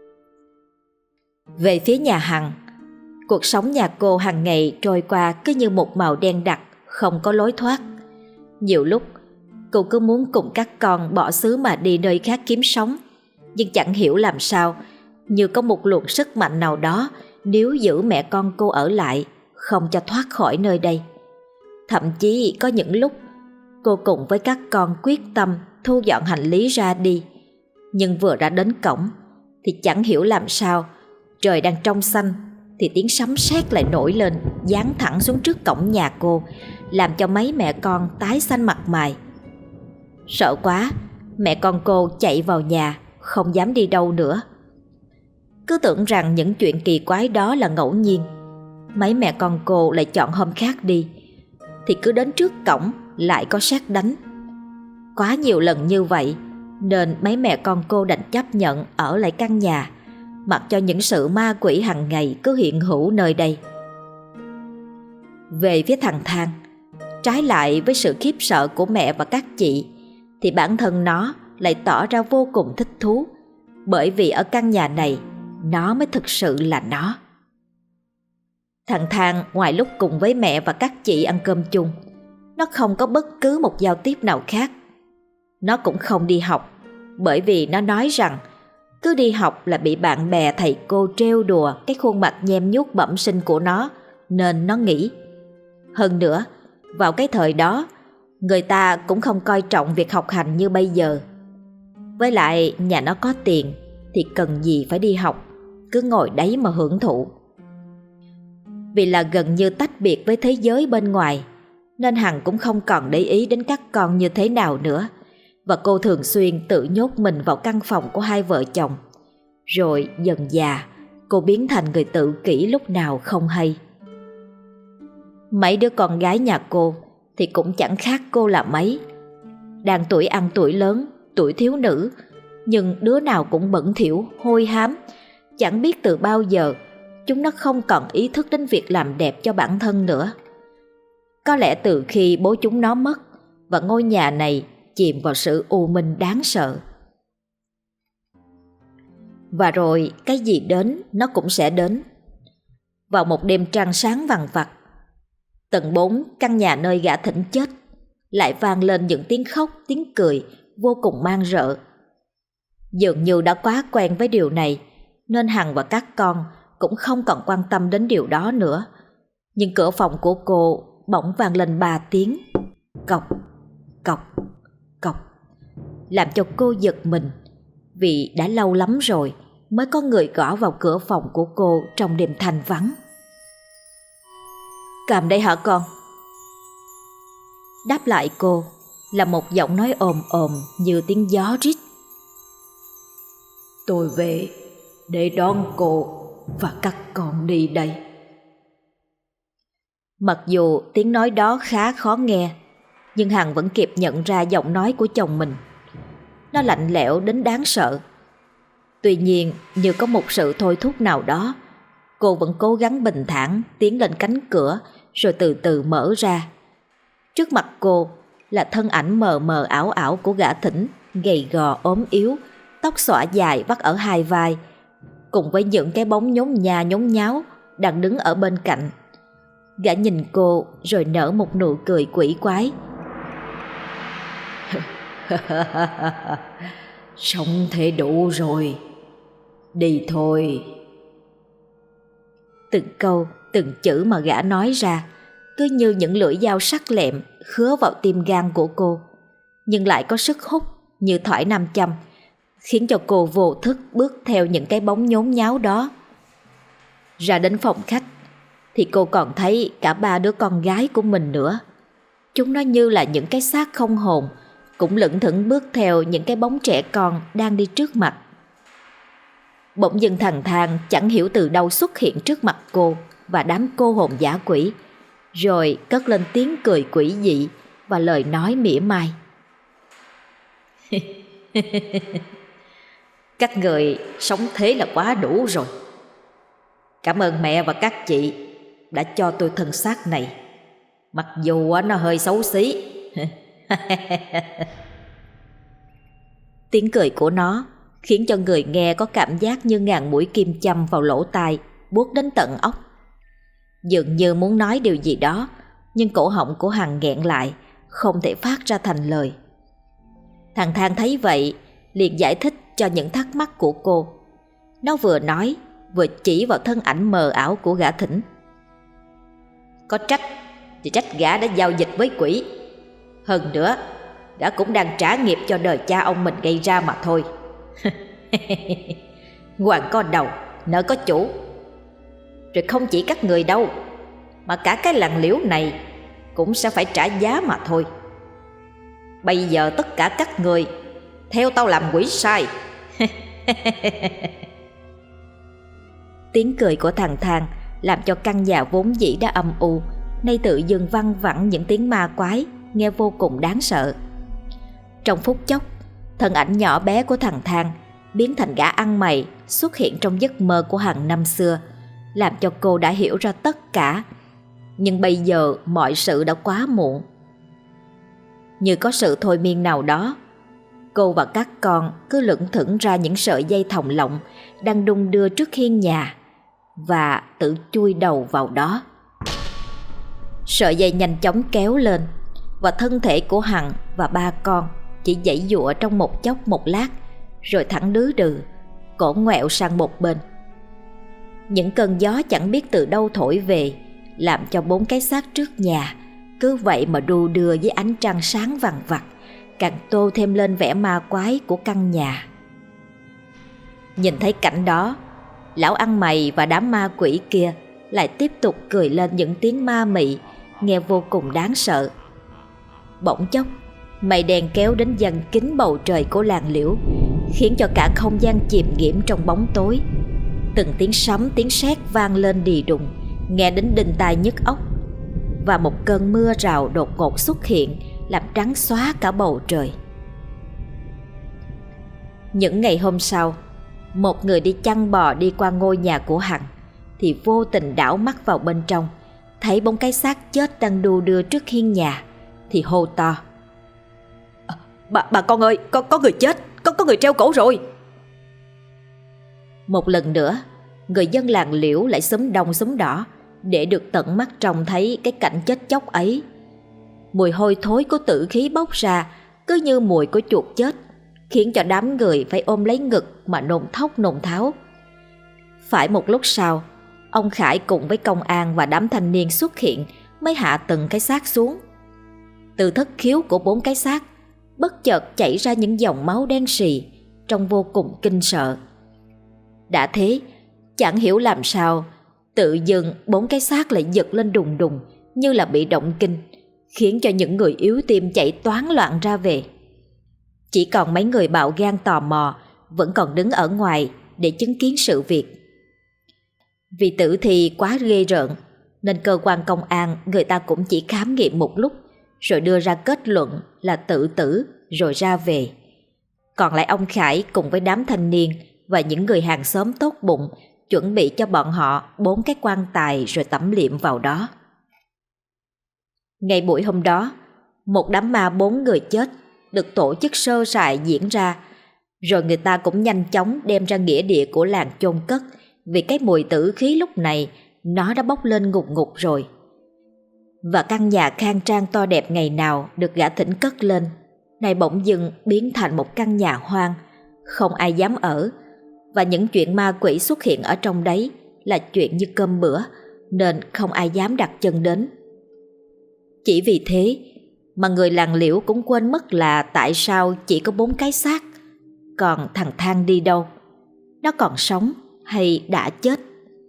[SPEAKER 1] Về phía nhà Hằng, cuộc sống nhà cô hàng ngày trôi qua cứ như một màu đen đặc, không có lối thoát. Nhiều lúc cô cứ muốn cùng các con bỏ xứ mà đi nơi khác kiếm sống, nhưng chẳng hiểu làm sao, như có một luồng sức mạnh nào đó nếu giữ mẹ con cô ở lại, không cho thoát khỏi nơi đây. Thậm chí có những lúc cô cùng với các con quyết tâm thu dọn hành lý ra đi. Nhưng vừa ra đến cổng thì chẳng hiểu làm sao, trời đang trong xanh thì tiếng sấm sét lại nổi lên, giáng thẳng xuống trước cổng nhà cô, làm cho mấy mẹ con tái xanh mặt mày. Sợ quá, mẹ con cô chạy vào nhà, không dám đi đâu nữa. Cứ tưởng rằng những chuyện kỳ quái đó là ngẫu nhiên, mấy mẹ con cô lại chọn hôm khác đi, thì cứ đến trước cổng lại có sét đánh. Quá nhiều lần như vậy nên mấy mẹ con cô đành chấp nhận ở lại căn nhà, mặc cho những sự ma quỷ hàng ngày cứ hiện hữu nơi đây. Về phía thằng Thang, trái lại với sự khiếp sợ của mẹ và các chị, thì bản thân nó lại tỏ ra vô cùng thích thú, bởi vì ở căn nhà này nó mới thực sự là nó. Thằng Thang ngoài lúc cùng với mẹ và các chị ăn cơm chung, nó không có bất cứ một giao tiếp nào khác. Nó cũng không đi học, bởi vì nó nói rằng cứ đi học là bị bạn bè thầy cô trêu đùa cái khuôn mặt nhem nhuốc bẩm sinh của nó, nên nó nghỉ. Hơn nữa, vào cái thời đó, người ta cũng không coi trọng việc học hành như bây giờ. Với lại nhà nó có tiền thì cần gì phải đi học, cứ ngồi đấy mà hưởng thụ. Vì là gần như tách biệt với thế giới bên ngoài, nên Hằng cũng không còn để ý đến các con như thế nào nữa. Và cô thường xuyên tự nhốt mình vào căn phòng của hai vợ chồng. Rồi dần dà cô biến thành người tự kỷ lúc nào không hay. Mấy đứa con gái nhà cô thì cũng chẳng khác cô là mấy. Đang tuổi ăn tuổi lớn, tuổi thiếu nữ, nhưng đứa nào cũng bẩn thỉu, hôi hám. Chẳng biết từ bao giờ chúng nó không còn ý thức đến việc làm đẹp cho bản thân nữa. Có lẽ từ khi bố chúng nó mất và ngôi nhà này chìm vào sự u minh đáng sợ. Và rồi cái gì đến nó cũng sẽ đến. Vào một đêm trăng sáng vằng vặc, tầng 4 căn nhà nơi gã Thỉnh chết lại vang lên những tiếng khóc, tiếng cười vô cùng man rợ. Dường như đã quá quen với điều này, nên Hằng và các con cũng không còn quan tâm đến điều đó nữa. Nhưng cửa phòng của cô bỗng vang lên 3 tiếng cộc, cộc, cộc, làm cho cô giật mình, vì đã lâu lắm rồi mới có người gõ vào cửa phòng của cô trong đêm thanh vắng. "Cầm đây hả con?" Đáp lại cô là một giọng nói ồm ồm như tiếng gió rít. "Tôi về để đón cô và các con đi đây." Mặc dù tiếng nói đó khá khó nghe, nhưng Hằng vẫn kịp nhận ra giọng nói của chồng mình. Nó lạnh lẽo đến đáng sợ. Tuy nhiên, như có một sự thôi thúc nào đó, cô vẫn cố gắng bình thản tiến lên cánh cửa, rồi từ từ mở ra. Trước mặt cô là thân ảnh mờ mờ ảo ảo của gã Thỉnh, gầy gò ốm yếu, tóc xõa dài vắt ở hai vai, cùng với những cái bóng nhốn nha nhốn nháo đang đứng ở bên cạnh. Gã nhìn cô rồi nở một nụ cười quỷ quái. "Sống thế đủ rồi, đi thôi." Từng câu, từng chữ mà gã nói ra cứ như những lưỡi dao sắc lẹm khứa vào tim gan của cô, nhưng lại có sức hút như thỏi nam châm, khiến cho cô vô thức bước theo những cái bóng nhốn nháo đó. Ra đến phòng khách thì cô còn thấy cả 3 đứa con gái của mình nữa. Chúng nó như là những cái xác không hồn, cũng lững thững bước theo những cái bóng trẻ con đang đi trước mặt. Bỗng dưng thằng Thang chẳng hiểu từ đâu xuất hiện trước mặt cô và đám cô hồn dã quỷ, rồi cất lên tiếng cười quỷ dị và lời nói mỉa mai. "Các người sống thế là quá đủ rồi. Cảm ơn mẹ và các chị đã cho tôi thân xác này, mặc dù nó hơi xấu xí." Tiếng cười của nó khiến cho người nghe có cảm giác như ngàn mũi kim châm vào lỗ tai, buốt đến tận óc. Dường như muốn nói điều gì đó, nhưng cổ họng của Hằng nghẹn lại, không thể phát ra thành lời. Thằng Thang thấy vậy liền giải thích cho những thắc mắc của cô. Nó vừa nói vừa chỉ vào thân ảnh mờ ảo của gã Thỉnh. Có trách thì trách gã đã giao dịch với quỷ. Hơn nữa, gã cũng đang trả nghiệp cho đời cha ông mình gây ra mà thôi. Hoàng có đầu, nợ có chủ. Rồi không chỉ các người đâu, mà cả cái làng Liễu này cũng sẽ phải trả giá mà thôi. Bây giờ tất cả các người theo tao làm quỷ sai.
[SPEAKER 2] Tiếng cười của thằng Thang làm cho căn nhà vốn dĩ đã âm u nay tự dưng văng vẳng những tiếng ma quái, nghe vô cùng đáng sợ. Trong phút chốc, thân ảnh nhỏ bé của thằng Thang biến thành gã ăn mày xuất hiện trong giấc mơ của Hằng năm xưa, làm cho cô đã hiểu ra tất cả. Nhưng bây giờ mọi sự đã quá muộn. Như có sự thôi miên nào đó, cô và các con cứ lững thững ra những sợi dây thòng lọng đang đung đưa trước hiên nhà và tự chui đầu vào đó. Sợi dây nhanh chóng kéo lên và thân thể của Hằng và ba con chỉ giãy giụa trong một chốc một lát, rồi thẳng đứ đừ, cổ ngoẹo sang một bên. Những cơn gió chẳng biết từ đâu thổi về, làm cho 4 cái xác trước nhà cứ vậy mà đu đưa với ánh trăng sáng vằng vặc, càng tô thêm lên vẻ ma quái của căn nhà. Nhìn thấy cảnh đó, lão ăn mày và đám ma quỷ kia lại tiếp tục cười lên những tiếng ma mị, nghe vô cùng đáng sợ. Bỗng chốc, mây đen kéo đến dần kín bầu trời của làng Liễu, khiến cho cả không gian chìm nghiễm trong bóng tối. Từng tiếng sấm tiếng sét vang lên đì đùng, nghe đến đinh tai nhức óc. Và một cơn mưa rào đột ngột xuất hiện, làm trắng xóa cả bầu trời. Những ngày hôm sau, một người đi chăn bò đi qua ngôi nhà của Hằng thì vô tình đảo mắt vào bên trong, thấy 4 cái xác chết đang đu đưa trước hiên nhà thì hô to:
[SPEAKER 1] Bà con ơi, có người chết, có người treo cổ rồi.
[SPEAKER 2] Một lần nữa, người dân làng Liễu lại xúm đông xúm đỏ để được tận mắt trông thấy cái cảnh chết chóc ấy. Mùi hôi thối của tử khí bốc ra cứ như mùi của chuột chết, khiến cho đám người phải ôm lấy ngực mà nôn thốc nôn tháo. Phải một lúc sau, ông Khải cùng với công an và đám thanh niên xuất hiện mới hạ từng cái xác xuống. Từ thất khiếu của 4 cái xác bất chợt chảy ra những dòng máu đen sì, trông vô cùng kinh sợ. Đã thế, chẳng hiểu làm sao tự dưng 4 cái xác lại giật lên đùng đùng như là bị động kinh, khiến cho những người yếu tim chạy toán loạn ra về. Chỉ còn mấy người bạo gan tò mò vẫn còn đứng ở ngoài để chứng kiến sự việc. Vì tử thi quá ghê rợn nên cơ quan công an người ta cũng chỉ khám nghiệm một lúc rồi đưa ra kết luận là tự tử rồi ra về. Còn lại ông Khải cùng với đám thanh niên và những người hàng xóm tốt bụng chuẩn bị cho bọn họ 4 cái quan tài rồi tẩm liệm vào đó. Ngày buổi hôm đó, một đám ma 4 người chết được tổ chức sơ sài diễn ra, rồi người ta cũng nhanh chóng đem ra nghĩa địa của làng chôn cất, vì cái mùi tử khí lúc này nó đã bốc lên ngục ngục rồi. Và căn nhà khang trang to đẹp ngày nào được gã Thỉnh cất lên, nay bỗng dưng biến thành một căn nhà hoang, không ai dám ở. Và những chuyện ma quỷ xuất hiện ở trong đấy là chuyện như cơm bữa, nên không ai dám đặt chân đến. Chỉ vì thế mà người làng Liễu cũng quên mất là tại sao chỉ có 4 cái xác, còn thằng Thang đi đâu? Nó còn sống hay đã chết?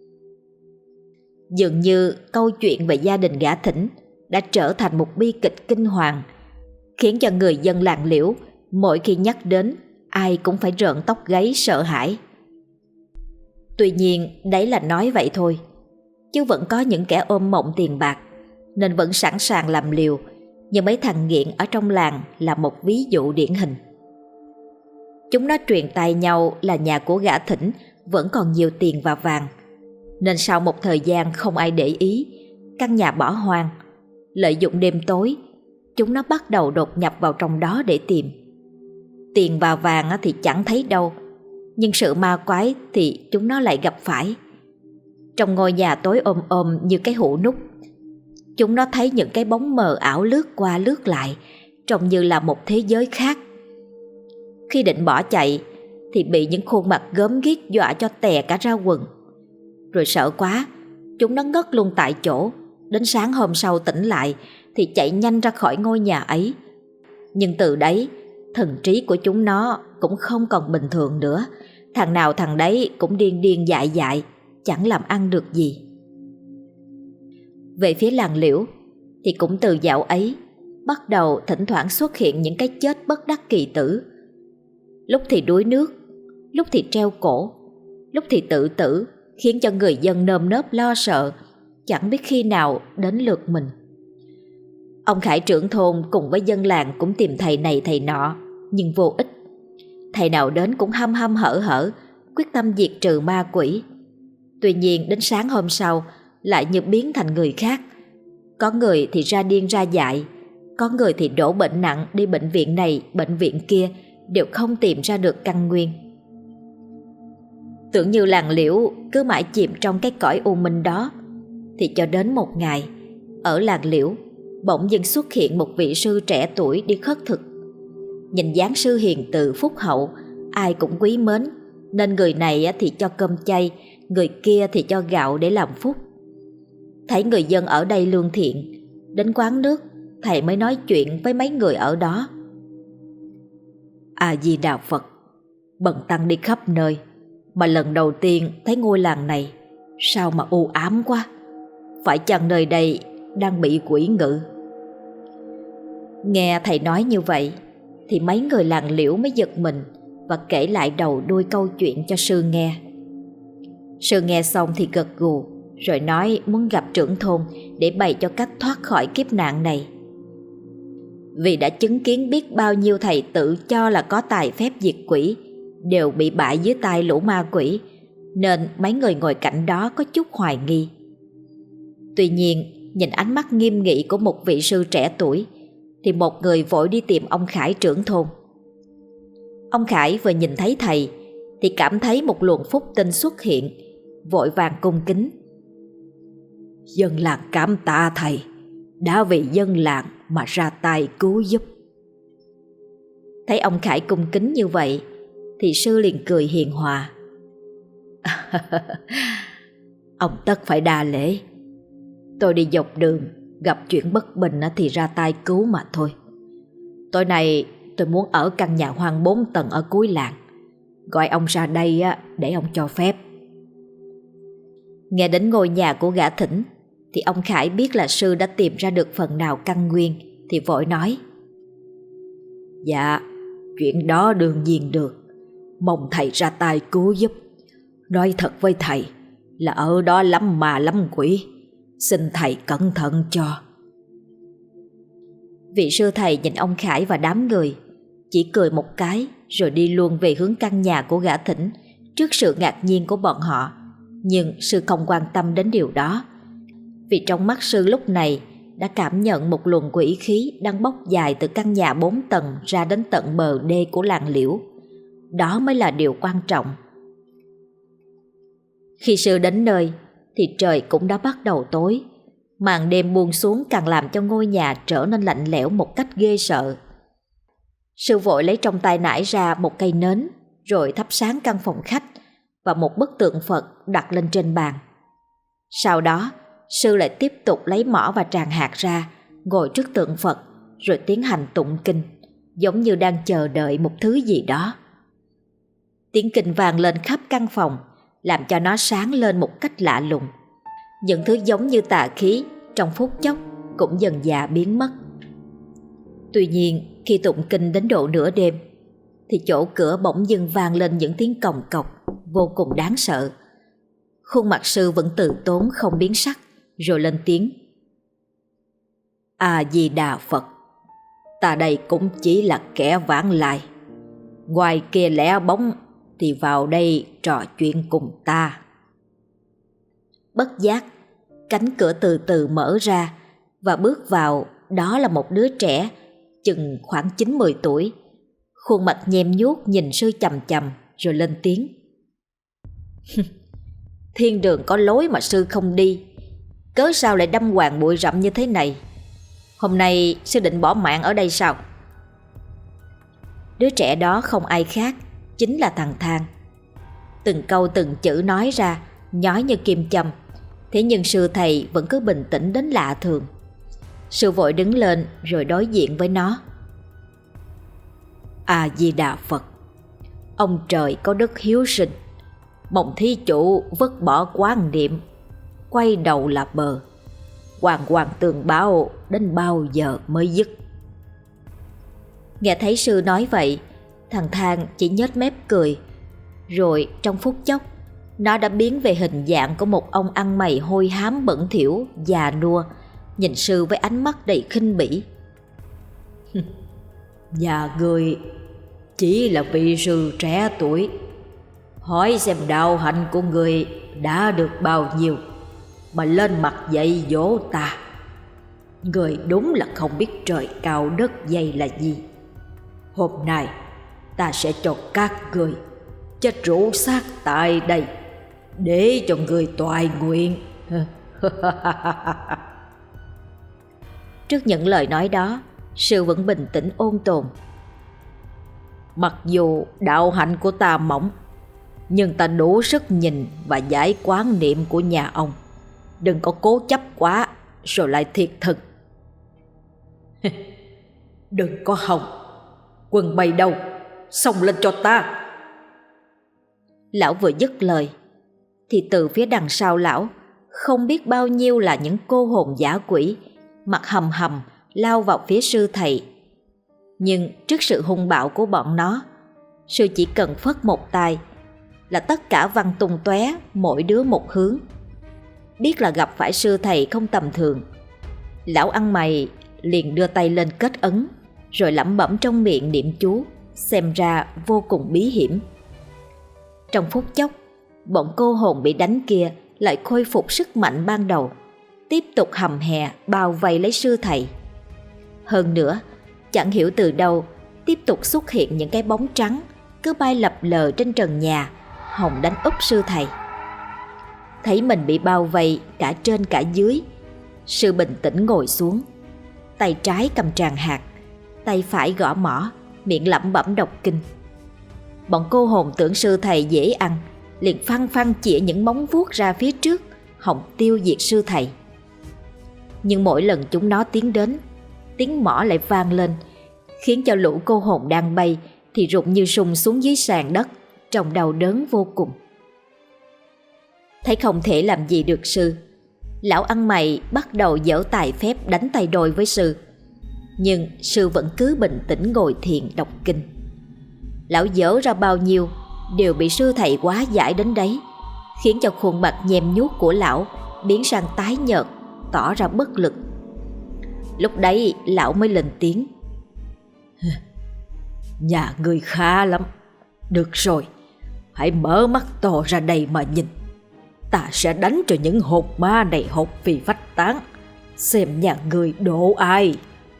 [SPEAKER 2] Dường như câu chuyện về gia đình gã Thỉnh đã trở thành một bi kịch kinh hoàng, khiến cho người dân làng Liễu mỗi khi nhắc đến ai cũng phải rợn tóc gáy sợ hãi. Tuy nhiên đấy là nói vậy thôi, chứ vẫn có những kẻ ôm mộng tiền bạc nên vẫn sẵn sàng làm liều, như mấy thằng nghiện ở trong làng là một ví dụ điển hình. Chúng nó truyền tai nhau là nhà của gã Thỉnh vẫn còn nhiều tiền và vàng, nên sau một thời gian không ai để ý, căn nhà bỏ hoang. Lợi dụng đêm tối, chúng nó bắt đầu đột nhập vào trong đó để tìm. Tiền và vàng thì chẳng thấy đâu, nhưng sự ma quái thì chúng nó lại gặp phải. Trong ngôi nhà tối om như cái hũ nút, chúng nó thấy những cái bóng mờ ảo lướt qua lướt lại, trông như là một thế giới khác. Khi định bỏ chạy thì bị những khuôn mặt gớm ghiếc dọa cho tè cả ra quần.
[SPEAKER 1] Rồi sợ quá, chúng nó ngất luôn tại chỗ. Đến sáng hôm sau tỉnh lại thì chạy nhanh ra khỏi ngôi nhà ấy. Nhưng từ đấy, thần trí của chúng nó cũng không còn bình thường nữa. Thằng nào thằng đấy cũng điên điên dại dại, chẳng làm ăn được gì. Về phía làng Liễu thì cũng từ dạo ấy bắt đầu thỉnh thoảng xuất hiện những cái chết bất đắc kỳ tử. Lúc thì đuối nước, lúc thì treo cổ, lúc thì tự tử, khiến cho người dân nơm nớp lo sợ, chẳng biết khi nào đến lượt mình. Ông Khải trưởng thôn cùng với dân làng cũng tìm thầy này thầy nọ, nhưng vô ích. Thầy nào đến cũng hăm hăm hở hở, quyết tâm diệt trừ ma quỷ. Tuy nhiên đến sáng hôm sau lại như biến thành người khác. Có người thì ra điên ra dại, có người thì đổ bệnh nặng đi bệnh viện này bệnh viện kia, đều không tìm ra được căn nguyên. Tưởng như làng Liễu cứ mãi chìm trong cái cõi u minh đó, thì cho đến một ngày, ở làng Liễu bỗng dưng xuất hiện một vị sư trẻ tuổi đi khất thực. Nhìn dáng sư hiền từ phúc hậu, ai cũng quý mến, nên người này thì cho cơm chay, người kia thì cho gạo để làm phúc. Thấy người dân ở đây lương thiện, đến quán nước thầy mới nói chuyện với mấy người ở đó. A Di Đà Phật, bần tăng đi khắp nơi, mà lần đầu tiên thấy ngôi làng này sao mà u ám quá. Phải chăng nơi đây đang bị quỷ ngự? Nghe thầy nói như vậy thì mấy người làng Liễu mới giật mình và kể lại đầu đuôi câu chuyện cho sư nghe. Sư nghe xong thì gật gù, rồi nói muốn gặp trưởng thôn để bày cho cách thoát khỏi kiếp nạn này. Vì đã chứng kiến biết bao nhiêu thầy tự cho là có tài phép diệt quỷ đều bị bại dưới tay lũ ma quỷ, nên mấy người ngồi cạnh đó có chút hoài nghi. Tuy nhiên, nhìn ánh mắt nghiêm nghị của một vị sư trẻ tuổi thì một người vội đi tìm ông Khải trưởng thôn. Ông Khải vừa nhìn thấy thầy thì cảm thấy một luồng phúc tinh xuất hiện, vội vàng cung kính. Dân làng cảm tạ thầy đã vì dân làng mà ra tay cứu giúp. Thấy ông Khải cung kính như vậy thì sư liền cười hiền hòa. Ông tất phải đa lễ. Tôi đi dọc đường gặp chuyện bất bình thì ra tay cứu mà thôi. Tối nay tôi muốn ở căn nhà hoang 4 tầng ở cuối làng, gọi ông ra đây để ông cho phép. Nghe đến ngôi nhà của gã thỉnh thì ông Khải biết là sư đã tìm ra được phần nào căn nguyên, thì vội nói. Dạ, chuyện đó đương nhiên được, mong thầy ra tay cứu giúp. Nói thật với thầy là ở đó lắm ma lắm quỷ, xin thầy cẩn thận cho. Vị sư thầy nhìn ông Khải và đám người, chỉ cười một cái rồi đi luôn về hướng căn nhà của gã thỉnh trước sự ngạc nhiên của bọn họ. Nhưng sư không quan tâm đến điều đó, vì trong mắt sư lúc này đã cảm nhận một luồng quỷ khí đang bốc dài từ căn nhà 4 tầng ra đến tận bờ đê của làng Liễu. Đó mới là điều quan trọng. Khi sư đến nơi thì trời cũng đã bắt đầu tối. Màn đêm buông xuống càng làm cho ngôi nhà trở nên lạnh lẽo một cách ghê sợ. Sư vội lấy trong tay nải ra một cây nến, rồi thắp sáng căn phòng khách và một bức tượng Phật đặt lên trên bàn. Sau đó, sư lại tiếp tục lấy mõ và tràng hạt ra, ngồi trước tượng Phật rồi tiến hành tụng kinh, giống như đang chờ đợi một thứ gì đó. Tiếng kinh vang lên khắp căn phòng, làm cho nó sáng lên một cách lạ lùng. Những thứ giống như tà khí trong phút chốc cũng dần dà biến mất. Tuy nhiên, khi tụng kinh đến độ nửa đêm thì chỗ cửa bỗng dưng vang lên những tiếng còng cọc vô cùng đáng sợ. Khuôn mặt sư vẫn từ tốn không biến sắc, rồi lên tiếng. A Di Đà Phật, ta đây cũng chỉ là kẻ vãng lai, ngoài kia lẻ bóng thì vào đây trò chuyện cùng ta. Bất giác, cánh cửa từ từ mở ra và bước vào đó là một đứa trẻ chừng khoảng 9-10 tuổi, khuôn mặt nhem nhuốc nhìn sư chằm chằm rồi lên tiếng. Thiên đường có lối mà sư không đi, cớ sao lại đâm hoàng bụi rậm như thế này? Hôm nay sư định bỏ mạng ở đây sao? Đứa trẻ đó không ai khác, chính là thằng Thang. Từng câu từng chữ nói ra nhói như kim châm. Thế nhưng sư thầy vẫn cứ bình tĩnh đến lạ thường. Sư vội đứng lên rồi đối diện với nó. A Di Đà Phật. Ông trời có đức hiếu sinh, mong thí chủ vứt bỏ quan niệm, quay đầu là bờ. Hoàng hoàng tường báo đến bao giờ mới dứt? Nghe thấy sư nói vậy, thằng Thang chỉ nhếch mép cười. Rồi trong phút chốc, nó đã biến về hình dạng của một ông ăn mày hôi hám bẩn thỉu, già nua, nhìn sư với ánh mắt đầy khinh bỉ. Nhà ngươi chỉ là vị sư trẻ tuổi, hỏi xem đạo hạnh của ngươi đã được bao nhiêu mà lên mặt dạy dỗ ta. Ngươi đúng là không biết trời cao đất dày là gì. Hôm nay ta sẽ cho các ngươi chết rũ xác tại đây để cho người toại nguyện. Trước những lời nói đó, sư vẫn bình tĩnh ôn tồn. Mặc dù đạo hạnh của ta mỏng, nhưng ta đủ sức nhìn và giải quán niệm của nhà ông. Đừng có cố chấp quá rồi lại thiệt thân. Đừng có hòng. Quân bay đâu, xông lên cho ta. Lão vừa dứt lời thì từ phía đằng sau lão, không biết bao nhiêu là những cô hồn dã quỷ, mặt hầm hầm lao vào phía sư thầy. Nhưng trước sự hung bạo của bọn nó, sư chỉ cần phất một tay là tất cả văng tung tóe, mỗi đứa một hướng. Biết là gặp phải sư thầy không tầm thường, lão ăn mày liền đưa tay lên kết ấn, rồi lẩm bẩm trong miệng niệm chú, xem ra vô cùng bí hiểm. Trong phút chốc, bọn cô hồn bị đánh kia lại khôi phục sức mạnh ban đầu, tiếp tục hầm hè bao vây lấy sư thầy. Hơn nữa, chẳng hiểu từ đâu tiếp tục xuất hiện những cái bóng trắng cứ bay lập lờ trên trần nhà, hòng đánh úp sư thầy. Thấy mình bị bao vây cả trên cả dưới, sư bình tĩnh ngồi xuống, tay trái cầm tràng hạt, tay phải gõ mõ, miệng lẩm bẩm đọc kinh. Bọn cô hồn tưởng sư thầy dễ ăn, liền phăng phăng chĩa những móng vuốt ra phía trước, hòng tiêu diệt sư thầy. Nhưng mỗi lần chúng nó tiến đến, tiếng mõ lại vang lên, khiến cho lũ cô hồn đang bay thì rụng như sùng xuống dưới sàn đất, trông đau đớn vô cùng. Thấy không thể làm gì được sư, lão ăn mày bắt đầu giở tài phép đánh tay đôi với sư. Nhưng sư vẫn cứ bình tĩnh ngồi thiền đọc kinh. Lão giở ra bao nhiêu đều bị sư thầy quá giải đến đấy, khiến cho khuôn mặt nhem nhuốc của lão biến sang tái nhợt, tỏ ra bất lực. Lúc đấy lão mới lên tiếng. Nhà ngươi khá lắm. Được rồi, hãy mở mắt to ra đây mà nhìn. Ta sẽ đánh cho những hồn ma này hồn phi phách tán, xem nhà ngươi độ ai.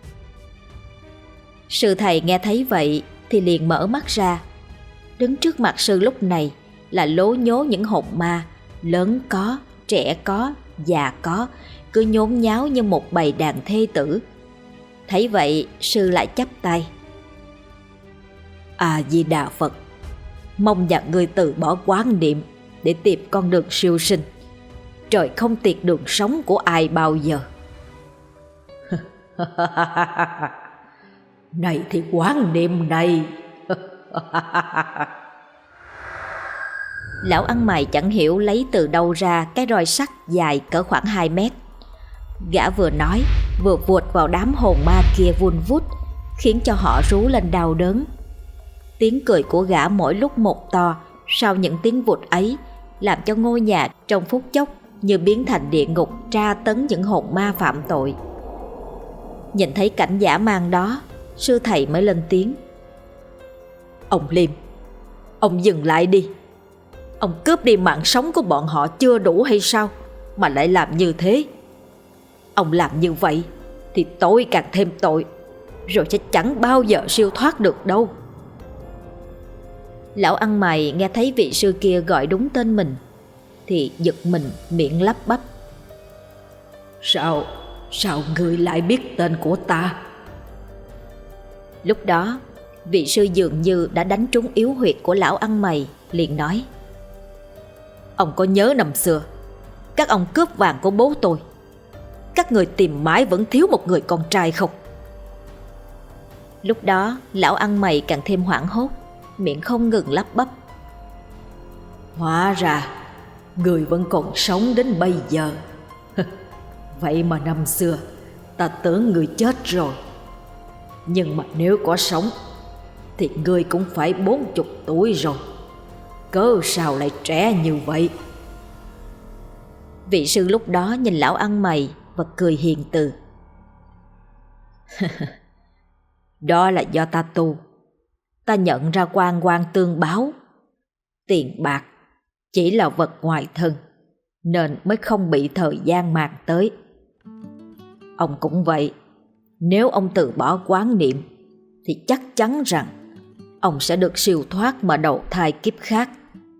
[SPEAKER 1] Sư thầy nghe thấy vậy thì liền mở mắt ra. Đứng trước mặt sư lúc này là lố nhố những hồn ma, lớn có, trẻ có, già có, cứ nhốn nháo như một bầy đàn thê tử. Thấy vậy sư lại chắp tay. A Di Đà Phật, mong nhà ngươi từ bỏ quán niệm để tìm con đường siêu sinh. Trời không tiệt đường sống của ai bao giờ. Này thì quán niệm này. Lão ăn mày chẳng hiểu lấy từ đâu ra cái roi sắt dài cỡ khoảng 2 mét. Gã vừa nói vừa vuột vào đám hồn ma kia vun vút, khiến cho họ rú lên đau đớn. Tiếng cười của gã mỗi lúc một to sau những tiếng vụt ấy, làm cho ngôi nhà trong phút chốc như biến thành địa ngục tra tấn những hồn ma phạm tội. Nhìn thấy cảnh dã man đó, sư thầy mới lên tiếng. Ông Liêm, ông dừng lại đi. Ông cướp đi mạng sống của bọn họ chưa đủ hay sao mà lại làm như thế? Ông làm như vậy thì tội càng thêm tội, rồi sẽ chẳng bao giờ siêu thoát được đâu. Lão ăn mày nghe thấy vị sư kia gọi đúng tên mình thì giật mình, miệng lắp bắp. Sao ngươi lại biết tên của ta? Lúc đó vị sư dường như đã đánh trúng yếu huyệt của lão ăn mày, liền nói.
[SPEAKER 2] Ông có nhớ năm xưa các ông cướp vàng của bố tôi, các người tìm mãi vẫn thiếu một người con trai không?
[SPEAKER 1] Lúc đó lão ăn mày càng thêm hoảng hốt, miệng không ngừng lắp bắp.
[SPEAKER 2] Hóa ra người vẫn còn sống đến bây giờ. Vậy mà năm xưa ta tưởng người chết rồi. Nhưng mà nếu có sống thì ngươi cũng phải 40 tuổi rồi. Cớ sao lại trẻ như vậy?
[SPEAKER 1] Vị sư lúc đó nhìn lão ăn mày và cười hiền từ.
[SPEAKER 2] Đó là do ta tu. Ta nhận ra quan quan tương báo. Tiền bạc chỉ là vật ngoài thân, nên mới không bị thời gian màng tới. Ông cũng vậy. Nếu ông từ bỏ quán niệm thì chắc chắn rằng ông sẽ được siêu thoát mà đầu thai kiếp khác.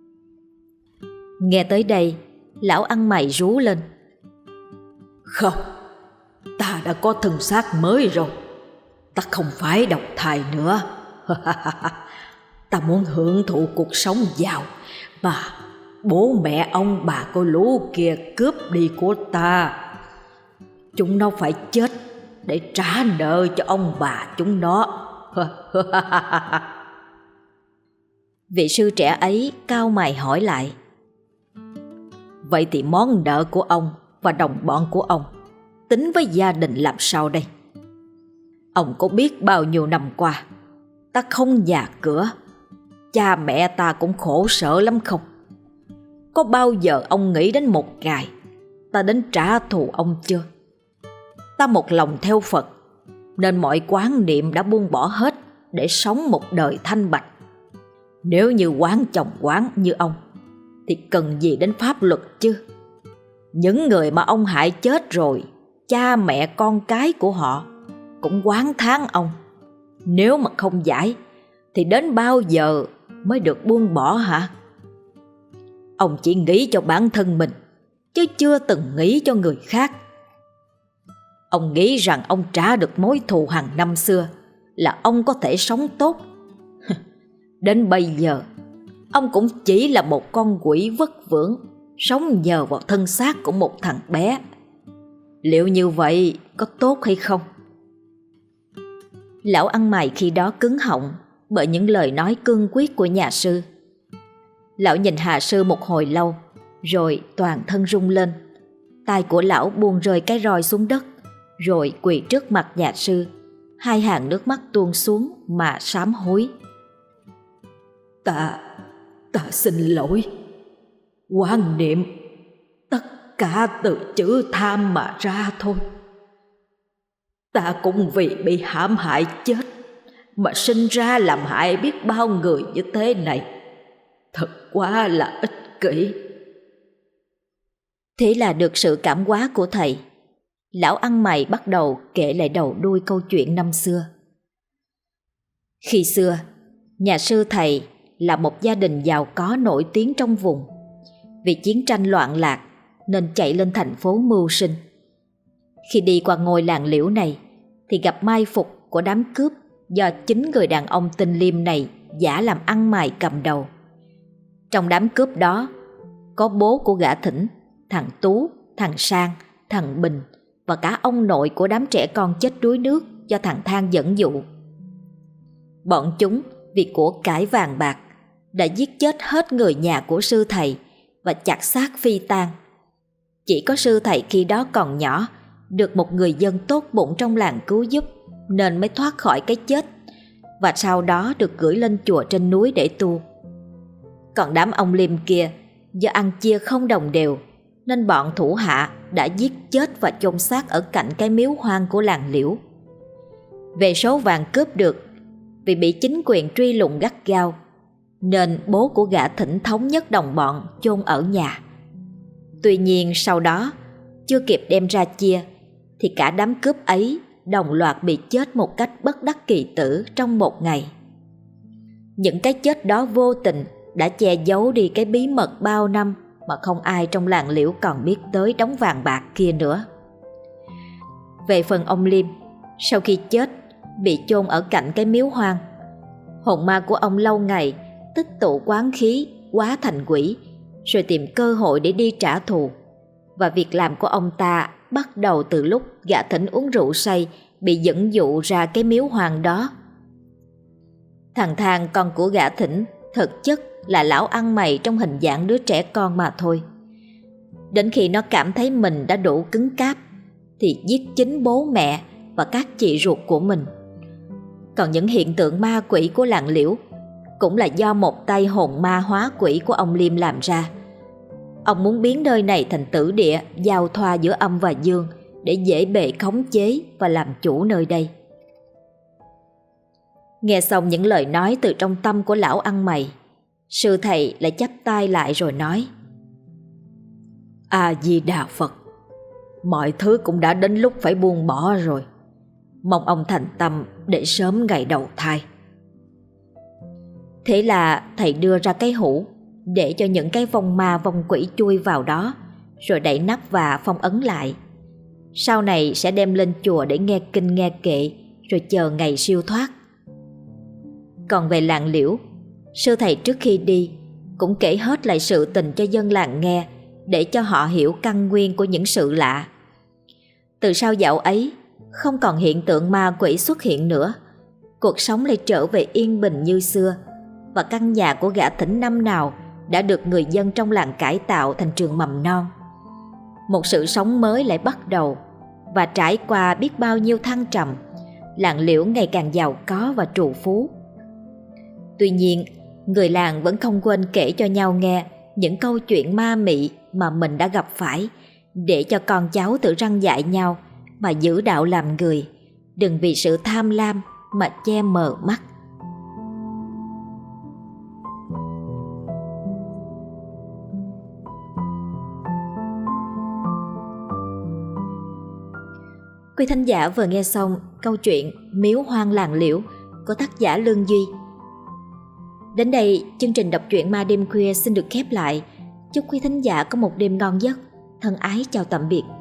[SPEAKER 1] Nghe tới đây, lão ăn mày rú lên.
[SPEAKER 2] Không, ta đã có thân xác mới rồi. Ta không phải đầu thai nữa. Ta muốn hưởng thụ cuộc sống giàu mà bố mẹ ông bà cô lũ kia cướp đi của ta. Chúng nó phải chết để trả nợ cho ông bà chúng nó.
[SPEAKER 1] Vị sư trẻ ấy cau mày hỏi lại.
[SPEAKER 2] Vậy thì món nợ của ông và đồng bọn của ông tính với gia đình làm sao đây? Ông có biết bao nhiêu năm qua ta không nhà cửa, cha mẹ ta cũng khổ sở lắm không? Có bao giờ ông nghĩ đến một ngày ta đến trả thù ông chưa? Ta một lòng theo Phật nên mọi quán niệm đã buông bỏ hết để sống một đời thanh bạch. Nếu như quán chồng quán như ông thì cần gì đến pháp luật chứ? Những người mà ông hại chết rồi, cha mẹ con cái của họ cũng oán thán ông. Nếu mà không giải thì đến bao giờ mới được buông bỏ hả? Ông chỉ nghĩ cho bản thân mình chứ chưa từng nghĩ cho người khác. Ông nghĩ rằng ông trả được mối thù hằn năm xưa là ông có thể sống tốt. Đến bây giờ ông cũng chỉ là một con quỷ vất vưởng, sống nhờ vào thân xác của một thằng bé. Liệu như vậy có tốt hay không?
[SPEAKER 1] Lão ăn mày khi đó cứng họng bởi những lời nói cương quyết của nhà sư. Lão nhìn Hà sư một hồi lâu, rồi toàn thân rung lên. Tay của lão buông rơi cái roi xuống đất, rồi quỳ trước mặt nhà sư, hai hàng nước mắt tuôn xuống mà sám hối.
[SPEAKER 2] Ta xin lỗi. Quan niệm tất cả từ chữ tham mà ra thôi. Ta cũng vì bị hãm hại chết mà sinh ra làm hại biết bao người như thế này. Thật quá là ích kỷ.
[SPEAKER 1] Thế là được sự cảm hóa của thầy, lão ăn mày bắt đầu kể lại đầu đuôi câu chuyện năm xưa. Khi xưa, nhà sư thầy là một gia đình giàu có nổi tiếng trong vùng. Vì chiến tranh loạn lạc nên chạy lên thành phố mưu sinh. Khi đi qua ngôi làng liễu này thì gặp mai phục của đám cướp do chính người đàn ông tên Liêm này giả làm ăn mày cầm đầu. Trong đám cướp đó có bố của gã Thỉnh, thằng Tú, thằng Sang, thằng Bình và cả ông nội của đám trẻ con chết đuối nước do thằng Thang dẫn dụ. Bọn chúng vì của cải vàng bạc đã giết chết hết người nhà của sư thầy và chặt xác phi tang. Chỉ có sư thầy khi đó còn nhỏ, được một người dân tốt bụng trong làng cứu giúp nên mới thoát khỏi cái chết, và sau đó được gửi lên chùa trên núi để tu. Còn đám ông Liêm kia do ăn chia không đồng đều nên bọn thủ hạ đã giết chết và chôn xác ở cạnh cái miếu hoang của làng liễu. Về số vàng cướp được, vì bị chính quyền truy lùng gắt gao nên bố của gã Thỉnh thống nhất đồng bọn chôn ở nhà. Tuy nhiên sau đó chưa kịp đem ra chia thì cả đám cướp ấy đồng loạt bị chết một cách bất đắc kỳ tử trong một ngày. Những cái chết đó vô tình đã che giấu đi cái bí mật bao năm mà không ai trong làng liễu còn biết tới đống vàng bạc kia nữa. Về phần ông Liêm, sau khi chết bị chôn ở cạnh cái miếu hoang, hồn ma của ông lâu ngày tích tụ quán khí hóa thành quỷ rồi tìm cơ hội để đi trả thù. Và việc làm của ông ta bắt đầu từ lúc gã Thỉnh uống rượu say bị dẫn dụ ra cái miếu hoang đó. Thằng Thang, con của gã Thỉnh, thực chất là lão ăn mày trong hình dạng đứa trẻ con mà thôi. Đến khi nó cảm thấy mình đã đủ cứng cáp thì giết chính bố mẹ và các chị ruột của mình. Còn những hiện tượng ma quỷ của làng Liễu cũng là do một tay hồn ma hóa quỷ của ông Liêm làm ra. Ông muốn biến nơi này thành tử địa giao thoa giữa âm và dương để dễ bề khống chế và làm chủ nơi đây. Nghe xong những lời nói từ trong tâm của lão ăn mày, sư thầy lại chắp tay lại rồi nói: A Di Đà Phật, mọi thứ cũng đã đến lúc phải buông bỏ rồi. Mong ông thành tâm để sớm ngày đầu thai. Thế là thầy đưa ra cái hũ để cho những cái vong ma vong quỷ chui vào đó, rồi đậy nắp và phong ấn lại. Sau này sẽ đem lên chùa để nghe kinh nghe kệ, rồi chờ ngày siêu thoát. Còn về làng Liễu, sư thầy trước khi đi cũng kể hết lại sự tình cho dân làng nghe, để cho họ hiểu căn nguyên của những sự lạ. Từ sau dạo ấy, không còn hiện tượng ma quỷ xuất hiện nữa, cuộc sống lại trở về yên bình như xưa, và căn nhà của gã Thỉnh năm nào đã được người dân trong làng cải tạo thành trường mầm non. Một sự sống mới lại bắt đầu, và trải qua biết bao nhiêu thăng trầm, làng Liễu ngày càng giàu có và trù phú. Tuy nhiên, người làng vẫn không quên kể cho nhau nghe những câu chuyện ma mị mà mình đã gặp phải, để cho con cháu tự răn dạy nhau mà giữ đạo làm người, đừng vì sự tham lam mà che mờ mắt. Quý thính giả vừa nghe xong câu chuyện Miếu hoang làng Liễu của tác giả Lương Duy. Đến đây, chương trình đọc truyện ma đêm khuya xin được khép lại. Chúc quý thính giả có một đêm ngon giấc. Thân ái chào tạm biệt.